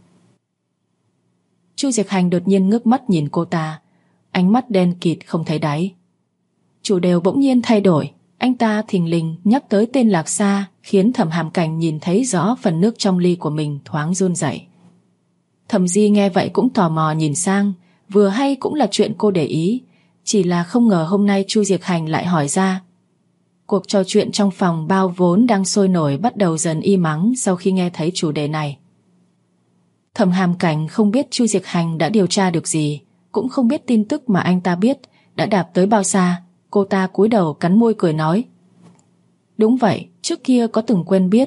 Chu Diệc Hành đột nhiên ngước mắt nhìn cô ta, ánh mắt đen kịt không thấy đáy. Chủ đề bỗng nhiên thay đổi, anh ta thình lình nhắc tới tên Lạc Sa, khiến Thẩm Hàm Cảnh nhìn thấy rõ phần nước trong ly của mình thoáng run rẩy. Thẩm Di nghe vậy cũng tò mò nhìn sang, vừa hay cũng là chuyện cô để ý, chỉ là không ngờ hôm nay Chu Diệc Hành lại hỏi ra. Cuộc trò chuyện trong phòng bao vốn đang sôi nổi bắt đầu dần im ắng sau khi nghe thấy chủ đề này. Thẩm Hàm Cảnh không biết Chu Diệc Hành đã điều tra được gì, cũng không biết tin tức mà anh ta biết đã đạp tới bao xa. Cô ta cúi đầu cắn môi cười nói: Đúng vậy, trước kia có từng quen biết.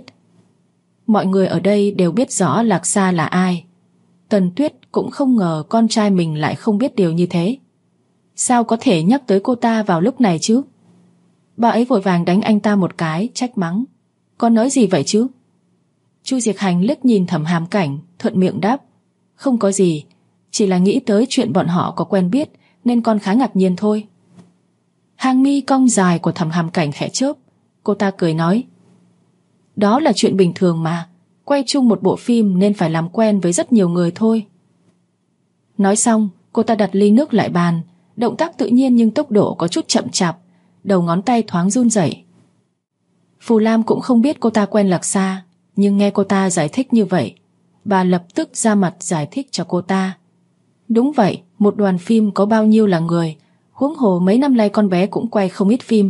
Mọi người ở đây đều biết rõ Lạc Sa là ai. Tần Tuyết cũng không ngờ con trai mình lại không biết điều như thế. Sao có thể nhắc tới cô ta vào lúc này chứ? Bà ấy vội vàng đánh anh ta một cái, trách mắng: Con nói gì vậy chứ? Chu Diệc Hành liếc nhìn Thẩm Hàm Cảnh, thuận miệng đáp: Không có gì, chỉ là nghĩ tới chuyện bọn họ có quen biết nên con khá ngạc nhiên thôi. Hàng mi cong dài của Thẩm Hàm Cảnh khẽ chớp, cô ta cười nói: Đó là chuyện bình thường mà, quay chung một bộ phim nên phải làm quen với rất nhiều người thôi. Nói xong, cô ta đặt ly nước lại bàn, động tác tự nhiên nhưng tốc độ có chút chậm chạp, đầu ngón tay thoáng run rẩy. Phù Lam cũng không biết cô ta quen Lạc Sa, nhưng nghe cô ta giải thích như vậy, bà lập tức ra mặt giải thích cho cô ta. Đúng vậy, một đoàn phim có bao nhiêu là người, huống hồ mấy năm nay con bé cũng quay không ít phim.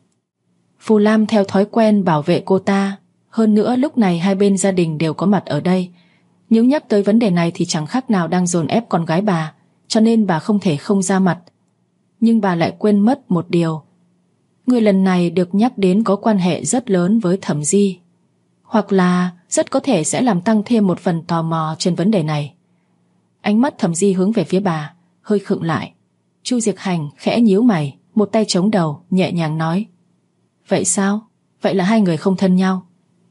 Phù Lam theo thói quen bảo vệ cô ta, hơn nữa lúc này hai bên gia đình đều có mặt ở đây. Nhưng nhắc tới vấn đề này thì chẳng khác nào đang dồn ép con gái bà, cho nên bà không thể không ra mặt. Nhưng bà lại quên mất một điều. Người lần này được nhắc đến có quan hệ rất lớn với Thẩm Di, hoặc là rất có thể sẽ làm tăng thêm một phần tò mò trên vấn đề này. Ánh mắt Thẩm Di hướng về phía bà, hơi khựng lại. Chu Diệc Hành khẽ nhíu mày, một tay chống đầu, nhẹ nhàng nói: Vậy sao? Vậy là hai người không thân nhau?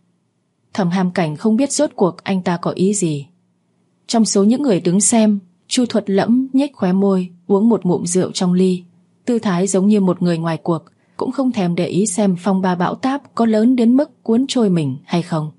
Thẩm Hàm Cảnh không biết rốt cuộc anh ta có ý gì. Trong số những người đứng xem, Chu Thuật Lẫm nhếch khóe môi, uống một ngụm rượu trong ly, tư thái giống như một người ngoài cuộc, cũng không thèm để ý xem phong ba bão táp có lớn đến mức cuốn trôi mình hay không.